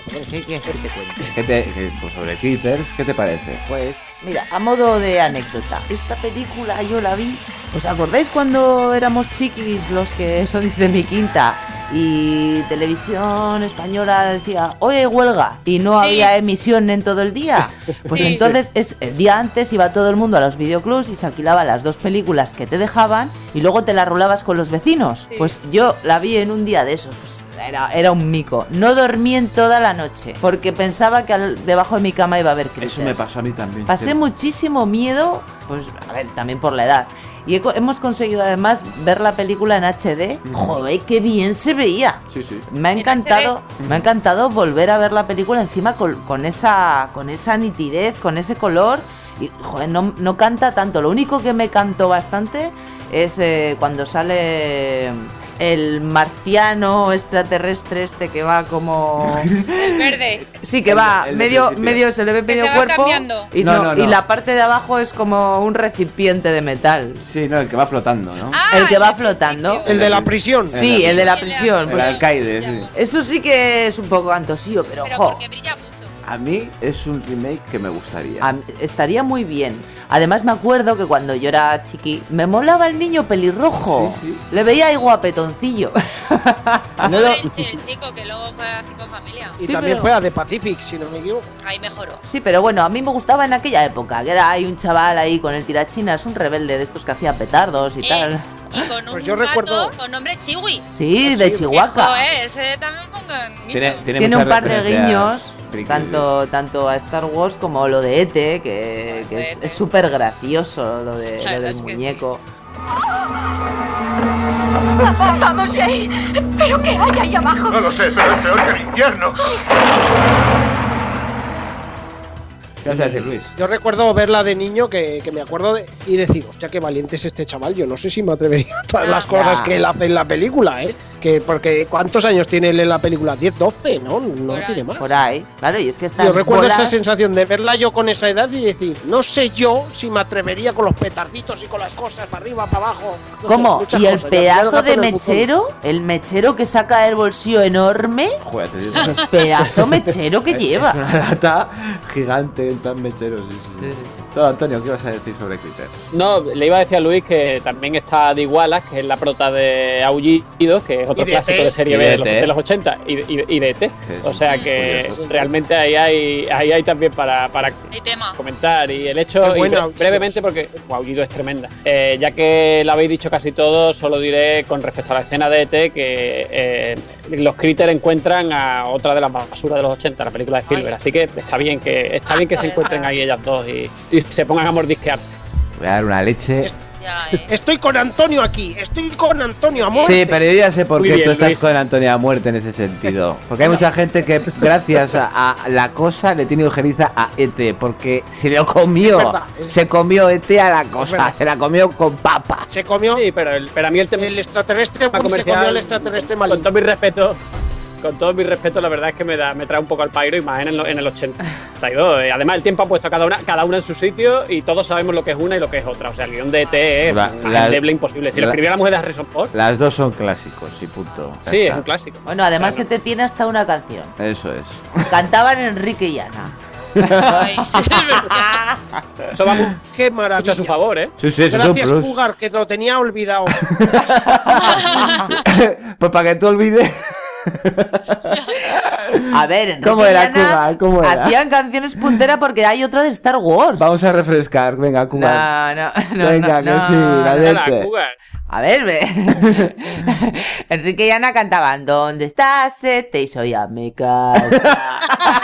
Pues sobre Critters, ¿qué te parece? Pues mira, a modo de anécdota, esta película yo la vi. ¿Os acordáis cuando éramos chiquis los que sois de mi quinta? Y Televisión Española decía, oye, huelga, y no había emisión en todo el día. Pues entonces el día antes iba todo el mundo a los videoclubs y se alquilaba las 2 películas que te dejaban y luego te las rolabas con los vecinos. Pues yo la vi en un día de esos, pues era un mico. No dormí en toda la noche porque pensaba que debajo de mi cama iba a haber Critters. Eso me pasó a mí también. Pasé muchísimo miedo, pues a ver, también por la edad. Y hemos conseguido además ver la película en HD. Joder, qué bien se veía. Sí. Me ha encantado volver a ver la película encima con esa nitidez, con ese color. Y joder, no canta tanto. Lo único que me cantó bastante es cuando sale el marciano extraterrestre que va como... El verde. Sí, que va medio se le ve medio cuerpo y, y la parte de abajo es como un recipiente de metal. Sí, no, el que va flotando, ¿no? El que va flotando. El de la prisión. Sí, el de la prisión. El alcaide, sí. Eso sí que es un poco antosío, pero porque brilla mucho. A mí es un remake que me gustaría. Estaría muy bien. Además me acuerdo que cuando yo era chiqui me molaba el niño pelirrojo. Sí. Le veía ahí guapetoncillo. El chico que luego fue a Cinco Familia. Y también fue a The Pacific, si no me equivoco. Ahí mejoró. Sí, pero bueno, a mí me gustaba en aquella época, que era ahí un chaval ahí con el tirachinas, un rebelde de estos que hacía petardos y tal. Y con pues un yo recuerdo con nombre Chiwi. Sí, de Chihuahua. Ese también pongo Tiene un par de guiños. Tanto a Star Wars como lo de E.T., que es súper gracioso lo del muñeco. Vamos, Jay. ¿Pero qué hay ahí abajo? No lo sé, pero es peor que el infierno. ¿Qué vas a decir, Luis? Yo recuerdo verla de niño que me acuerdo y decir, hostia, qué valiente es este chaval. Yo no sé si me atrevería a todas las cosas que él hace en la película, porque ¿cuántos años tiene él en la película? 10, 12, ¿no? No tiene más. Por ahí, claro, y es que está. Yo recuerdo esa sensación de verla yo con esa edad y decir, no sé yo si me atrevería con los petarditos y con las cosas para arriba, para abajo. No ¿Cómo? Sé, ¿Y el cosas. pedazo de mechero? El mechero que saca del bolsillo enorme. Joder, te digo. Es pedazo mechero que lleva. Es una lata gigante en tan mechero, sí. Todo, Antonio, ¿qué vas a decir sobre Critters? No, le iba a decir a Luis que también está Dee Wallace, que es la prota de Aullidos, que es otro clásico de serie B de los 80, y de E.T. O sea que realmente ahí hay también para comentar. Y el hecho, brevemente, porque Aullido es tremenda. Ya que lo habéis dicho casi todo, solo diré con respecto a la escena de E.T. que los Critters encuentran a otra de las basuras de los 80, la película de Spielberg. Así que está bien que se encuentren ahí ellas dos y se pongan a mordisquearse. Voy a dar una leche. Estoy con Antonio aquí, estoy con Antonio a muerte. Sí, pero yo ya sé por Muy qué bien, tú estás Luis. con Antonio a muerte en ese sentido. Porque hay mucha gente que gracias a la cosa le tiene ojeriza a E.T. porque se lo comió. Es verdad, se comió E.T. a la cosa, se la comió con papa. Se comió. Sí, pero a mí el tema extraterrestre se comió el extraterrestre maligno. Con todo mi respeto, la verdad es que me trae un poco al pairo y más en el 82. Además, el tiempo ha puesto a cada una en su sitio y todos sabemos lo que es una y lo que es otra. O sea, el guión de E.T. es endeble, imposible. Si lo escribiera la mujer de Harrison Ford. Las dos son clásicos y punto. Sí, es un clásico. Bueno, además se te tiene hasta una canción. Eso es. Cantaban Enrique y Ana. Eso va Qué maravilla. mucho a su favor, ¿eh? Sí, eso Gracias, es un plus. Cougar, que te lo tenía olvidado. Pues para que tú olvides. A ver, Enrique ¿Cómo y era, Ana Cougar? ¿Cómo era? hacían canciones punteras porque hay otra de Star Wars. Vamos a refrescar, venga, Cougar. No, venga, no, que sí, la leche. A ver, ve. Enrique y Ana cantaban ¿Dónde estás, E.T.? Y soy a mi casa.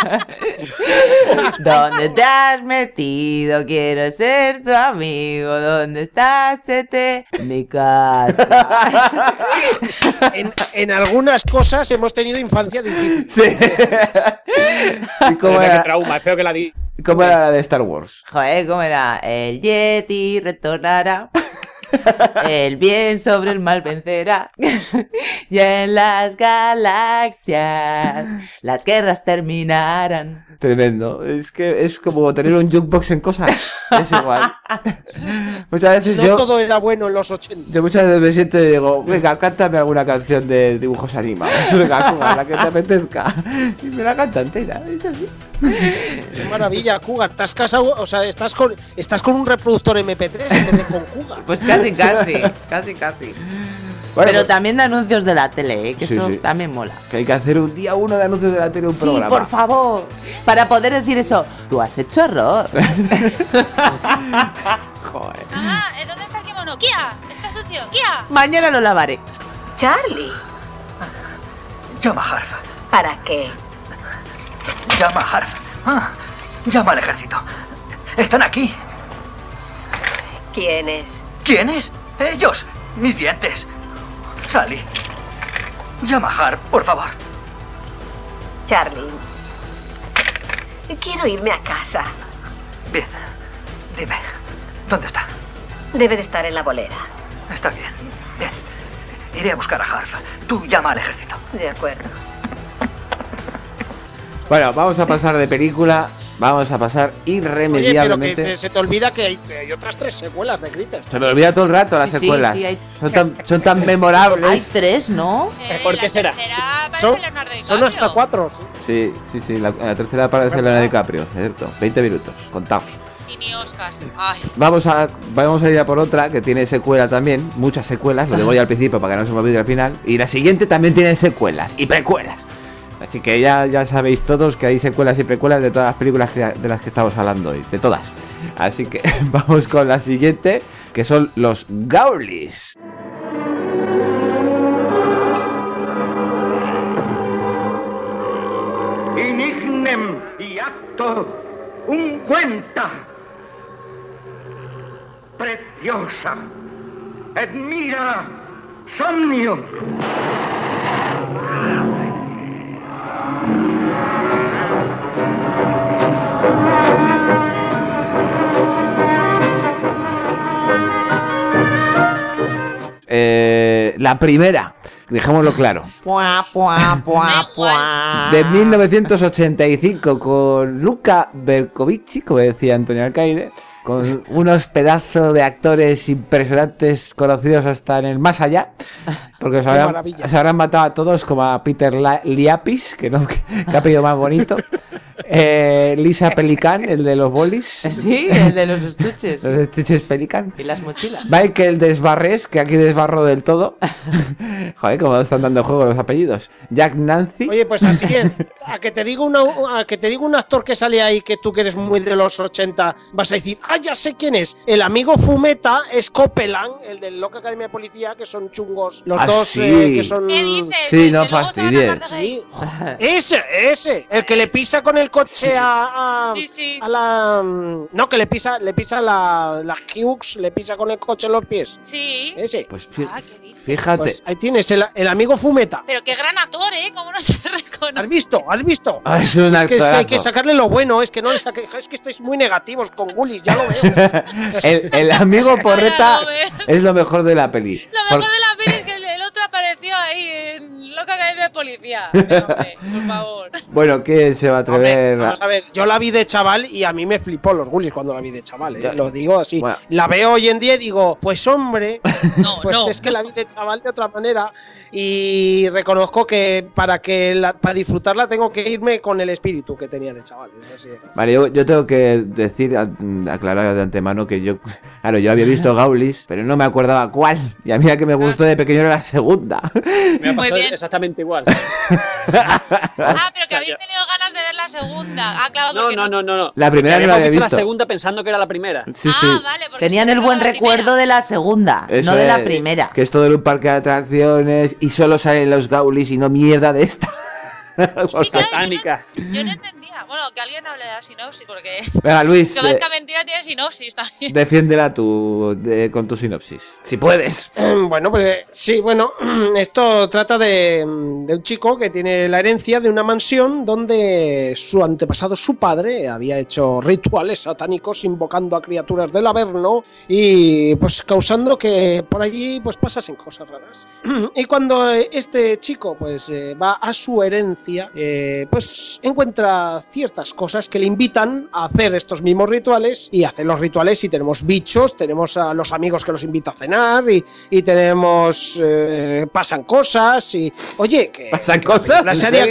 ¿Dónde te has metido? Quiero ser tu amigo. ¿Dónde estás, E.T.? Mi casa. En algunas cosas hemos tenido infancia difícil. Sí. ¿Y cómo Qué era? trauma, espero que la di. ¿Cómo era la de Star Wars? Joder, ¿cómo era? El Yeti retornará. El bien sobre el mal vencerá. Y en las galaxias las guerras terminarán. Tremendo. Es que es como tener un jukebox en cosas. Es igual. Muchas veces no todo era bueno en los 80. Yo muchas veces me siento y digo, venga, cántame alguna canción de dibujos animados. Venga, Cougar, la que te apetezca. Y me la canta entera. Es así. Qué maravilla, Cougar. ¿Te has casado? O sea, estás con un reproductor MP3 en vez de con Cougar. Pues casi. Bueno, pero también de anuncios de la tele, que sí, eso también mola. Que hay que hacer un día uno de anuncios de la tele, un programa. Sí, por favor. Para poder decir eso, tú has hecho error. Joder. Ah, ¿dónde está el kimono? ¡Kia! ¡Está sucio! ¡Kia! Mañana lo lavaré. Charlie. Llama a Harf. ¿Para qué? Llama a Harf. Llama al ejército. Están aquí. ¿Quiénes? ¿Quiénes? Ellos. Mis dientes. Sally. Llama a Harf, por favor. Charlie. Quiero irme a casa. Bien. Dime, ¿dónde está? Debe de estar en la bolera. Está bien. Bien. Iré a buscar a Harf. Tú llama al ejército. De acuerdo. Bueno, vamos a pasar de película. Vamos a pasar irremediablemente. Oye, pero que se te olvida que hay otras 3 secuelas de Critters. Se me olvida todo el rato las secuelas. Sí, hay... son tan memorables. Hay 3, ¿no? ¿Por qué será? Son hasta 4. Sí. La tercera aparece Leonardo DiCaprio, cierto. 20 minutos, contados. Y ni Oscar. Ay. Vamos a ir a por otra que tiene secuela también. Muchas secuelas, lo digo ya al principio para que no se me olvide al final. Y la siguiente también tiene secuelas y precuelas. Así que ya sabéis todos que hay secuelas y precuelas de todas las películas de las que estamos hablando hoy. De todas. Así que vamos con la siguiente, que son los Gourlis. In ignem iacto unguenta preciosa et mira somnium. La primera, dejémoslo claro. De 1985 con Luca Bercovici, como decía Antonio Alcaide, con unos pedazos de actores impresionantes conocidos hasta en el más allá, porque se habrán matado a todos, como a Peter Liapis, que ha pedido más bonito. Lisa Pelican, el de los bolis. Sí, el de los estuches. Los estuches Pelican. Y las mochilas. Michael Desbarres, que aquí desbarro del todo. Joder, cómo están dando juego los apellidos. Jack Nancy. Oye, pues así es. A que te digo un actor que sale ahí que tú que eres muy de los 80, vas a decir, ya sé quién es. El amigo Fumeta es Copeland, el del Loca Academia de Policía, que son chungos. Los dos sí. Que son... ¿Qué dices? Sí, no fastidies. Sí. Ese. El que le pisa con el coche a la... No, que le pisa la Hughes, le pisa con el coche en los pies. Sí. Ese. Pues fíjate. Pues ahí tienes el amigo Fumeta. Pero qué gran actor, ¿eh? ¿Cómo no se reconoce? ¿Has visto? Es un es que hay que sacarle lo bueno, es que no le saqué, es que estáis muy negativos con Gullis, ya lo veo. el amigo Porreta es lo mejor de la peli. Lo mejor de la peli es que el otro apareció ahí en Loca Academia de Policía. Hombre, por favor. Bueno, ¿quién se va a atrever? Vamos a ver, yo la vi de chaval y a mí me flipó los Gullis cuando la vi de chaval, ¿eh? Lo digo así. Bueno. La veo hoy en día y digo, pues hombre, es que la vi de chaval de otra manera y reconozco que para disfrutarla tengo que irme con el espíritu que tenía de chaval. Vale, yo tengo que decir, aclarar de antemano que yo había visto Gourlis, pero no me acordaba cuál. Y a mí la que me gustó de pequeño era la segunda. Me ha pasado exactamente igual. Pero que habéis tenido ganas de ver la segunda. Claro, no. La primera no la había visto. La segunda pensando que era la primera. Sí. Vale. Tenían el buen recuerdo de la segunda, no de la primera. Que es todo en un parque de atracciones y solo salen los Gourlis y no mierda de esta. Satánica. Yo no entendía. buena. Bueno, que alguien hable de la sinopsis, porque... Venga, Luis, que Blanca Mentira tiene sinopsis también. defiéndela tú con tu sinopsis, si puedes. Bueno, pues sí, bueno, esto trata de un chico que tiene la herencia de una mansión donde su antepasado, su padre, había hecho rituales satánicos invocando a criaturas del Averno y pues causando que por allí pues pasasen cosas raras. Y cuando este chico pues va a su herencia, pues encuentra ciertas cosas que le invitan a hacer estos mismos rituales, y hace los rituales y tenemos bichos, tenemos a los amigos que los invita a cenar y tenemos pasan cosas y oye, que pasan cosas,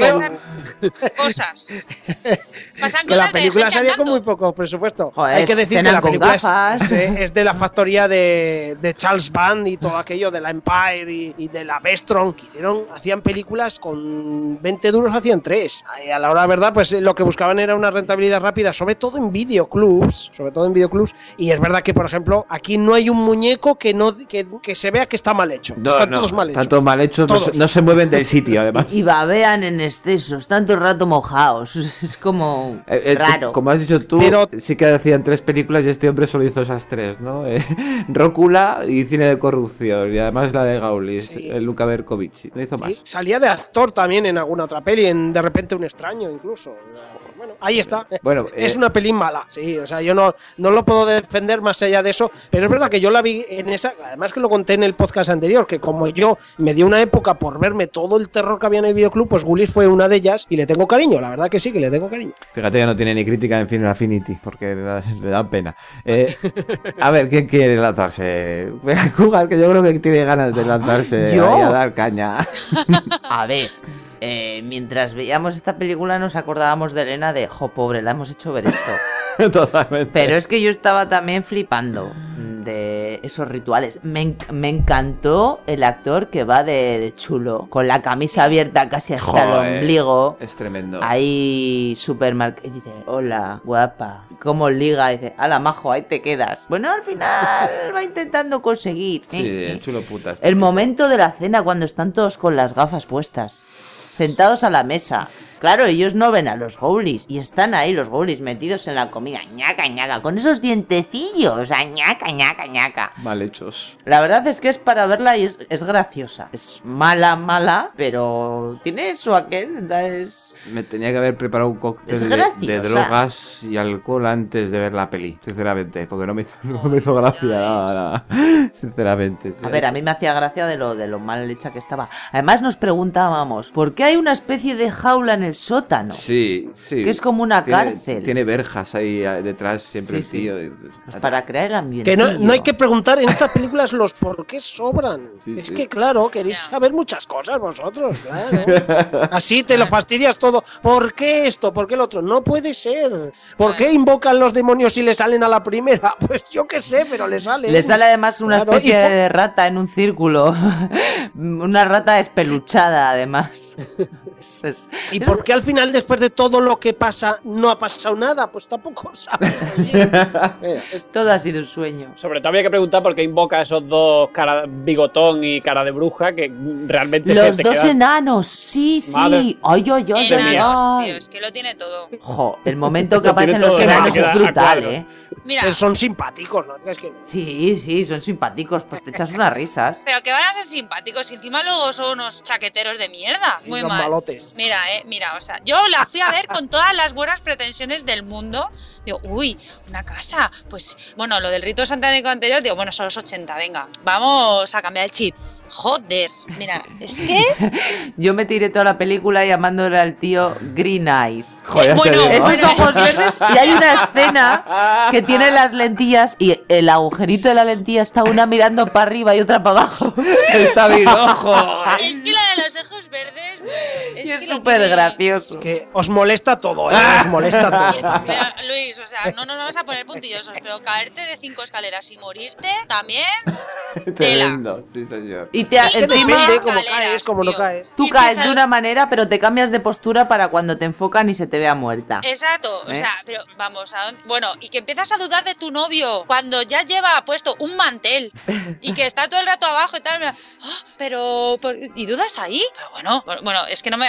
cosas. Pasan que la cosas película salía con muy poco presupuesto. Joder, hay que decir que la película es de la factoría de Charles Band y todo aquello de la Empire y de la Vestron, que hacían películas con 20 duros, hacían 3. Y a la hora de verdad, pues lo que buscaban era una rentabilidad rápida, sobre todo en videoclubs, y es verdad que, por ejemplo, aquí no hay un muñeco que se vea que está mal hecho. Están todos mal hechos. Están todos mal hechos, no se mueven del sitio, además. Y babean en exceso, están todo el rato mojados. Es como raro. Como has dicho tú, sí que hacían 3 películas y este hombre solo hizo esas 3, ¿no? Rócula y Cine de corrupción, y además la de Gaulis, Luka Berkovich. No hizo más. Salía de actor también en alguna otra peli, en De repente un extraño incluso. Bueno, ahí está. Bueno, es una peli mala, sí, o sea, yo no lo puedo defender más allá de eso, pero es verdad que yo la vi en esa, además que lo conté en el podcast anterior, que como yo me dio una época por verme todo el terror que había en el videoclub, pues Gullis fue una de ellas y le tengo cariño, la verdad que sí, que le tengo cariño. Fíjate que no tiene ni crítica en Final Affinity, porque le da pena. A ver, ¿quién quiere lanzarse? Cougar, que yo creo que tiene ganas de lanzarse ¿Yo? ahí a dar caña. A ver, mientras veíamos esta película nos acordábamos de Elena de, pobre, la hemos hecho ver esto. Totalmente. Pero es que yo estaba también flipando de esos rituales. Me encantó el actor que va de chulo, con la camisa abierta casi hasta el ombligo. Es tremendo. Ahí supermarket y dice, hola, guapa. ¿Cómo liga? Y dice, ala, majo, ahí te quedas. Bueno, al final va intentando conseguir. Sí, chulo putas. El momento de la cena cuando están todos con las gafas puestas, sentados a la mesa. Claro, ellos no ven a los Goulis y están ahí los Goulis metidos en la comida, ñaca, ñaca, con esos dientecillos, ñaca, ñaca, ñaca. Mal hechos. La verdad es que es para verla y es graciosa. Es mala, pero tiene eso aquel, Me tenía que haber preparado un cóctel de drogas y alcohol antes de ver la peli, sinceramente, porque no me hizo gracia nada, sinceramente. A ver, a mí me hacía gracia de lo mal hecha que estaba. Además nos preguntábamos, ¿por qué hay una especie de jaula en el sótano? Sí. Que es como una cárcel. Tiene verjas ahí detrás siempre el tío. Pues para crear el ambiente. Que no hay que preguntar en estas películas los por qué sobran. Es que claro, queréis saber muchas cosas vosotros, claro. Así te lo fastidias todo. ¿Por qué esto? ¿Por qué el otro? No puede ser. ¿Por qué invocan los demonios y le salen a la primera? Pues yo qué sé, pero le sale. Le sale además una especie de rata en un círculo. Una rata espeluchada, además. ¿Y por qué al final, después de todo lo que pasa, no ha pasado nada? Pues tampoco sabes. Todo ha sido un sueño. Sobre todo había que preguntar por qué invoca a esos dos, cara bigotón y cara de bruja, que realmente los dos enanos, sí. Madre. Ay, enanos, tío, es que lo tiene todo. Jo, el momento que aparecen los enanos es brutal, Mira. Son simpáticos, ¿no? Es que... Sí, son simpáticos, pues te echas unas risas. Pero que van a ser simpáticos y encima luego son unos chaqueteros de mierda. Muy mal. Malotes. Mira, o sea, yo la fui a ver con todas las buenas pretensiones del mundo. Digo, uy, una casa. Pues, bueno, lo del rito satánico anterior, digo, bueno, son los 80, venga, vamos a cambiar el chip. Joder, mira, es que... Yo me tiré toda la película llamándole al tío Green Eyes. Joder, esos ojos verdes. Y hay una escena que tiene las lentillas y el agujerito de la lentilla está una mirando para arriba y otra para abajo. Está bien, ojo. Es que la de los ojos verdes... Es súper gracioso. Es que os molesta todo, os molesta todo también. Pero, Luis, o sea, no nos vamos a poner puntillosos, pero caerte de 5 escaleras y morirte también... Tremendo, sí señor. Y depende cómo caes, cómo no caes. Tú caes de una manera, pero te cambias de postura para cuando te enfocan y se te vea muerta. Exacto, o sea, pero vamos, bueno, y que empiezas a dudar de tu novio cuando ya lleva puesto un mantel y que está todo el rato abajo y tal, pero ¿y dudas ahí? Pero bueno, es que no me voy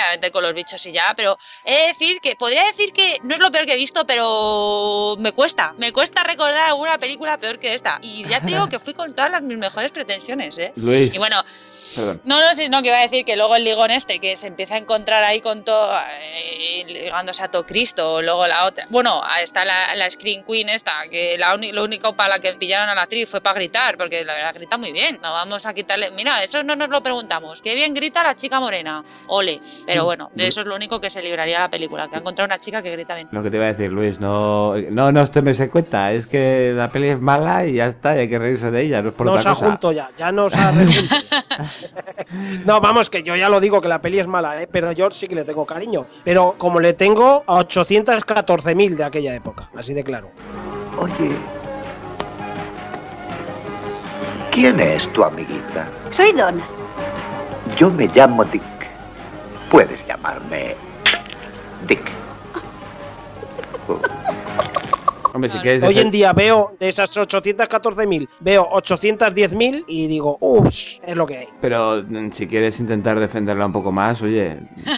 voy a meter con los bichos y ya, pero podría decir que no es lo peor que he visto, pero me cuesta recordar alguna película peor que esta. Y ya te digo que fui con todas mis mejores pretensiones, Luis. Y bueno, perdón. no, que iba a decir que luego el ligón que se empieza a encontrar ahí con todo, ligándose a todo Cristo, luego la otra. Bueno, está la Scream Queen que lo único para la que pillaron a la actriz fue para gritar, porque la verdad grita muy bien. No vamos a quitarle. Mira, eso no nos lo preguntamos. Qué bien grita la chica morena. Ole. Pero bueno, de eso es lo único que se libraría la película, que ha encontrado una chica que grita bien. Lo que te iba a decir, Luis, no os tomes en cuenta. Es que la peli es mala y ya está, y hay que reírse de ella. No es por otra cosa. Nos ha junto ya nos ha rejunto. No, vamos, que yo ya lo digo, que la peli es mala, pero yo sí que le tengo cariño. Pero como le tengo a 814.000 de aquella época, así de claro. Oye, ¿quién es tu amiguita? Soy Donna. Yo me llamo Dick. Puedes llamarme Dick. Hombre, si quieres Hoy en día veo de esas 814.000, veo 810.000 y digo, uff, es lo que hay. Pero si quieres intentar defenderla un poco más, oye,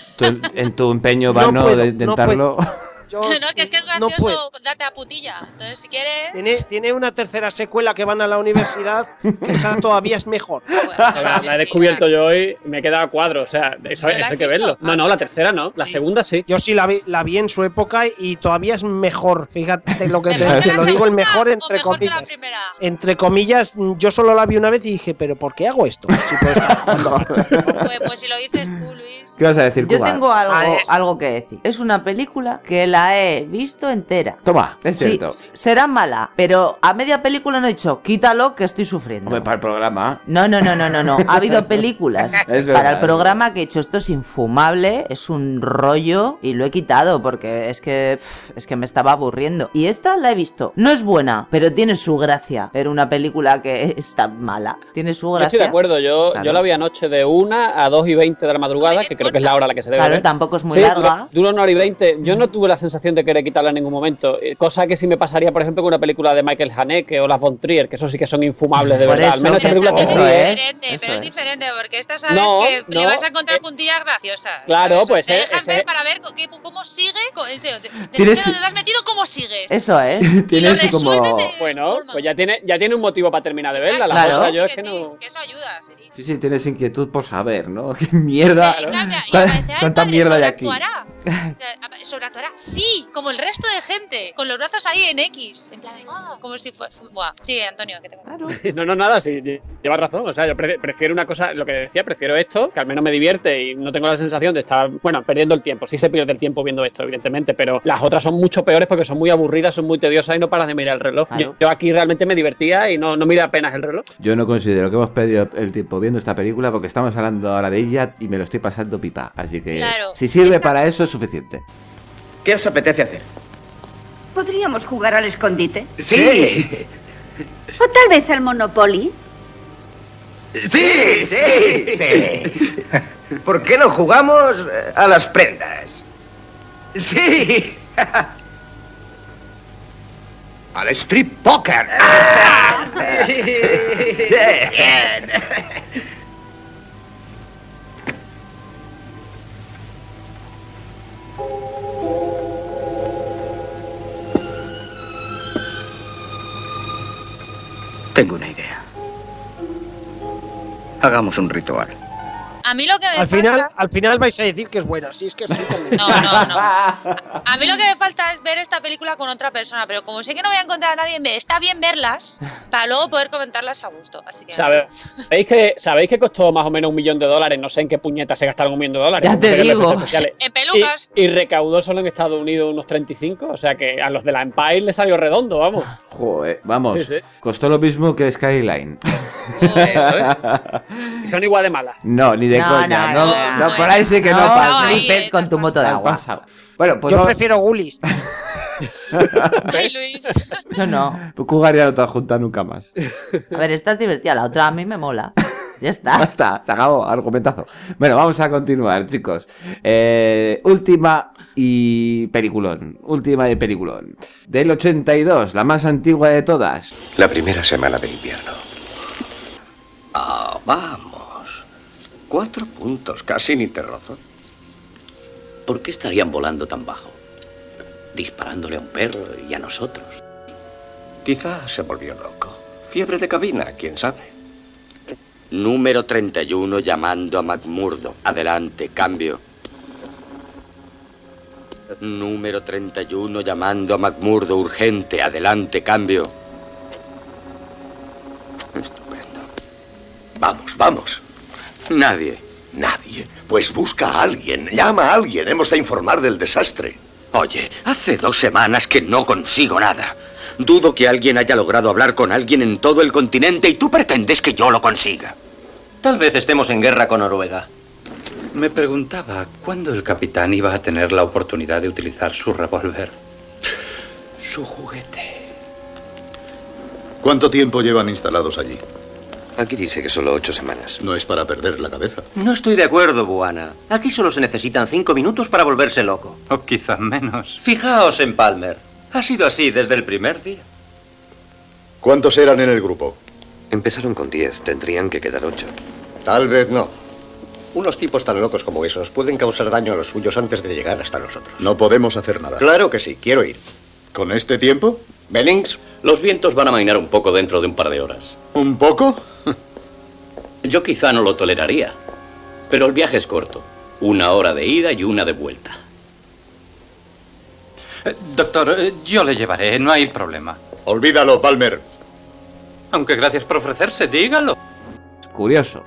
en tu empeño vano de intentarlo... Que es gracioso darte a putilla. Entonces, si quieres... Tiene una tercera secuela que van a la universidad, que esa todavía es mejor. La he descubierto yo hoy, me he quedado a cuadro. O sea, eso hay que verlo. No, la tercera no. La segunda sí. Yo sí la vi en su época y todavía es mejor. Fíjate lo que te lo digo, el mejor entre comillas. Entre comillas, yo solo la vi una vez y dije, ¿pero por qué hago esto? Si puedo estar pues si lo dices tú, Luis. ¿Qué vas a decir, Cuba? Yo tengo algo que decir. Es una película que la he visto entera. Toma, es cierto. Será mala, pero a media película no he dicho, quítalo que estoy sufriendo. Hombre, para el programa. No. Ha habido películas para el programa que he hecho, esto es infumable, es un rollo y lo he quitado porque es que me estaba aburriendo. Y esta la he visto. No es buena, pero tiene su gracia. Era una película que está mala. Tiene su gracia. Yo estoy de acuerdo. Yo la vi anoche de 1 a 2:20 de la madrugada, que creo que es la hora a la que se debe ver. Tampoco es muy larga. Dura 1 hora y 20. Yo no tuve la sensación de querer quitarla en ningún momento. Cosa que sí me pasaría, por ejemplo, con una película de Michael Haneke o Las von Trier, que eso sí que son infumables de verdad. Al menos esta película es diferente, porque esta sabes que le vas a encontrar puntillas graciosas. Claro, pues te dejan ver para ver cómo sigue. ¿Dónde te has metido? ¿Cómo sigues? Eso es. Tienes como... Bueno, pues ya tiene un motivo para terminar de verla. La claro. otra yo es que no... que eso ayuda. Sí, tienes inquietud por saber, ¿no? ¿Qué mierda? ¿Cuánta mierda hay aquí? Sobreactuará, sí, como el resto de gente, con los brazos ahí en X, en plan, como si fuera... Buah, sigue, Antonio, que tengo... No, nada, sí, llevas razón, o sea, yo prefiero una cosa, lo que decía, prefiero esto, que al menos me divierte y no tengo la sensación de estar, bueno, perdiendo el tiempo, sí se pierde el tiempo viendo esto, evidentemente, pero las otras son mucho peores porque son muy aburridas, son muy tediosas y no paras de mirar el reloj. Claro. Yo aquí realmente me divertía y no miré apenas el reloj. Yo no considero que hemos perdido el tiempo viendo esta película porque estamos hablando ahora de ella y me lo estoy pasando pipa, así que si sirve para eso es suficiente. ¿Qué os apetece hacer? ¿Podríamos jugar al escondite? Sí. ¿O tal vez al Monopoly? Sí. ¿Por qué no jugamos a las prendas? Sí. Al strip poker. Sí. Bien. Tengo una idea. Hagamos un ritual. A mí lo que me al final vais a decir que es buena, sí, es que estoy conmigo. No. A mí lo que me falta es ver esta película con otra persona, pero como sé que no voy a encontrar a nadie, está bien verlas para luego poder comentarlas a gusto. Así que ¿Sabéis que costó más o menos $1 millón? No sé en qué puñetas se gastaron $1 millón. Ya te digo. En pelucas. Y recaudó solo en Estados Unidos unos 35, o sea que a los de la Empire les salió redondo, vamos. Joder, vamos. Sí. Costó lo mismo que Skyline. Eso es. Y son igual de malas. No, ni de coña. No, por ahí sí que no pasa. Flipes con tu moto de agua. Bueno, pues yo prefiero Gullis. Ay, Luis. Yo no. Cougar ya no te has juntado nunca más. A ver, esta es divertida, la otra a mí me mola. Ya está. Se acabó, argumentazo. Bueno, vamos a continuar, chicos. Última y peliculón. Del 82, la más antigua de todas. La primera semana de invierno. Vamos. 4 puntos, casi ni te rozo. ¿Por qué estarían volando tan bajo? Disparándole a un perro y a nosotros. Quizá se volvió loco. Fiebre de cabina, quién sabe. Número 31 llamando a McMurdo. Adelante, cambio. Número 31 llamando a McMurdo. Urgente, adelante, cambio. Estupendo. Vamos, vamos. Nadie. ¿Nadie? Pues busca a alguien, llama a alguien. Hemos de informar del desastre. Oye, hace 2 semanas que no consigo nada. Dudo que alguien haya logrado hablar con alguien en todo el continente y tú pretendes que yo lo consiga. Tal vez estemos en guerra con Noruega. Me preguntaba cuándo el capitán iba a tener la oportunidad de utilizar su revólver. Su juguete. ¿Cuánto tiempo llevan instalados allí? Aquí dice que solo 8 semanas. No es para perder la cabeza. No estoy de acuerdo, Buana. Aquí solo se necesitan 5 minutos para volverse loco. O quizá menos. Fijaos en Palmer. Ha sido así desde el primer día. ¿Cuántos eran en el grupo? Empezaron con 10. Tendrían que quedar 8. Tal vez no. Unos tipos tan locos como esos pueden causar daño a los suyos antes de llegar hasta nosotros. No podemos hacer nada. Claro que sí. Quiero ir. ¿Con este tiempo? Bennings. Los vientos van a amainar un poco dentro de un par de horas. ¿Un poco? Yo quizá no lo toleraría. Pero el viaje es corto. 1 hora de ida y 1 de vuelta. Doctor, yo le llevaré, no hay problema. Olvídalo, Palmer. Aunque gracias por ofrecerse, dígalo. Curioso.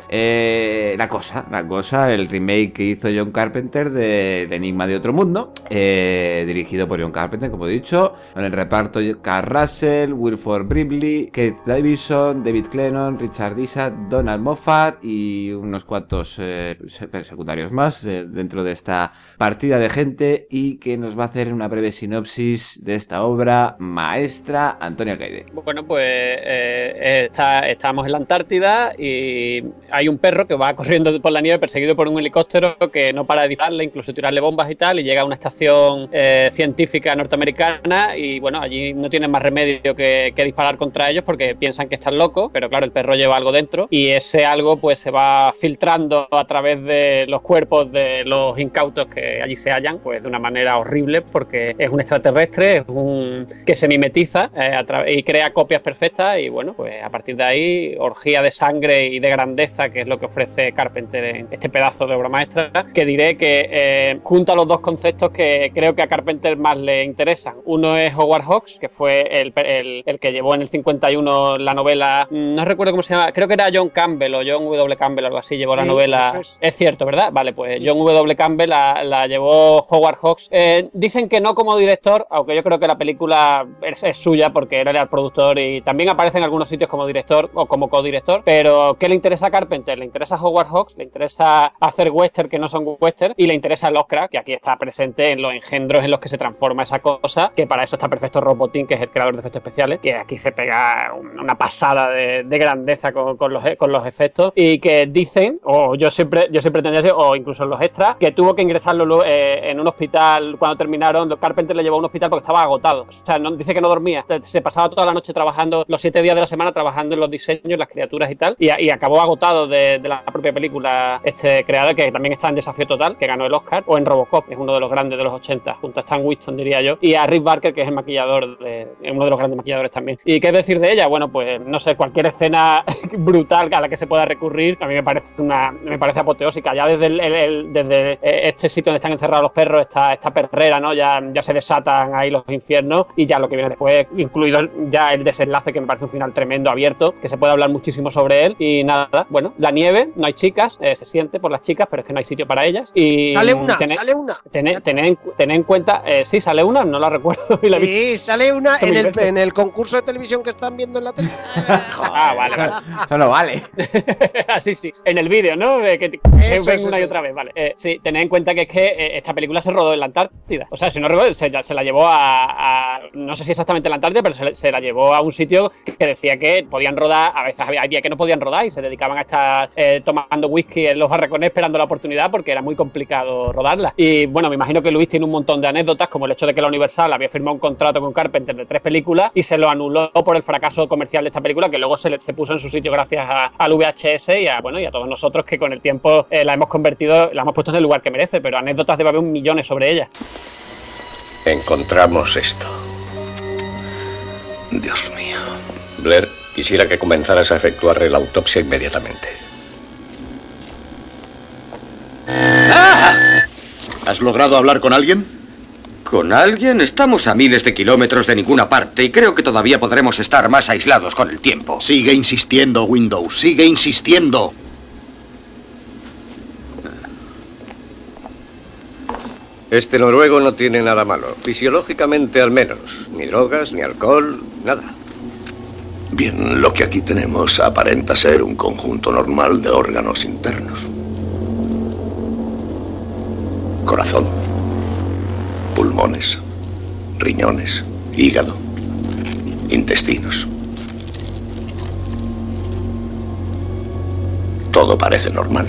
La cosa, el remake que hizo John Carpenter de Enigma de Otro Mundo, dirigido por John Carpenter, como he dicho, con el reparto Carl Russell, Wilford Brimley, Keith Davidson, David Clennon, Richard Issa, Donald Moffat y unos cuantos secundarios más dentro de esta partida de gente, y que nos va a hacer una breve sinopsis de esta obra maestra, Antonio Caide. Bueno, pues estamos en la Antártida y hay un perro que va corriendo por la nieve perseguido por un helicóptero que no para de dispararle, incluso tirarle bombas y tal, y llega a una estación científica norteamericana y bueno, allí no tienen más remedio que disparar contra ellos porque piensan que están locos, pero claro, el perro lleva algo dentro y ese algo pues se va filtrando a través de los cuerpos de los incautos que allí se hallan, pues de una manera horrible, porque es un extraterrestre, es un que se mimetiza y crea copias perfectas, y bueno, pues a partir de ahí, orgía de sangre y de grandeza, que es lo que ofrece Carpenter en este pedazo de obra maestra, que diré que junta los dos conceptos que creo que a Carpenter más le interesan. Uno es Howard Hawks, que fue el que llevó en el 51 la novela, no recuerdo cómo se llama, creo que era John Campbell o John W. Campbell, algo así, llevó la novela. Es cierto, ¿verdad? Vale, pues sí, John W. Campbell la llevó Howard Hawks. Dicen que no como director, aunque yo creo que la película es suya porque él era el productor y también aparece en algunos sitios como director o como codirector, pero ¿qué le interesa a Carpenter? Le interesa a Howard Hawks, le interesa hacer western que no son western, y le interesa el Oscar, que aquí está presente en los engendros en los que se transforma esa cosa, que para eso está perfecto Robotin, que es el creador de efectos especiales, que aquí se pega una pasada de grandeza con los efectos, y que dicen, o yo siempre tendría que decir, o incluso en los extras, que tuvo que ingresarlo en un hospital cuando terminaron. Carpenter le llevó a un hospital porque estaba agotado, o sea, dice que no dormía, se pasaba toda la noche trabajando, los 7 días de la semana trabajando en los diseños, las criaturas y tal, y acabó agotado de la propia película creada, que también está en Desafío Total, que ganó el Oscar, o en Robocop, es uno de los grandes de los 80, junto a Stan Winston, diría yo, y a Rick Barker, que es el maquillador, uno de los grandes maquilladores también. ¿Y qué decir de ella? Bueno, pues no sé, cualquier escena brutal a la que se pueda recurrir, a mí me parece apoteósica. Ya desde este sitio donde están encerrados los perros, esta perrera, ¿no? Ya se desatan ahí los infiernos, y ya lo que viene después, incluido ya el desenlace, que me parece un final tremendo, abierto, que se puede hablar muchísimo sobre él. Y nada, bueno, la nieve, no hay chicas, se siente por las chicas, pero es que no hay sitio para ellas. Y sale una. Tened en cuenta, sí, sale una, no la recuerdo. Sí, sale una en el concurso de televisión que están viendo en la tele. Vale. Eso no vale. Así, sí, en el vídeo, ¿no? Que ven una y otra vez, vale. Sí, tened en cuenta que es que esta película se rodó en la Antártida. O sea, si no recuerdo, se la llevó a no sé si exactamente en la Antártida, pero se la llevó a un sitio que decía que podían rodar, a veces había días que no podían rodar y se dedicaban a estar tomando whisky en los barracones esperando la oportunidad porque era muy complicado rodarla. Y bueno, me imagino que Luis tiene un montón de anécdotas, como el hecho de que la Universal había firmado un contrato con Carpenter de 3 películas y se lo anuló por el fracaso comercial de esta película, que luego se puso en su sitio gracias al VHS y a todos nosotros, que con el tiempo la hemos puesto en el lugar que merece, pero anécdotas debe haber millones sobre ella. Encontramos esto. Dios mío. Blair, quisiera que comenzaras a efectuar la autopsia inmediatamente. ¡Ah! ¿Has logrado hablar con alguien? ¿Con alguien? Estamos a miles de kilómetros de ninguna parte y creo que todavía podremos estar más aislados con el tiempo. Sigue insistiendo, Windows, sigue insistiendo. Este noruego no tiene nada malo, fisiológicamente al menos. Ni drogas, ni alcohol, nada. Bien, lo que aquí tenemos aparenta ser un conjunto normal de órganos internos. Corazón, pulmones, riñones, hígado, intestinos. Todo parece normal.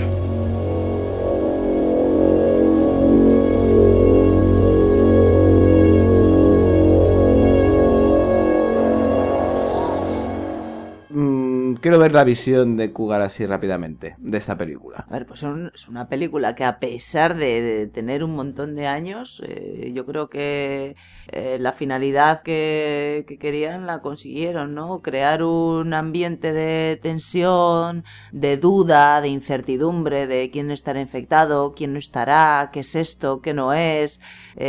Quiero ver la visión de Cougar así rápidamente, de esta película. A ver, pues es una película que a pesar de tener un montón de años, yo creo que la finalidad que querían la consiguieron, ¿no? Crear un ambiente de tensión, de duda, de incertidumbre, de quién estará infectado, quién no estará, qué es esto, qué no es.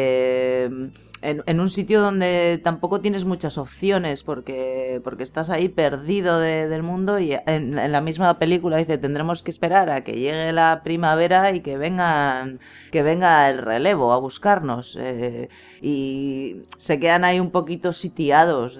En un sitio donde tampoco tienes muchas opciones porque estás ahí perdido del mundo, y en la misma película dice, tendremos que esperar a que llegue la primavera y que venga el relevo a buscarnos, y se quedan ahí un poquito sitiados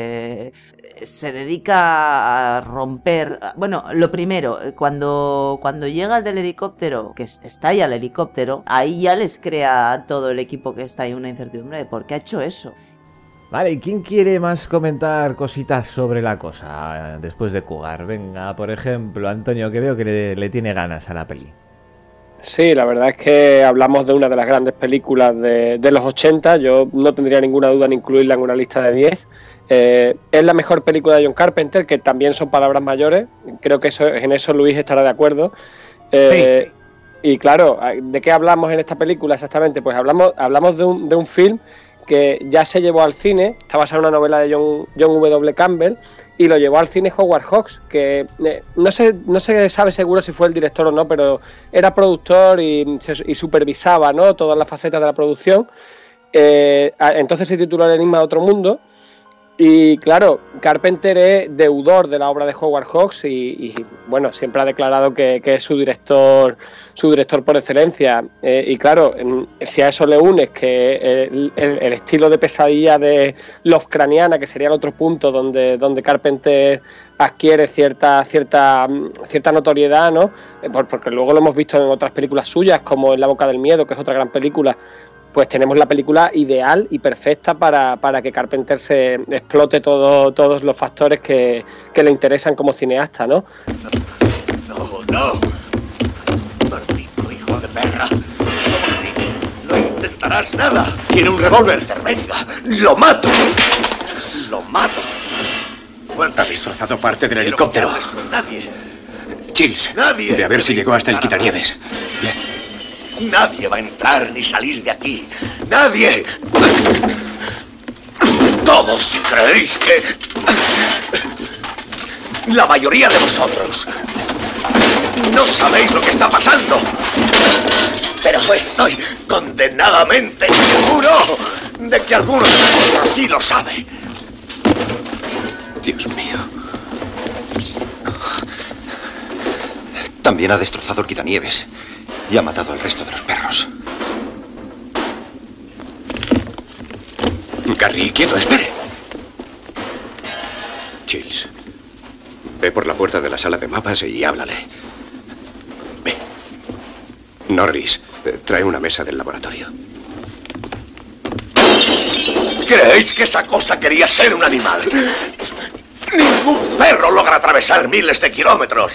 se dedica a romper. Bueno, lo primero, cuando llega el del helicóptero, que estalla el helicóptero, ahí ya les crea a todo el equipo que está ahí una incertidumbre de por qué ha hecho eso. Vale, ¿y quién quiere más comentar cositas sobre la cosa después de Cougar? Venga, por ejemplo, Antonio, que veo que le tiene ganas a la peli. Sí, la verdad es que hablamos de una de las grandes películas de los 80. Yo no tendría ninguna duda en incluirla en una lista de 10. Es la mejor película de John Carpenter, que también son palabras mayores. Creo que en eso Luis estará de acuerdo. Sí. Y claro, ¿de qué hablamos en esta película exactamente? Pues hablamos de un film que ya se llevó al cine, está basado en una novela de John W. Campbell, y lo llevó al cine Howard Hawks, que no se sabe seguro si fue el director o no, pero era productor y supervisaba, ¿no?, todas las facetas de la producción. Entonces se tituló El enigma de otro mundo. Y claro, Carpenter es deudor de la obra de Howard Hawks y bueno, siempre ha declarado que es su director por excelencia. Y claro, si a eso le unes que el estilo de pesadilla de Lovecraftiana, que sería el otro punto donde Carpenter adquiere cierta notoriedad, ¿no? Porque luego lo hemos visto en otras películas suyas, como En la boca del miedo, que es otra gran película. Pues tenemos la película ideal y perfecta para que Carpenter se explote todos los factores que le interesan como cineasta, ¿no? No. Maldito hijo de perra. No intentarás nada. Tiene un revólver. Venga, lo mato. Ha destrozado parte del helicóptero. Nadie. Chills. Nadie. De a ver si llegó hasta el quitanieves. Bien. Nadie va a entrar ni salir de aquí. ¡Nadie! Todos creéis que... La mayoría de vosotros no sabéis lo que está pasando. Pero estoy condenadamente seguro de que alguno de vosotros sí lo sabe. Dios mío. También ha destrozado el quitanieves. Y ha matado al resto de los perros. Carrie, quieto, espere. Chills, ve por la puerta de la sala de mapas y háblale. Ve. Norris, trae una mesa del laboratorio. ¿Creéis que esa cosa quería ser un animal? Ningún perro logra atravesar miles de kilómetros.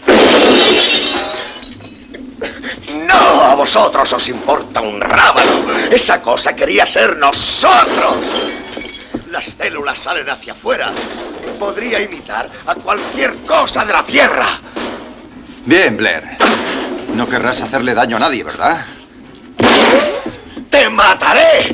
No, a vosotros os importa un rábano. Esa cosa quería ser nosotros. Las células salen hacia afuera. Podría imitar a cualquier cosa de la Tierra. Bien, Blair. No querrás hacerle daño a nadie, ¿verdad? ¡Te mataré!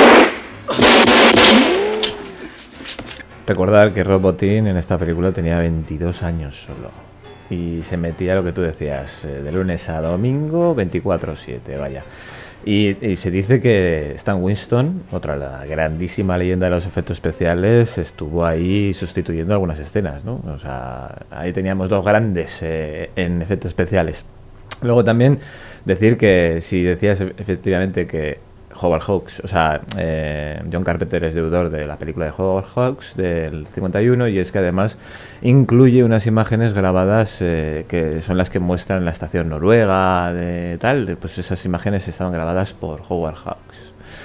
Recordar que Rob Bottin en esta película tenía 22 años solo. Y se metía lo que tú decías, de lunes a domingo, 24/7, vaya. Y se dice que Stan Winston, otra la grandísima leyenda de los efectos especiales, estuvo ahí sustituyendo algunas escenas, ¿no? O sea, ahí teníamos dos grandes en efectos especiales. Luego también decir que si decías efectivamente que Howard Hawks, o sea, John Carpenter es deudor de la película de Howard Hawks del 51, y es que además incluye unas imágenes grabadas que son las que muestran la estación noruega de tal, pues esas imágenes estaban grabadas por Howard Hawks.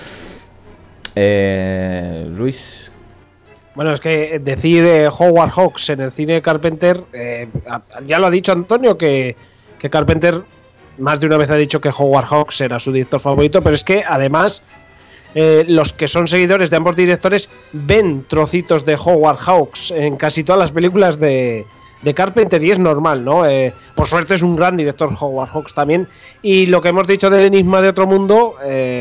Luis. Bueno, es que decir Howard Hawks en el cine de Carpenter, ya lo ha dicho Antonio, que Carpenter más de una vez ha dicho que Howard Hawks era su director favorito, pero es que además los que son seguidores de ambos directores ven trocitos de Howard Hawks en casi todas las películas de Carpenter, y es normal, ¿no? Por suerte es un gran director Howard Hawks también. Y lo que hemos dicho del Enigma de Otro Mundo,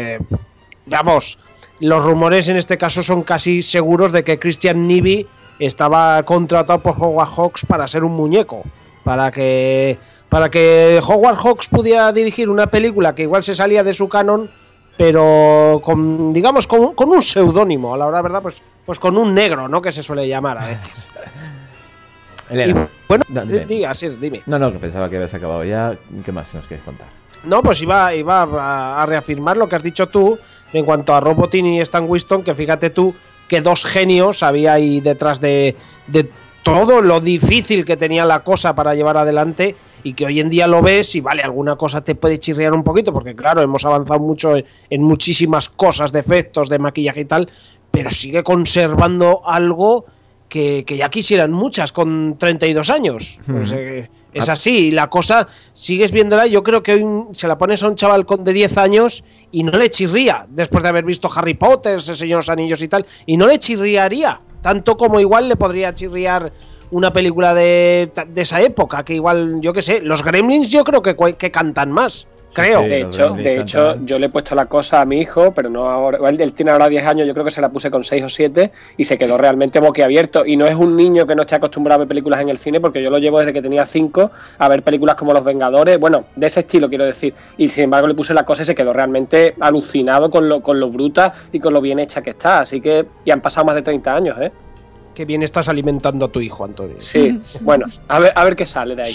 vamos, los rumores en este caso son casi seguros de que Christian Nyby estaba contratado por Howard Hawks para ser un muñeco, para que Howard Hawks pudiera dirigir una película que igual se salía de su canon, pero con, digamos, con un seudónimo, a la hora verdad, pues con un negro, ¿no? Que se suele llamar a veces. Elena, Y, bueno, no, dime. No, que pensaba que habías acabado ya. ¿Qué más nos quieres contar? No, pues iba a reafirmar lo que has dicho tú en cuanto a Rob Bottin y Stan Winston, que fíjate tú que dos genios había ahí detrás de todo lo difícil que tenía la cosa para llevar adelante, y que hoy en día lo ves y vale, alguna cosa te puede chirriar un poquito, porque claro, hemos avanzado mucho en muchísimas cosas de efectos, de maquillaje y tal, pero sigue conservando algo que ya quisieran muchas con 32 años. Pues, es así, y la cosa sigues viéndola. Yo creo que hoy se la pones a un chaval de 10 años y no le chirría, después de haber visto Harry Potter, El Señor de los Anillos y tal, y no le chirriaría tanto como igual le podría chirriar una película de esa época, que igual, yo qué sé, los Gremlins yo creo que cantan más, creo. Sí, de hecho, yo le he puesto la cosa a mi hijo, pero no ahora, él tiene ahora 10 años, yo creo que se la puse con 6 o 7 y se quedó realmente boquiabierto, y no es un niño que no esté acostumbrado a ver películas en el cine, porque yo lo llevo desde que tenía 5 a ver películas como Los Vengadores, bueno, de ese estilo quiero decir, y sin embargo le puse la cosa y se quedó realmente alucinado con lo bruta y con lo bien hecha que está, así que ya han pasado más de 30 años, ¿eh? Qué bien estás alimentando a tu hijo, Antonio. Sí, bueno, a ver qué sale de ahí.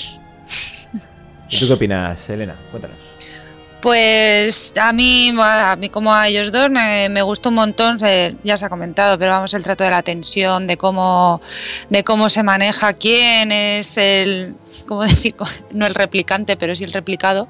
¿Y tú qué opinas, Elena? Cuéntanos. Pues a mí como a ellos dos me gustó un montón, ya se ha comentado, pero vamos, el trato de la tensión, de cómo se maneja, quién es el, ¿cómo decir? No el replicante, pero sí el replicado.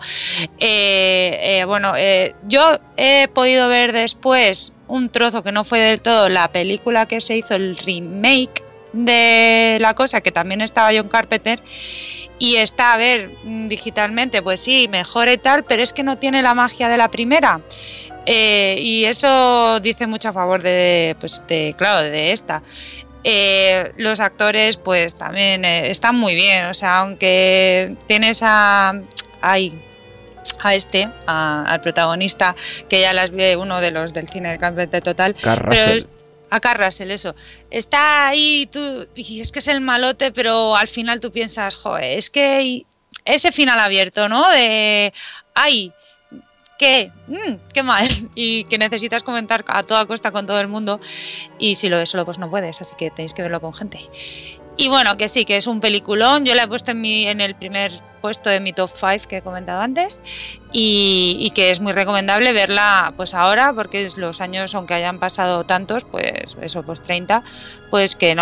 Yo he podido ver después un trozo que no fue del todo la película que se hizo, el remake de La Cosa, que también estaba John Carpenter, y está, a ver, digitalmente, pues sí, mejor y tal, pero es que no tiene la magia de la primera. Y eso dice mucho a favor de esta. Los actores, pues también están muy bien, o sea, aunque tienes al protagonista, que ya las ve uno de los del cine de Carpenter total, pero a Carl Russell, eso, está ahí tú, y es que es el malote, pero al final tú piensas, joder, es que ese final abierto, ¿no? De, ay, qué mal, y que necesitas comentar a toda costa con todo el mundo, y si lo ves solo, pues no puedes, así que tenéis que verlo con gente. Y bueno, que sí, que es un peliculón. Yo la he puesto en el primer puesto de mi top 5 que he comentado antes, y que es muy recomendable verla pues ahora, porque los años, aunque hayan pasado tantos, pues eso, pues 30, pues que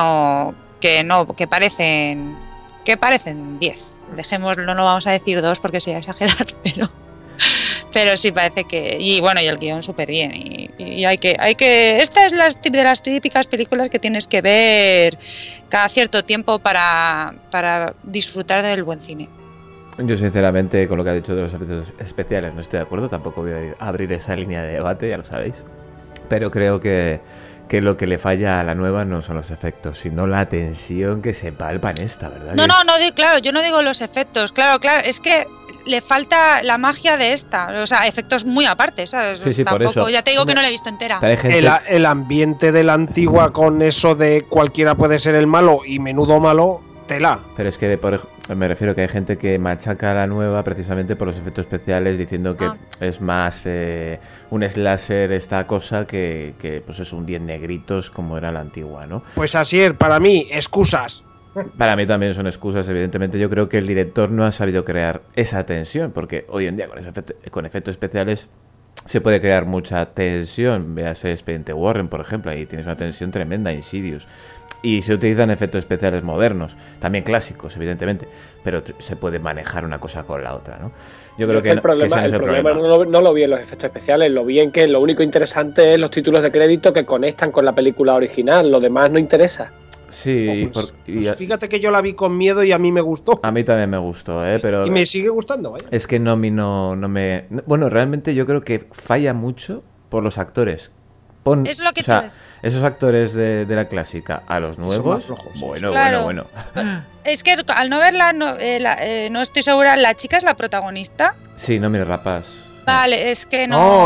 parecen 10. Dejémoslo, no vamos a decir 2 porque sería exagerar, pero sí parece que, y bueno, y el guión súper bien, y Y hay que esta es de las típicas películas que tienes que ver cada cierto tiempo para disfrutar del buen cine. Yo sinceramente con lo que ha dicho de los efectos especiales no estoy de acuerdo, tampoco voy a abrir esa línea de debate, ya lo sabéis, pero creo que lo que le falla a la nueva no son los efectos, sino la tensión que se palpa en esta, ¿verdad? Claro, yo no digo los efectos, claro, es que le falta la magia de esta, o sea, efectos muy aparte, ¿sabes? Sí, tampoco, por eso. Ya te digo que no la he visto entera. El ambiente de la antigua con eso de cualquiera puede ser el malo y menudo malo, tela. Pero es que me refiero que hay gente que machaca a la nueva precisamente por los efectos especiales, diciendo que es más un slasher esta cosa que pues es un 10 negritos como era la antigua, ¿no? Pues así es, para mí, excusas. Para mí también son excusas, evidentemente. Yo creo que el director no ha sabido crear esa tensión, porque hoy en día con efectos especiales se puede crear mucha tensión. Véase Expediente Warren, por ejemplo, ahí tienes una tensión tremenda, Insidious. Y se utilizan efectos especiales modernos, también clásicos, evidentemente, pero se puede manejar una cosa con la otra, ¿no? Yo creo que el problema no lo vi en los efectos especiales, lo vi en que lo único interesante es los títulos de crédito que conectan con la película original, lo demás no interesa. Sí, pues fíjate que yo la vi con miedo y a mí me gustó. A mí también me gustó, pero... Y me sigue gustando, vaya. Es que no me... Bueno, realmente yo creo que falla mucho por los actores. Es lo que esos actores de la clásica a los nuevos, flojos, bueno. Es que al no verla, no estoy segura, ¿la chica es la protagonista? Sí, no mires rapaz. Vale, es que no.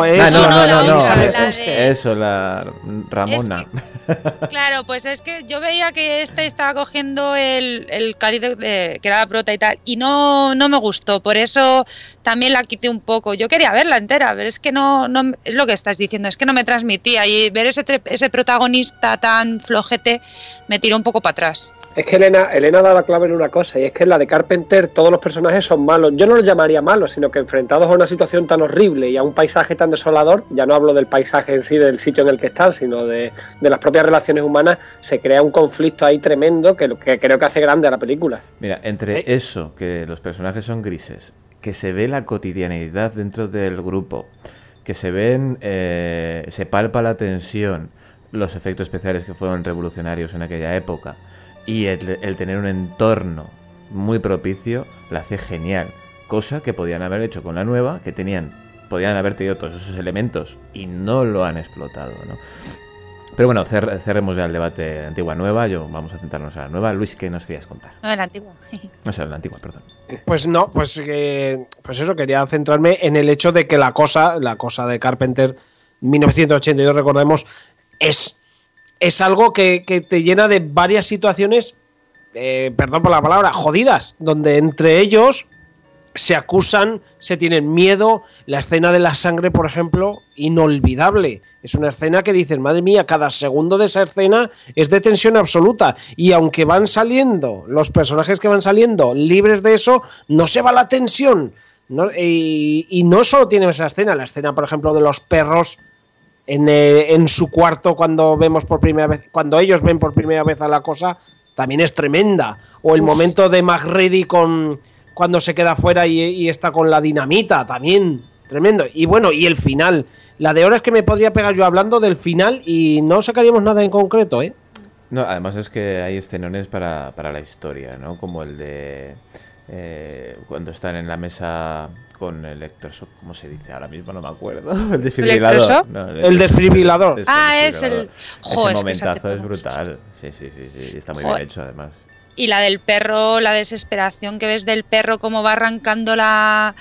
Eso, la Ramona. Es que, claro, pues es que yo veía que estaba cogiendo el cariz que era la prota y tal, y no me gustó, por eso también la quité un poco. Yo quería verla entera, pero es que no es lo que estás diciendo, es que no me transmitía, y ver ese protagonista tan flojete me tiró un poco para atrás. Es que Elena da la clave en una cosa, y es que en la de Carpenter todos los personajes son malos. Yo no los llamaría malos, sino que enfrentados a una situación tan horrible y a un paisaje tan desolador, ya no hablo del paisaje en sí, del sitio en el que están, sino de las propias relaciones humanas, se crea un conflicto ahí tremendo que creo que hace grande a la película. Mira, entre eso, que los personajes son grises, que se ve la cotidianidad dentro del grupo, que se ven, se palpa la tensión, los efectos especiales que fueron revolucionarios en aquella época, y el tener un entorno muy propicio, la hace genial. Cosa que podían haber hecho con la nueva, que podían haber tenido todos esos elementos y no lo han explotado, ¿no? Pero bueno, cerremos ya el debate antigua-nueva. Vamos a centrarnos a la nueva. Luis, ¿qué nos querías contar? No, la antigua. O sea, la antigua, perdón. Pues no, pues eso, quería centrarme en el hecho de que la cosa de Carpenter 1982, recordemos, es algo que te llena de varias situaciones, perdón por la palabra, jodidas, donde entre ellos se acusan, se tienen miedo. La escena de la sangre, por ejemplo, inolvidable. Es una escena que dices, madre mía, cada segundo de esa escena es de tensión absoluta. Y aunque van saliendo, los personajes que van saliendo libres de eso, no se va la tensión. ¿No? Y no solo tiene esa escena, la escena, por ejemplo, de los perros en su cuarto cuando ellos ven por primera vez a la cosa, también es tremenda. O el momento de MacReady cuando se queda fuera y está con la dinamita, también tremendo. Y bueno, y el final, la de horas que me podría pegar yo hablando del final y no sacaríamos nada en concreto, ¿eh? No, además es que hay escenones para la historia, ¿no? Como el de cuando están en la mesa con el electroshock, ¿cómo se dice? Ahora mismo no me acuerdo. El desfibrilador. No, el desfibrilador. Es el... Ese momentazo es brutal. Sí. Está muy bien hecho, además. Y la del perro, la desesperación que ves del perro, cómo va arrancando la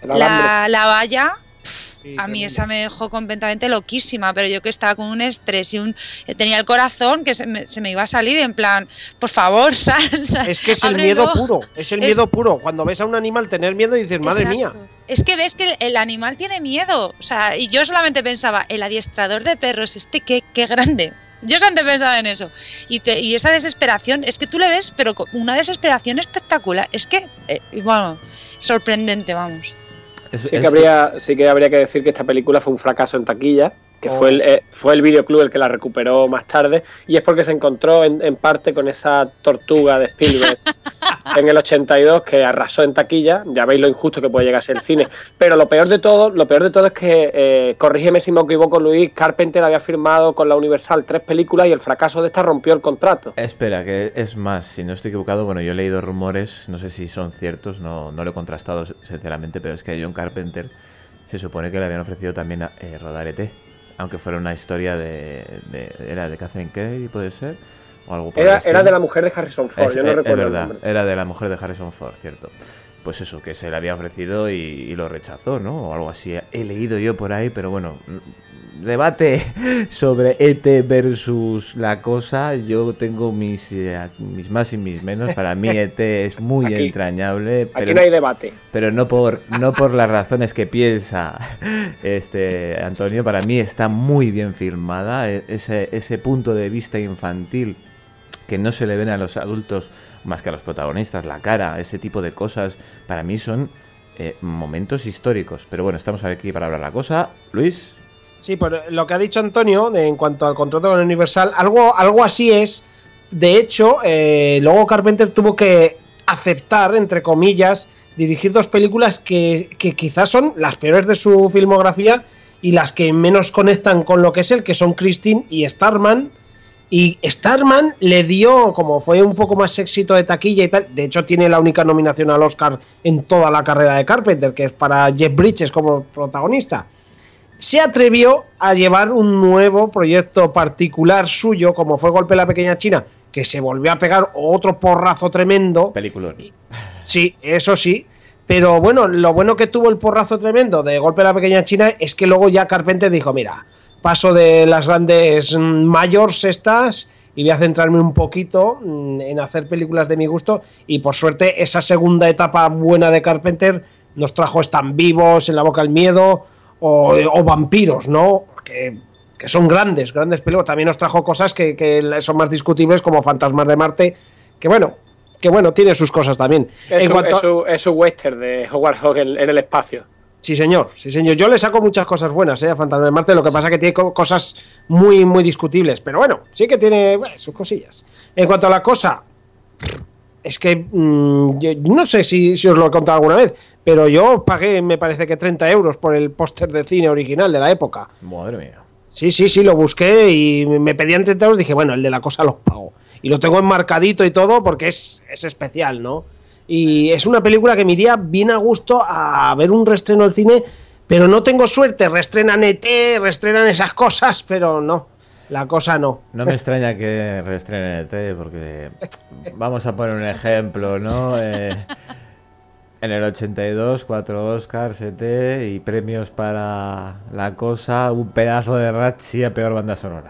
valla. Sí, a mí esa me dejó completamente loquísima, pero yo que estaba con un estrés y tenía el corazón que se me iba a salir en plan, por favor, sal. Es que es el miedo puro, miedo puro. Cuando ves a un animal tener miedo y dices, madre mía. Es que ves que el animal tiene miedo, o sea, y yo solamente pensaba, el adiestrador de perros, qué grande. Yo solamente pensaba en eso. Y esa desesperación, es que tú le ves, pero una desesperación espectacular. Es que, bueno, sorprendente, vamos. Sí que habría que decir que esta película fue un fracaso en taquilla, que fue el videoclub el que la recuperó más tarde, y es porque se encontró en parte con esa tortuga de Spielberg en el 82 que arrasó en taquilla. Ya veis lo injusto que puede llegar a ser el cine. Pero lo peor de todo es que, corrígeme si me equivoco, Luis, Carpenter había firmado con la Universal 3 películas y el fracaso de esta rompió el contrato. Espera, que es más, si no estoy equivocado, bueno, yo he leído rumores, no sé si son ciertos, no lo he contrastado sinceramente, pero es que a John Carpenter se supone que le habían ofrecido también rodar E.T., aunque fuera una historia era de Catherine Kennedy, ¿puede ser? O algo por era de la mujer de Harrison Ford, yo no recuerdo. Es verdad, era de la mujer de Harrison Ford, cierto. Pues eso, que se le había ofrecido y lo rechazó, ¿no? O algo así. He leído yo por ahí, pero bueno, debate sobre E.T. versus La Cosa. Yo tengo mis más y mis menos. Para mí E.T. es muy entrañable. Aquí no hay debate. Pero no por las razones que piensa Antonio. Para mí está muy bien filmada. Ese punto de vista infantil que no se le ven a los adultos más que a los protagonistas, la cara, ese tipo de cosas, para mí son momentos históricos. Pero bueno, estamos aquí para hablar La Cosa. Luis. Sí, pues lo que ha dicho Antonio en cuanto al contrato con Universal, algo así es. De hecho, luego Carpenter tuvo que aceptar, entre comillas, dirigir 2 películas que quizás son las peores de su filmografía y las que menos conectan con lo que es él, que son Christine y Starman. Y Starman le dio, como fue un poco más éxito de taquilla y tal, de hecho tiene la única nominación al Oscar en toda la carrera de Carpenter, que es para Jeff Bridges como protagonista. Se atrevió a llevar un nuevo proyecto particular suyo, como fue Golpe a la Pequeña China, que se volvió a pegar otro porrazo tremendo. Peliculón. Sí, eso sí. Pero bueno, lo bueno que tuvo el porrazo tremendo de Golpe a la Pequeña China es que luego ya Carpenter dijo, mira, paso de las grandes mayores estas y voy a centrarme un poquito en hacer películas de mi gusto, y por suerte esa segunda etapa buena de Carpenter nos trajo Están Vivos, En la Boca del Miedo o Vampiros, ¿no? Que son grandes películas. También nos trajo cosas que son más discutibles, como Fantasmas de Marte, que bueno, tiene sus cosas también. Es su western de Howard Hawks en el espacio. Sí, señor. Yo le saco muchas cosas buenas a Fantasma de Marte, lo que pasa es que tiene cosas muy, muy discutibles, pero bueno, sí que tiene sus cosillas. En cuanto a La Cosa, es que yo no sé si os lo he contado alguna vez, pero yo pagué, me parece que 30 euros por el póster de cine original de la época. Madre mía. Sí, lo busqué y me pedían 30 euros, dije, bueno, el de La Cosa los pago. Y lo tengo enmarcadito y todo porque es especial, ¿no? Y es una película que me iría bien a gusto a ver un reestreno del cine, pero no tengo suerte. Reestrenan E.T., reestrenan esas cosas, pero no, La Cosa no. No me extraña que reestrenen E.T., porque vamos a poner un ejemplo, ¿no? En el 82, 4 Oscars, E.T. y premios para La Cosa, un pedazo de Ratchi a peor banda sonora.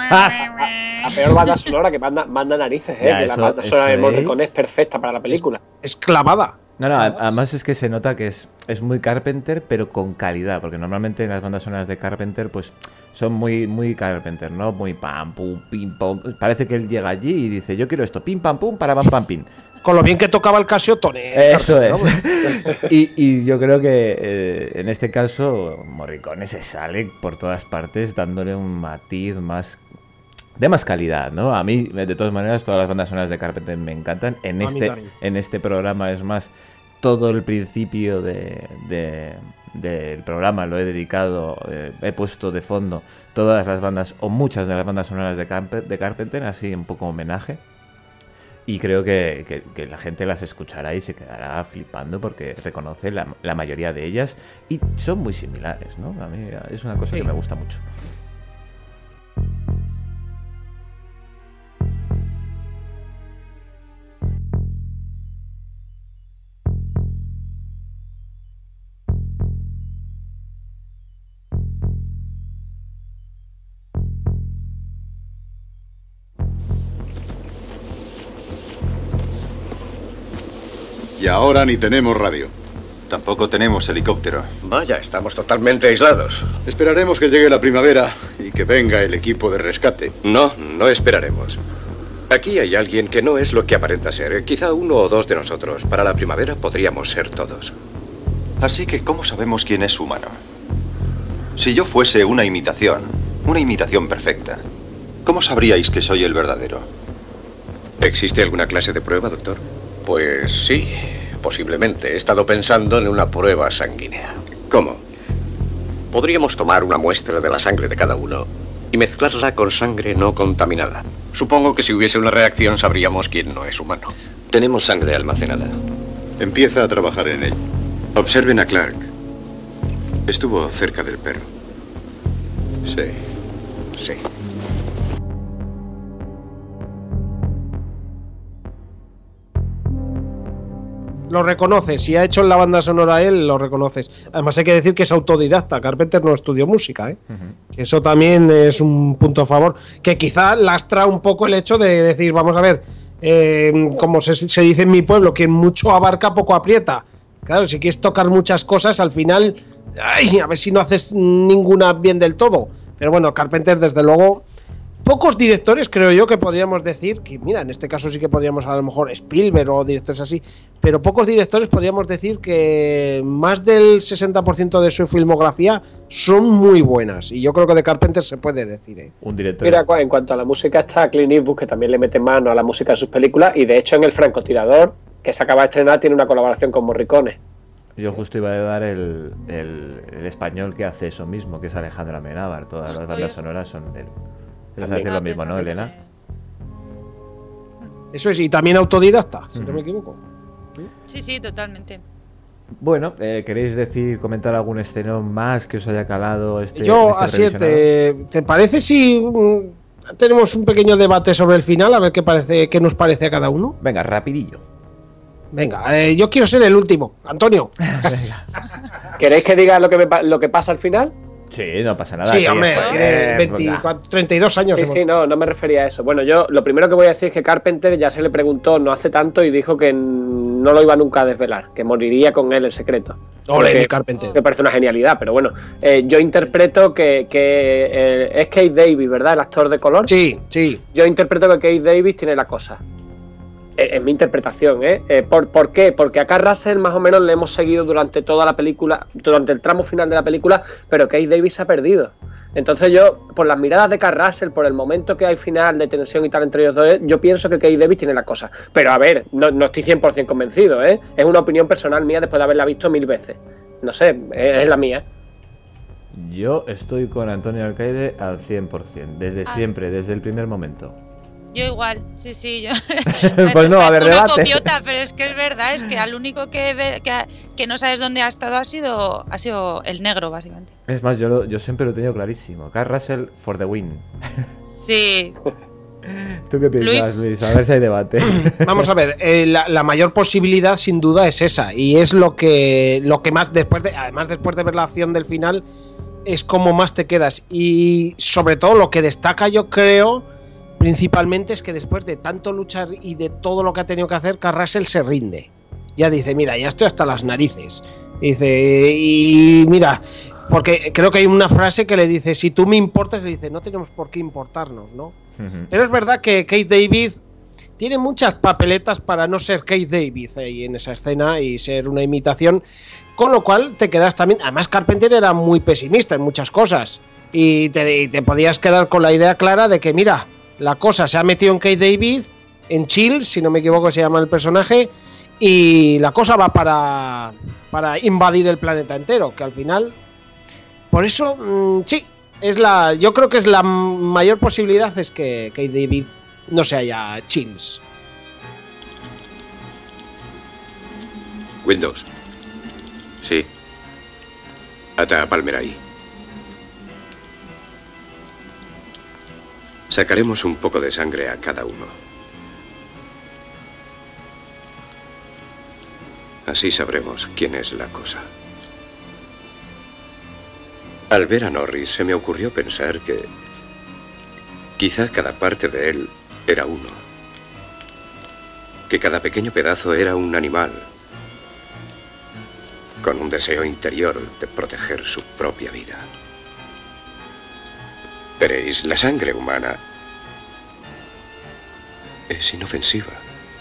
La peor banda sonora, que manda narices, Ya, que eso, la banda sonora de eso Morricone es perfecta para la película. Es clavada. No, además es que se nota que es muy Carpenter, pero con calidad, porque normalmente las bandas sonoras de Carpenter pues son muy, muy Carpenter, ¿no? Muy pam, pum, pim, pum. Parece que él llega allí y dice, yo quiero esto, pim, pam, pum, para pam, pam, pim. Con lo bien que tocaba el Casiotone. Eso es. Y yo creo que en este caso Morricone se sale por todas partes dándole un matiz de más calidad, ¿no? A mí, de todas maneras, todas las bandas sonoras de Carpenter me encantan. En este programa, es más, todo el principio del programa lo he dedicado, he puesto de fondo todas las bandas, o muchas de las bandas sonoras de Carpenter, así un poco homenaje. Y creo que la gente las escuchará y se quedará flipando porque reconoce la mayoría de ellas y son muy similares, ¿no? A mí es una cosa que me gusta mucho. Y ahora ni tenemos radio. Tampoco tenemos helicóptero. Vaya, estamos totalmente aislados. Esperaremos que llegue la primavera y que venga el equipo de rescate. No esperaremos. Aquí hay alguien que no es lo que aparenta ser. Quizá 1 o 2 de nosotros. Para la primavera podríamos ser todos. Así que, ¿cómo sabemos quién es humano? Si yo fuese una imitación perfecta, ¿cómo sabríais que soy el verdadero? ¿Existe alguna clase de prueba, doctor? Pues sí, posiblemente. He estado pensando en una prueba sanguínea. ¿Cómo? Podríamos tomar una muestra de la sangre de cada uno y mezclarla con sangre no contaminada. Supongo que si hubiese una reacción sabríamos quién no es humano. Tenemos sangre almacenada. Empieza a trabajar en ello. Observen a Clark. Estuvo cerca del perro. Sí, sí. Lo reconoces, si ha hecho en la banda sonora él, lo reconoces. Además hay que decir que es autodidacta, Carpenter no estudió música, ¿eh? Que eso también es un punto a favor, que quizá lastra un poco el hecho de decir, vamos a ver, como se dice en mi pueblo, quien mucho abarca, poco aprieta. Claro, si quieres tocar muchas cosas, al final, a ver si no haces ninguna bien del todo. Pero bueno, Carpenter, desde luego, pocos directores creo yo que podríamos decir, que mira, en este caso sí que podríamos a lo mejor Spielberg o directores así, pero pocos directores podríamos decir que más del 60% de su filmografía son muy buenas, y yo creo que de Carpenter se puede decir, ¿eh? Un director. Mira, en cuanto a la música está Clint Eastwood, que también le mete mano a la música de sus películas, y de hecho en El francotirador, que se acaba de estrenar, tiene una colaboración con Morricone. Yo justo iba a dar el español que hace eso mismo, que es Alejandro Amenábar. Todas las bandas sonoras son de él. ¿Es decir lo mismo, no, Elena? Eso es, y también autodidacta, si no me equivoco. Sí, totalmente. Bueno, ¿queréis comentar algún escenón más que os haya calado Yo, Asier, ¿te parece si tenemos un pequeño debate sobre el final? A ver qué nos parece a cada uno. Venga, rapidillo. Venga, yo quiero ser el último. Antonio. ¿Queréis que diga lo que pasa al final? Sí, no pasa nada. Sí, hombre, tiene 32 años. Sí, no me refería a eso. Bueno, yo lo primero que voy a decir es que Carpenter ya se le preguntó no hace tanto y dijo que no lo iba nunca a desvelar, que moriría con él el secreto. Ole, Carpenter. Me parece una genialidad, pero bueno, yo interpreto que es Keith Davis, ¿verdad? El actor de color. Sí. Yo interpreto que Keith Davis tiene la cosa. Es mi interpretación, ¿eh? ¿Por qué? Porque a Carl Russell más o menos le hemos seguido durante toda la película, durante el tramo final de la película, pero Keith Davis se ha perdido. Entonces yo, por las miradas de Carl Russell, por el momento que hay final de tensión y tal entre ellos dos, yo pienso que Keith Davis tiene la cosa. Pero a ver, no estoy 100% convencido, ¿eh? Es una opinión personal mía después de haberla visto 1000 veces. No sé, es la mía. Yo estoy con Antonio Alcaide al 100%, desde siempre, desde el primer momento. Yo igual, sí, yo. Pues no, a ver, una debate. Copiota, pero es que es verdad, es que al único que no sabes dónde ha estado ha sido el negro, básicamente. Es más, yo siempre lo he tenido clarísimo. Carl Russell for the win. Sí. ¿Tú qué piensas, Luis? A ver si hay debate. Vamos a ver, la mayor posibilidad sin duda es esa, y es lo que más después de ver la acción del final es como más te quedas, y sobre todo lo que destaca, yo creo, principalmente es que después de tanto luchar y de todo lo que ha tenido que hacer, Carl Russell se rinde. Ya dice, mira, ya estoy hasta las narices. Dice, y mira, porque creo que hay una frase que le dice, si tú me importas, le dice, no tenemos por qué importarnos, ¿no? Pero es verdad que Keith Davis tiene muchas papeletas para no ser Keith Davis ahí en esa escena y ser una imitación, con lo cual te quedas también. Además, Carpenter era muy pesimista en muchas cosas y te podías quedar con la idea clara de que, mira, la cosa se ha metido en Keith Davis, en Chill, si no me equivoco se llama el personaje, y la cosa va para invadir el planeta entero, que al final, por eso, sí, yo creo que es la mayor posibilidad es que Keith Davis no se haya Chills. Windows. Sí. Ata a Palmer ahí. Sacaremos un poco de sangre a cada uno. Así sabremos quién es la cosa. Al ver a Norris se me ocurrió pensar que quizá cada parte de él era uno. Que cada pequeño pedazo era un animal con un deseo interior de proteger su propia vida. Veréis, la sangre humana es inofensiva.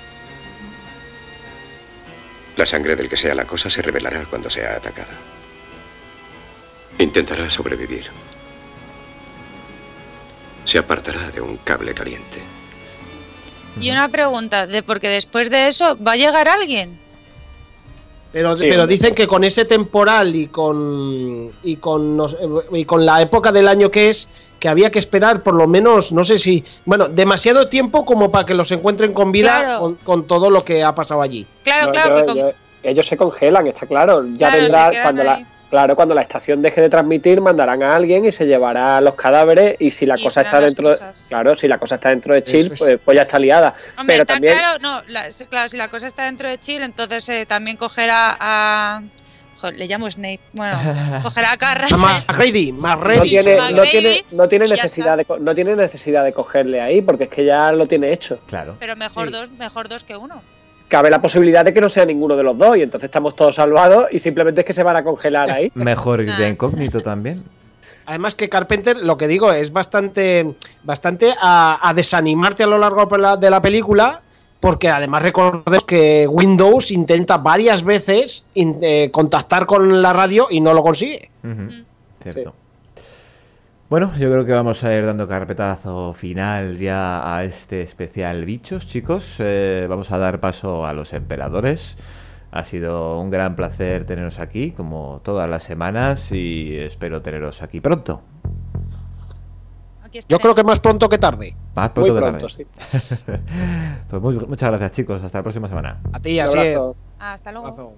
La sangre del que sea la cosa se revelará cuando sea atacada. Intentará sobrevivir. Se apartará de un cable caliente. Y una pregunta, porque después de eso, ¿va a llegar alguien? Pero dicen que con ese temporal y con la época del año que es, que había que esperar por lo menos, no sé si, bueno, demasiado tiempo como para que los encuentren con vida, claro, con todo lo que ha pasado allí. Claro, ellos se congelan, está claro. Ya vendrá cuando la estación deje de transmitir, mandarán a alguien y se llevará los cadáveres, y si la cosa está dentro, si la cosa está dentro de Chill, pues ya está liada. Hombre, pero está también claro, si la cosa está dentro de Chill, entonces también cogerá a le llamo Snape. Bueno, cogerá a Carras. McGrady. No tiene necesidad de cogerle ahí, porque es que ya lo tiene hecho. Claro. Pero mejor dos que uno. Cabe la posibilidad de que no sea ninguno de los dos, y entonces estamos todos salvados y simplemente es que se van a congelar ahí. Mejor de incógnito también. Además que Carpenter, lo que digo, es bastante a desanimarte a lo largo de la película, porque además recordemos que Windows intenta varias veces contactar con la radio y no lo consigue. Cierto. Sí. Bueno, yo creo que vamos a ir dando carpetazo final ya a este especial bichos, chicos. Vamos a dar paso a los emperadores. Ha sido un gran placer teneros aquí, como todas las semanas, y espero teneros aquí pronto. Yo creo que más pronto que tarde. Más pronto que tarde. Sí. Pues muchas gracias, chicos. Hasta la próxima semana. A ti, así es. Hasta luego.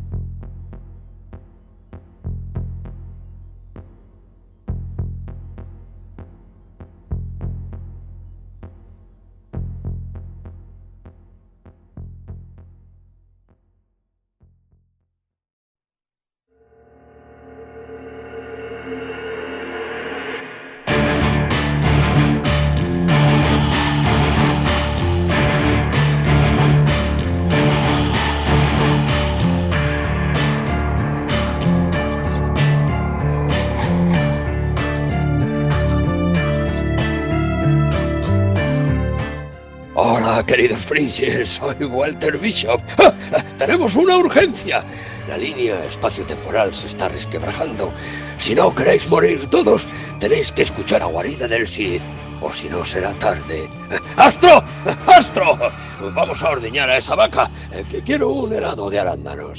Hola, queridos príncipes, soy Walter Bishop. ¡Tenemos una urgencia! La línea espacio-temporal se está resquebrajando. Si no queréis morir todos, tenéis que escuchar a Guarida del Sith, o si no será tarde. ¡Astro! ¡Astro! Vamos a ordeñar a esa vaca, que quiero un helado de arándanos.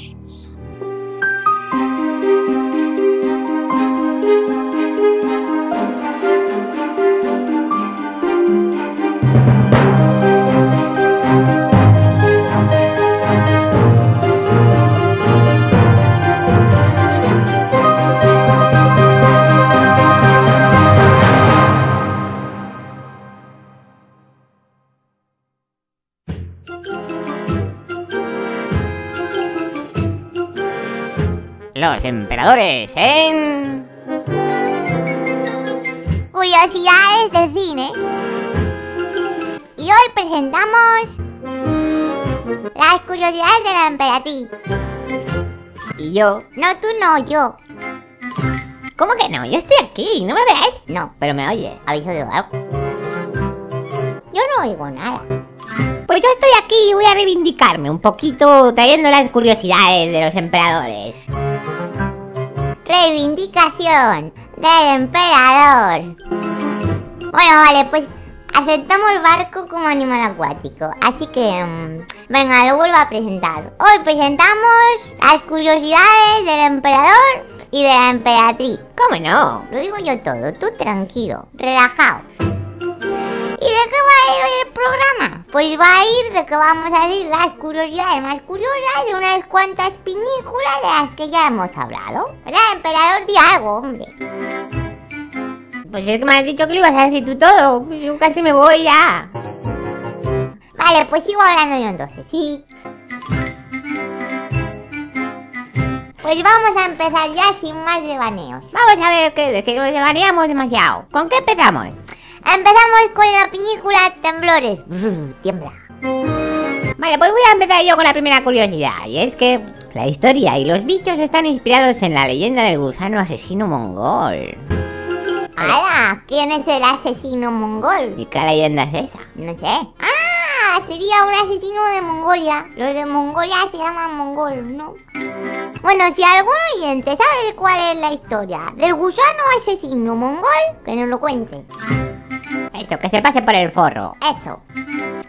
Los emperadores en... Curiosidades del cine. Y hoy presentamos... las curiosidades de la emperatriz. ¿Y yo? No, tú no, yo. ¿Cómo que no? Yo estoy aquí, ¿no me ves? No. Pero me oyes. ¿Habéis oído algo? Yo no oigo nada. Pues yo estoy aquí y voy a reivindicarme un poquito trayendo las curiosidades de los emperadores. Reivindicación del emperador. Bueno, vale, pues aceptamos barco como animal acuático. Así que, venga, lo vuelvo a presentar. Hoy presentamos las curiosidades del emperador y de la emperatriz. ¿Cómo no? Lo digo yo todo, tú tranquilo, relajado. ¿Y de qué va a ir hoy el programa? Pues va a ir de que vamos a decir las curiosidades más curiosas de unas cuantas películas de las que ya hemos hablado. ¿Verdad, emperador? Di algo, hombre. Pues es que me has dicho que lo ibas a decir tú todo. Yo casi me voy ya. Vale, pues sigo hablando yo entonces, sí. Pues vamos a empezar ya sin más devaneos. Vamos a ver que nos devaneamos demasiado. ¿Con qué empezamos? Empezamos con la película Temblores. Tiembla. Vale, pues voy a empezar yo con la primera curiosidad. Y es que la historia y los bichos están inspirados en la leyenda del gusano asesino mongol. ¡Hala! ¿Quién es el asesino mongol? ¿Y qué leyenda es esa? No sé. ¡Ah! Sería un asesino de Mongolia. Los de Mongolia se llaman mongol, ¿no? Bueno, si algún oyente sabe de cuál es la historia del gusano asesino mongol, que nos lo cuente. Eso, que se pase por el forro. Eso.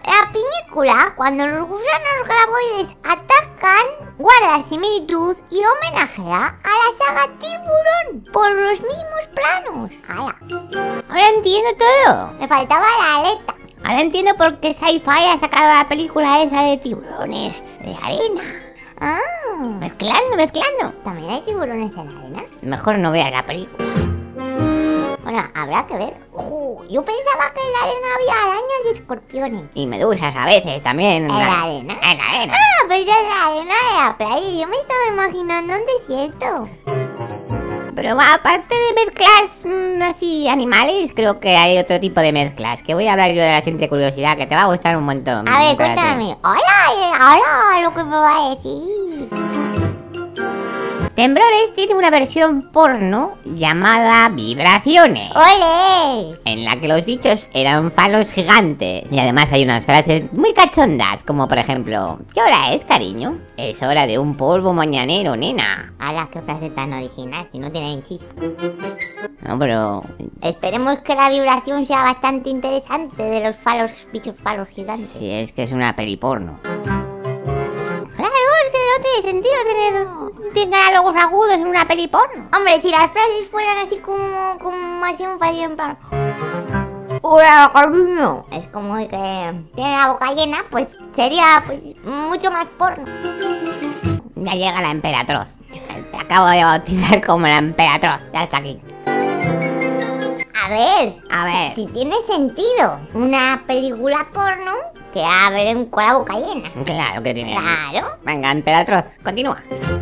La piñícula, cuando los gusanos graboides atacan, guarda similitud y homenajea a la saga Tiburón por los mismos planos. Ahora entiendo todo. Me faltaba la aleta. Ahora entiendo por qué Sci-Fi ha sacado la película esa de tiburones de arena. Mezclando. ¿También hay tiburones en la arena? Mejor no veas la película. Bueno, habrá que ver. Yo pensaba que en la arena había arañas y escorpiones. Y medusas a veces también. ¿En la arena? En la arena. Pues ya en la arena de la playa. Yo me estaba imaginando un desierto. Pero aparte de mezclas así animales, creo que hay otro tipo de mezclas. Que voy a hablar yo de la simple curiosidad, que te va a gustar un montón. A ver, cuéntame. Hola, lo que me va a decir. Temblores tiene una versión porno llamada Vibraciones. ¡Ole! En la que los bichos eran falos gigantes. Y además hay unas frases muy cachondas, como por ejemplo: ¿qué hora es, cariño? Es hora de un polvo mañanero, nena. ¡Hala, qué frase tan original! Si no tiene ni chispa. No, pero... Esperemos que la vibración sea bastante interesante de los bichos falos gigantes. Sí, es que es una peli porno. Claro, es que no tiene sentido tener diálogos agudos en una peli porno. Hombre, si las frases fueran así como así un fácil en plan... ¡Hola, cariño! Es como que tiene la boca llena, pues sería mucho más porno. Ya llega la emperatroz. Te acabo de bautizar como la emperatroz. Ya está aquí. A ver. Si tiene sentido una película porno que hablen con la boca llena. Claro que tiene. Claro. Venga, emperatroz, continúa.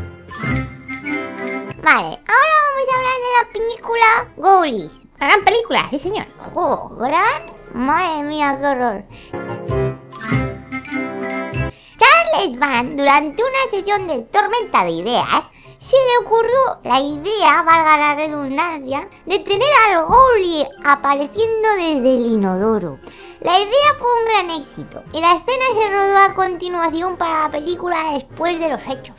Vale, ahora vamos a hablar de la película Goonies. Gran película, sí señor. Gran. Madre mía, qué horror. Charles Band, durante una sesión de tormenta de ideas, se le ocurrió la idea, valga la redundancia, de tener al Goalie apareciendo desde el inodoro. La idea fue un gran éxito y la escena se rodó a continuación para la película después de los hechos.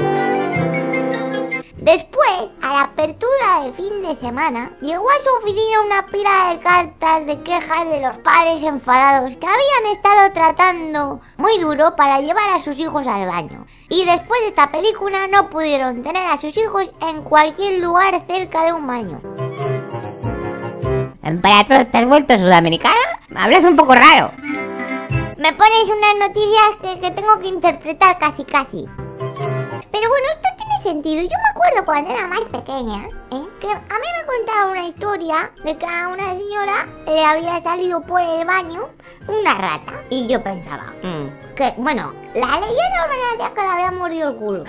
Después, a la apertura de fin de semana, llegó a su oficina una pila de cartas de quejas de los padres enfadados que habían estado tratando muy duro para llevar a sus hijos al baño. Y después de esta película no pudieron tener a sus hijos en cualquier lugar cerca de un baño. Emperatroz, ¿te has vuelto sudamericana? Hablas un poco raro. Me pones unas noticias que tengo que interpretar casi. Pero bueno, esto tiene sentido. Yo me acuerdo cuando era más pequeña, que a mí me contaron una historia de que a una señora le había salido por el baño una rata. Y yo pensaba, que bueno, la leyenda me decía que le había mordido el culo.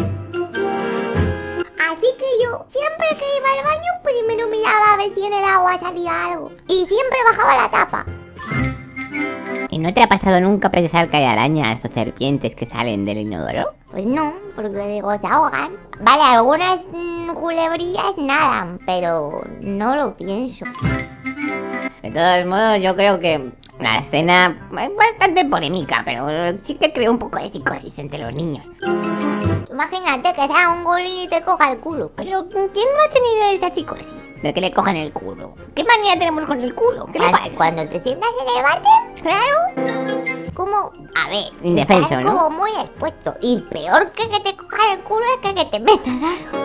Así que yo, siempre que iba al baño, primero miraba a ver si en el agua salía algo. Y siempre bajaba la tapa. ¿Y no te ha pasado nunca pensar que hay arañas o serpientes que salen del inodoro? Pues no, porque digo, se ahogan. Vale, algunas culebrillas nadan, pero no lo pienso. De todos modos, yo creo que la escena es bastante polémica, pero sí que creo un poco de psicosis entre los niños. Imagínate que sea un golín y te coja el culo. Pero ¿quién no ha tenido esa psicosis? De que le cojan el culo. ¿Qué manía tenemos con el culo? ¿Qué le pasa? Cuando te sientas en el váter, claro. Como, a ver, indefenso, estás ¿no? Como muy expuesto. Y peor que te cojan el culo es que te metan algo.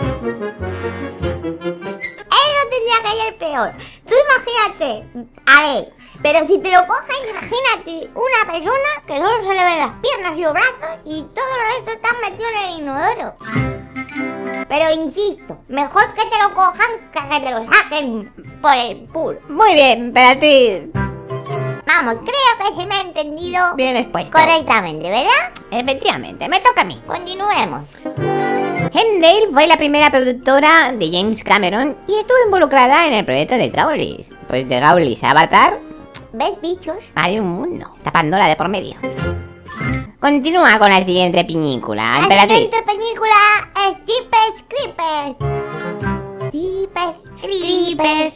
Eso tendría que ser peor. Tú imagínate, a ver, pero si te lo coges, imagínate una persona que solo se le ven las piernas y los brazos y todo eso está metido en el inodoro. Pero insisto, mejor que te lo cojan que te lo saquen por el culo. Muy bien, espérate. Vamos, creo que se me ha entendido bien expuesto correctamente, ¿verdad? Efectivamente, me toca a mí. Continuemos. Hemdale fue la primera productora de James Cameron y estuvo involucrada en el proyecto de Goonies. Pues de Goonies a Avatar, ¿ves, bichos? Hay un mundo. Está Pandora de por medio. Continúa con la siguiente película. La siguiente película es Jeepers Creepers. Jeepers Creepers.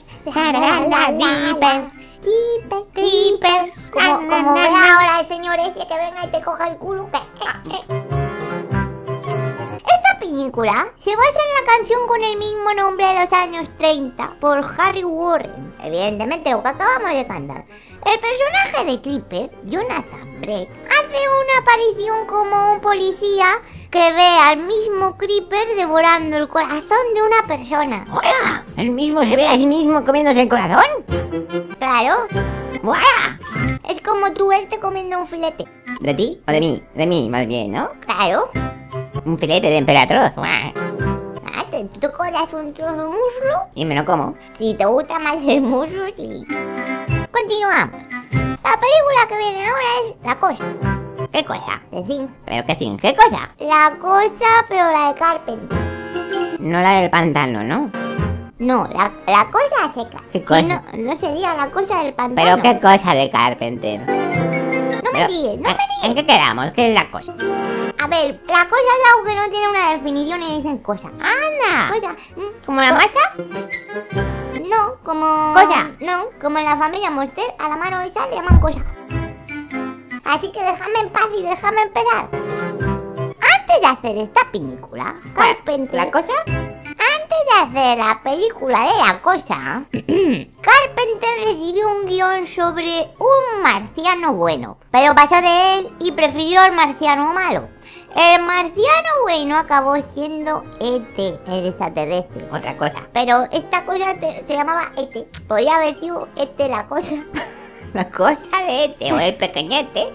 Jeepers Creepers. Como ve ahora el señor ese que venga y te coja el culo. Esta película se basa en la canción con el mismo nombre de los años 30 por Harry Warren. Evidentemente lo que acabamos de cantar. El personaje de Creeper, Jonathan Brett, hace una aparición como un policía que ve al mismo Creeper devorando el corazón de una persona. ¡Hola! ¿El mismo se ve a sí mismo comiéndose el corazón? Claro. ¡Hola! Es como tú verte comiendo un filete. ¿De ti o de mí? De mí, más bien, ¿no? Claro. Un filete de emperatriz. ¿Tú te colas un trozo de muslo? Y me lo como. Si te gusta más el muslo, sí. Continuamos. La película que viene ahora es La Cosa. ¿Qué cosa? The Thing. ¿Pero qué Thing? ¿Qué cosa? La Cosa, pero la de Carpenter. No la del pantano, ¿no? No, la cosa seca. ¿Qué cosa? No, no sería La Cosa del pantano. ¿Pero qué cosa de Carpenter? No me digas, no me digas. ¿En qué quedamos? ¿Qué es la cosa? A ver, la cosa es algo que no tiene una definición y dicen cosa. ¡Anda! Cosa. ¿Como la masa? No, como... ¿Cosa? No, como en la familia Monster, a la mano esa le llaman cosa. Así que déjame en paz y déjame empezar. Antes de hacer esta película, Carpenter... ¿La cosa? Antes de hacer la película de La Cosa, Carpenter recibió un guión sobre un marciano bueno, pero pasó de él y prefirió al marciano malo. El marciano bueno acabó siendo E.T., el extraterrestre. Otra cosa. Pero esta cosa se llamaba E.T. Podría haber sido E.T. la cosa. La cosa de E.T. o el pequeñete.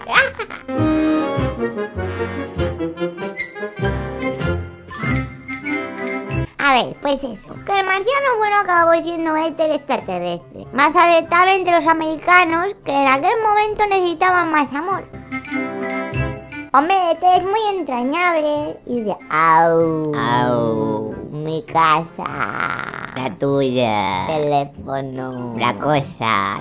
A ver, pues eso, que el marciano bueno acabó siendo el extraterrestre, más aceptable entre los americanos que en aquel momento necesitaban más amor. Hombre, este es muy entrañable y de au, mi casa, la tuya, teléfono, la cosa.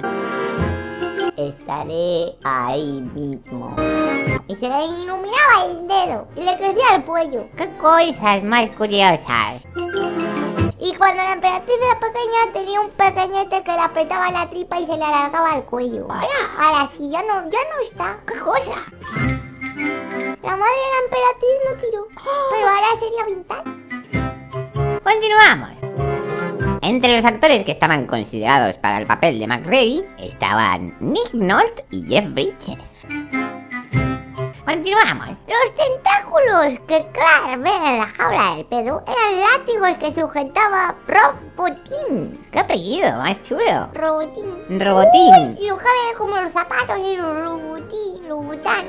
Estaré ahí mismo. Y se le iluminaba el dedo y le crecía el cuello. ¡Qué cosas más curiosas! Y cuando la emperatriz era pequeña tenía un pequeñete que le apretaba la tripa y se le alargaba el cuello. Ahora sí, ya no está. ¡Qué cosa! La madre de la emperatriz lo tiró, pero ahora sería vintage. Continuamos. Entre los actores que estaban considerados para el papel de McReady estaban Nick Nolte y Jeff Bridges. Continuamos. Los tentáculos que Clark ve en la jaula del perro eran látigos que sujetaba Robotín. ¡Qué apellido más chulo! Robotín. Robotín. Uy, lo cabe como los zapatos y Robotán.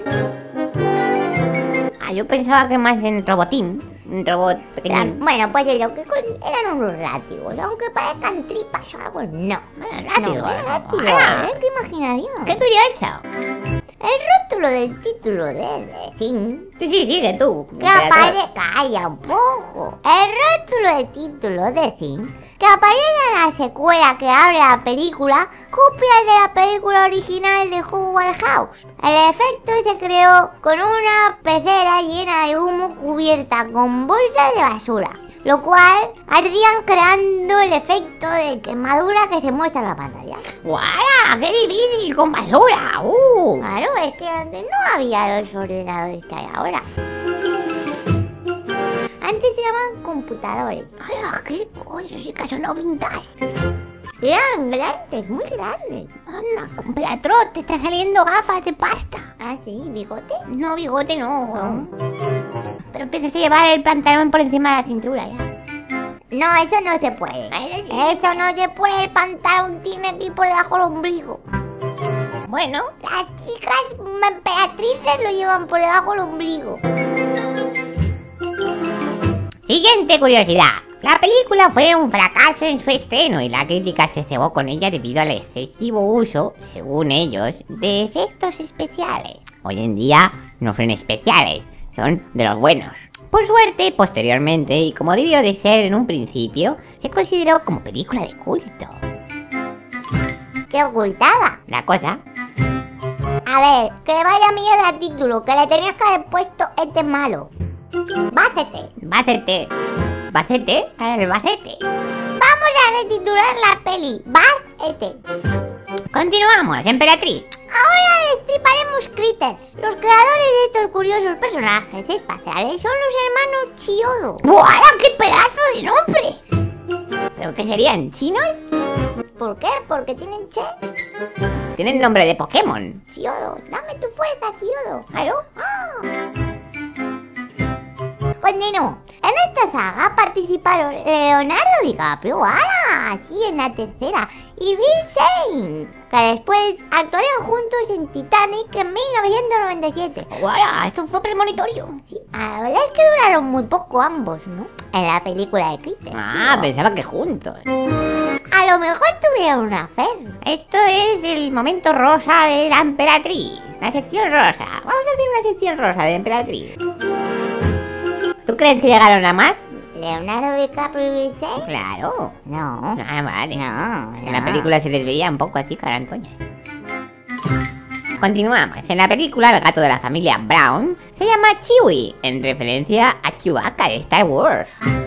Yo pensaba que más en Robotín. Un robot pequeño. Bueno, pues eso, que eran unos látigos, aunque parezcan tripas o algo, no. Eran látigos. No, eran látigos. ¡Qué imaginación! ¡Qué curioso! El rótulo del título de The Thing. Sí, sigue tú. Que aparece... Calla un poco. El rótulo del título de The Thing, que aparece en la secuela que abre la película, copia el de la película original de Howard House. El efecto se creó con una pecera llena de humo cubierta con bolsas de basura, lo cual ardían creando el efecto de quemadura que se muestra en la pantalla. ¡Guau! ¡Qué difícil con basura! Claro, es que antes no había los ordenadores que hay ahora. Antes se llamaban computadores. ¡Hala! ¡Qué cosas! ¡Qué son vintage! Eran grandes, muy grandes. Anda, Comperatrot, te está saliendo gafas de pasta. ¿Ah, sí? ¿Bigote? No, bigote no. Pero empezaste a llevar el pantalón por encima de la cintura ya. No, eso no se puede. Eso no se puede. El pantalón tiene que ir por debajo del ombligo. Bueno, las chicas emperatrices lo llevan por debajo del ombligo. Siguiente curiosidad. La película fue un fracaso en su estreno y la crítica se cebó con ella debido al excesivo uso, según ellos, de efectos especiales. Hoy en día no son especiales, son de los buenos. Por suerte, posteriormente, y como debió de ser en un principio, se consideró como película de culto. ¿Qué ocultaba? La cosa. A ver, que vaya mierda al título, que le tenías que haber puesto este es malo. Bácete. ¿Bacete? El bacete. Vamos a retitular la peli. Bacete. Continuamos, emperatriz. Ahora el destriparemos Critters. Los creadores de estos curiosos personajes espaciales son los hermanos Chiodo. ¡Buah, qué pedazo de nombre! ¿Pero qué serían, chinos? ¿Por qué? Porque tienen che. Tienen nombre de Pokémon. Chiodo, dame tu fuerza, Chiodo. ¿Claro? Continúo. En esta saga participaron Leonardo DiCaprio, sí, en la tercera, y Bill Zane, que después actuaron juntos en Titanic en 1997. ¡Guau! Esto fue premonitorio. Sí, la verdad es que duraron muy poco ambos, ¿no? En la película de Critters. Pensaba que juntos. A lo mejor tuvieron una fe. Esto es el momento rosa de la emperatriz. La sección rosa. Vamos a hacer una sección rosa de la emperatriz. ¿Tú crees que llegaron a más? ¿Leonardo DiCaprio y Bill Zane? Claro. No. Vale. No. En la película se les veía un poco así, carantoña. Continuamos. En la película, el gato de la familia Brown se llama Chewie, en referencia a Chewbacca de Star Wars.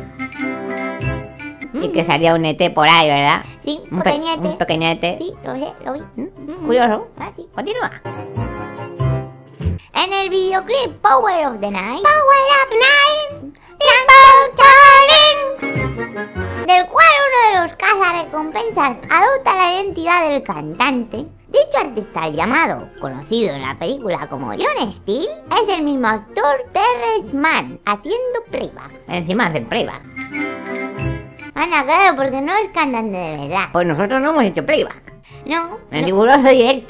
Y que salía un ET por ahí, ¿verdad? Sí, un pequeñete. Sí, lo sé, lo vi. Curioso. Sí. Continúa. En el videoclip Power of the Night, del cual uno de los cazarrecompensas adopta la identidad del cantante, dicho artista llamado, conocido en la película como John Steele, es el mismo actor Terrence Mann, haciendo playback. Encima hacen playback. Anda, claro, porque no es cantante de verdad. Pues nosotros no hemos hecho playback. No. En riguroso directo.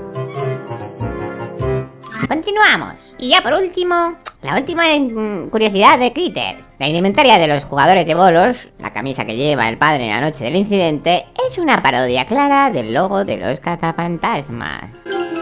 Continuamos. Y ya por último, la última curiosidad de Critters. La indumentaria de los jugadores de bolos, la camisa que lleva el padre en la noche del incidente, es una parodia clara del logo de los cazafantasmas.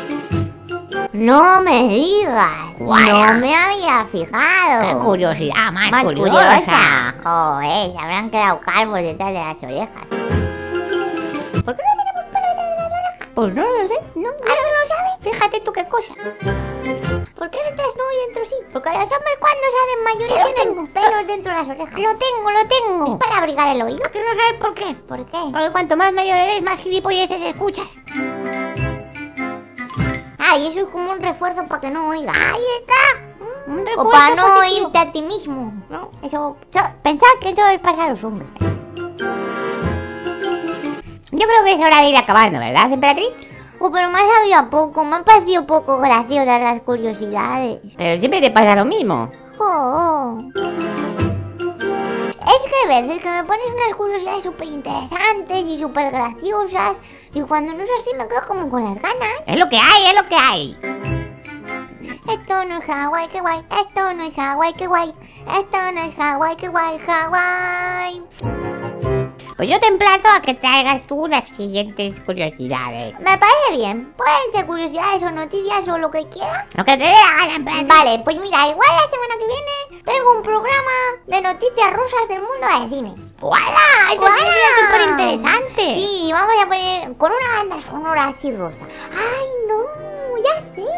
No me digas. No me había fijado. ¡Qué curiosidad más curiosa! Joder, se habrán quedado calvos detrás de las orejas. ¿Por qué no tenemos pelo detrás de las orejas? Pues no lo sé. ¿No? ¿Alguien lo sabe? Fíjate tú qué cosa. ¿Por qué detrás no y dentro sí? Porque los hombres cuando se hacen mayores tienen pelos dentro de las orejas. Lo tengo. Es para abrigar el oído. ¿Que no sabes por qué? ¿Por qué? Porque cuanto más mayor eres, más gilipolleces escuchas. Y eso es como un refuerzo para que no oigas. ¡Ahí está! Un refuerzo o para no positivo. oírte a ti mismo, ¿no? Eso pensad que eso les pasa a los hombres. Yo creo que es hora de ir acabando, ¿verdad, emperatriz? Pero me ha sabido poco, me han parecido poco graciosas las curiosidades. Pero siempre te pasa lo mismo. Es que hay veces que me pones unas curiosidades súper interesantes y súper graciosas, y cuando no es así me quedo como con las ganas. Es lo que hay. Esto no es Hawái, qué guay. Esto no es Hawái, qué guay. Esto no es Hawái, qué guay, Hawái. Pues yo te emplazo a que traigas tú las siguientes curiosidades. Me parece bien. Pueden ser curiosidades o noticias o lo que quieras. Lo que te dé la gana, emperatriz. Vale, pues mira, igual la semana que viene traigo un programa de noticias rusas del mundo del cine. ¡Hola! Eso sería súper interesante. Sí, vamos a poner con una banda sonora así rosa. ¡Ay, no! ¡Ya sé!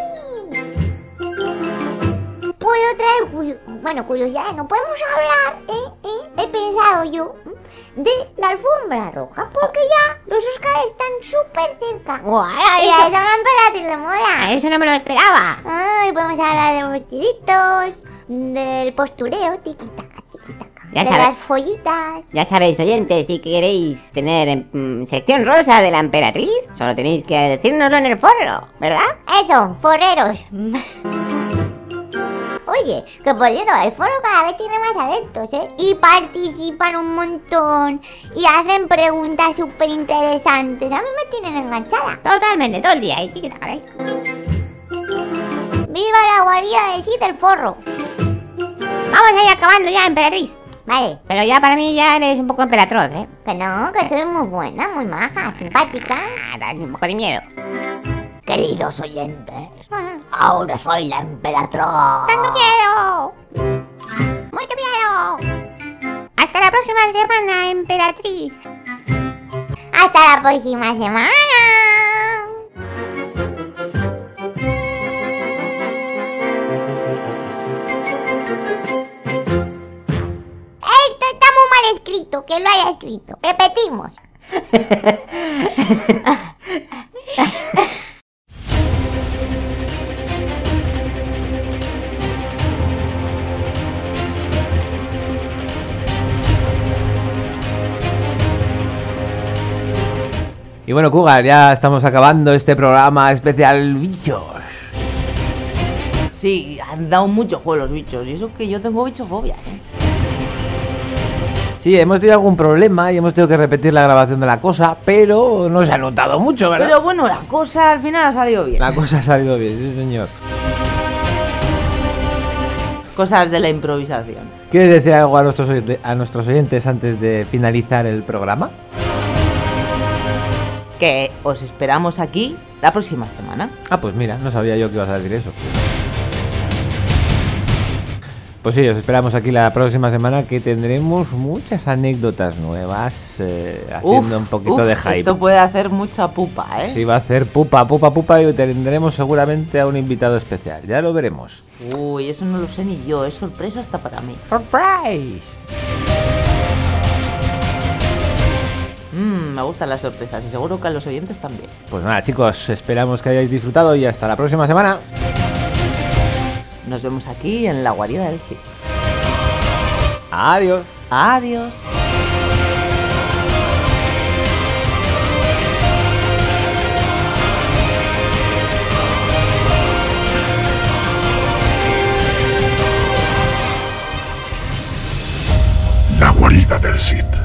Puedo traer curiosidades, no podemos hablar, he pensado yo, de la alfombra roja, porque ya los Oscars están súper cerca. Y a esa emperatriz le mola. A eso no me lo esperaba. Ay, podemos hablar de los vestiditos, del postureo, tiquitaca, de las follitas. Ya sabéis, oyentes, si queréis tener sección rosa de la emperatriz, solo tenéis que decírnoslo en el foro, ¿verdad? Eso, forreros. Oye, que por cierto, el foro cada vez tiene más adeptos, y participan un montón, y hacen preguntas súper interesantes. A mí me tienen enganchada. Totalmente, todo el día, ahí. ¡Viva la guarida de sí del forro! Vamos a ir acabando ya, emperatriz. Vale. Pero ya para mí ya eres un poco emperatroz, ¿eh? Que no, que soy muy buena, muy maja, simpática. Das un poco de miedo. Queridos oyentes, ahora soy la emperatriz. ¡Tengo miedo! ¡Mucho miedo! Hasta la próxima semana, emperatriz. Hasta la próxima semana. Esto está muy mal escrito, que lo haya escrito. Repetimos. Y bueno, Cougar, ya estamos acabando este programa especial bichos. Sí, han dado mucho juego los bichos. Y eso que yo tengo bichofobia, ¿eh? Sí, hemos tenido algún problema y hemos tenido que repetir la grabación de la cosa, pero no se ha notado mucho, ¿verdad? Pero bueno, la cosa al final ha salido bien. La cosa ha salido bien, sí señor. Cosas de la improvisación. ¿Quieres decir algo a nuestros oyentes antes de finalizar el programa? Que os esperamos aquí la próxima semana. Ah, pues mira, no sabía yo que ibas a decir eso. Pues sí, os esperamos aquí la próxima semana, que tendremos muchas anécdotas nuevas, haciendo un poquito de hype. Esto puede hacer mucha pupa, ¿eh? Sí, va a hacer pupa y tendremos seguramente a un invitado especial, ya lo veremos. Uy, eso no lo sé ni yo, es sorpresa hasta para mí. ¡Surprise! Me gustan las sorpresas y seguro que a los oyentes también. Pues nada, chicos, esperamos que hayáis disfrutado y hasta la próxima semana. Nos vemos aquí en la guarida del Sith. Adiós. Adiós. La guarida del Sith.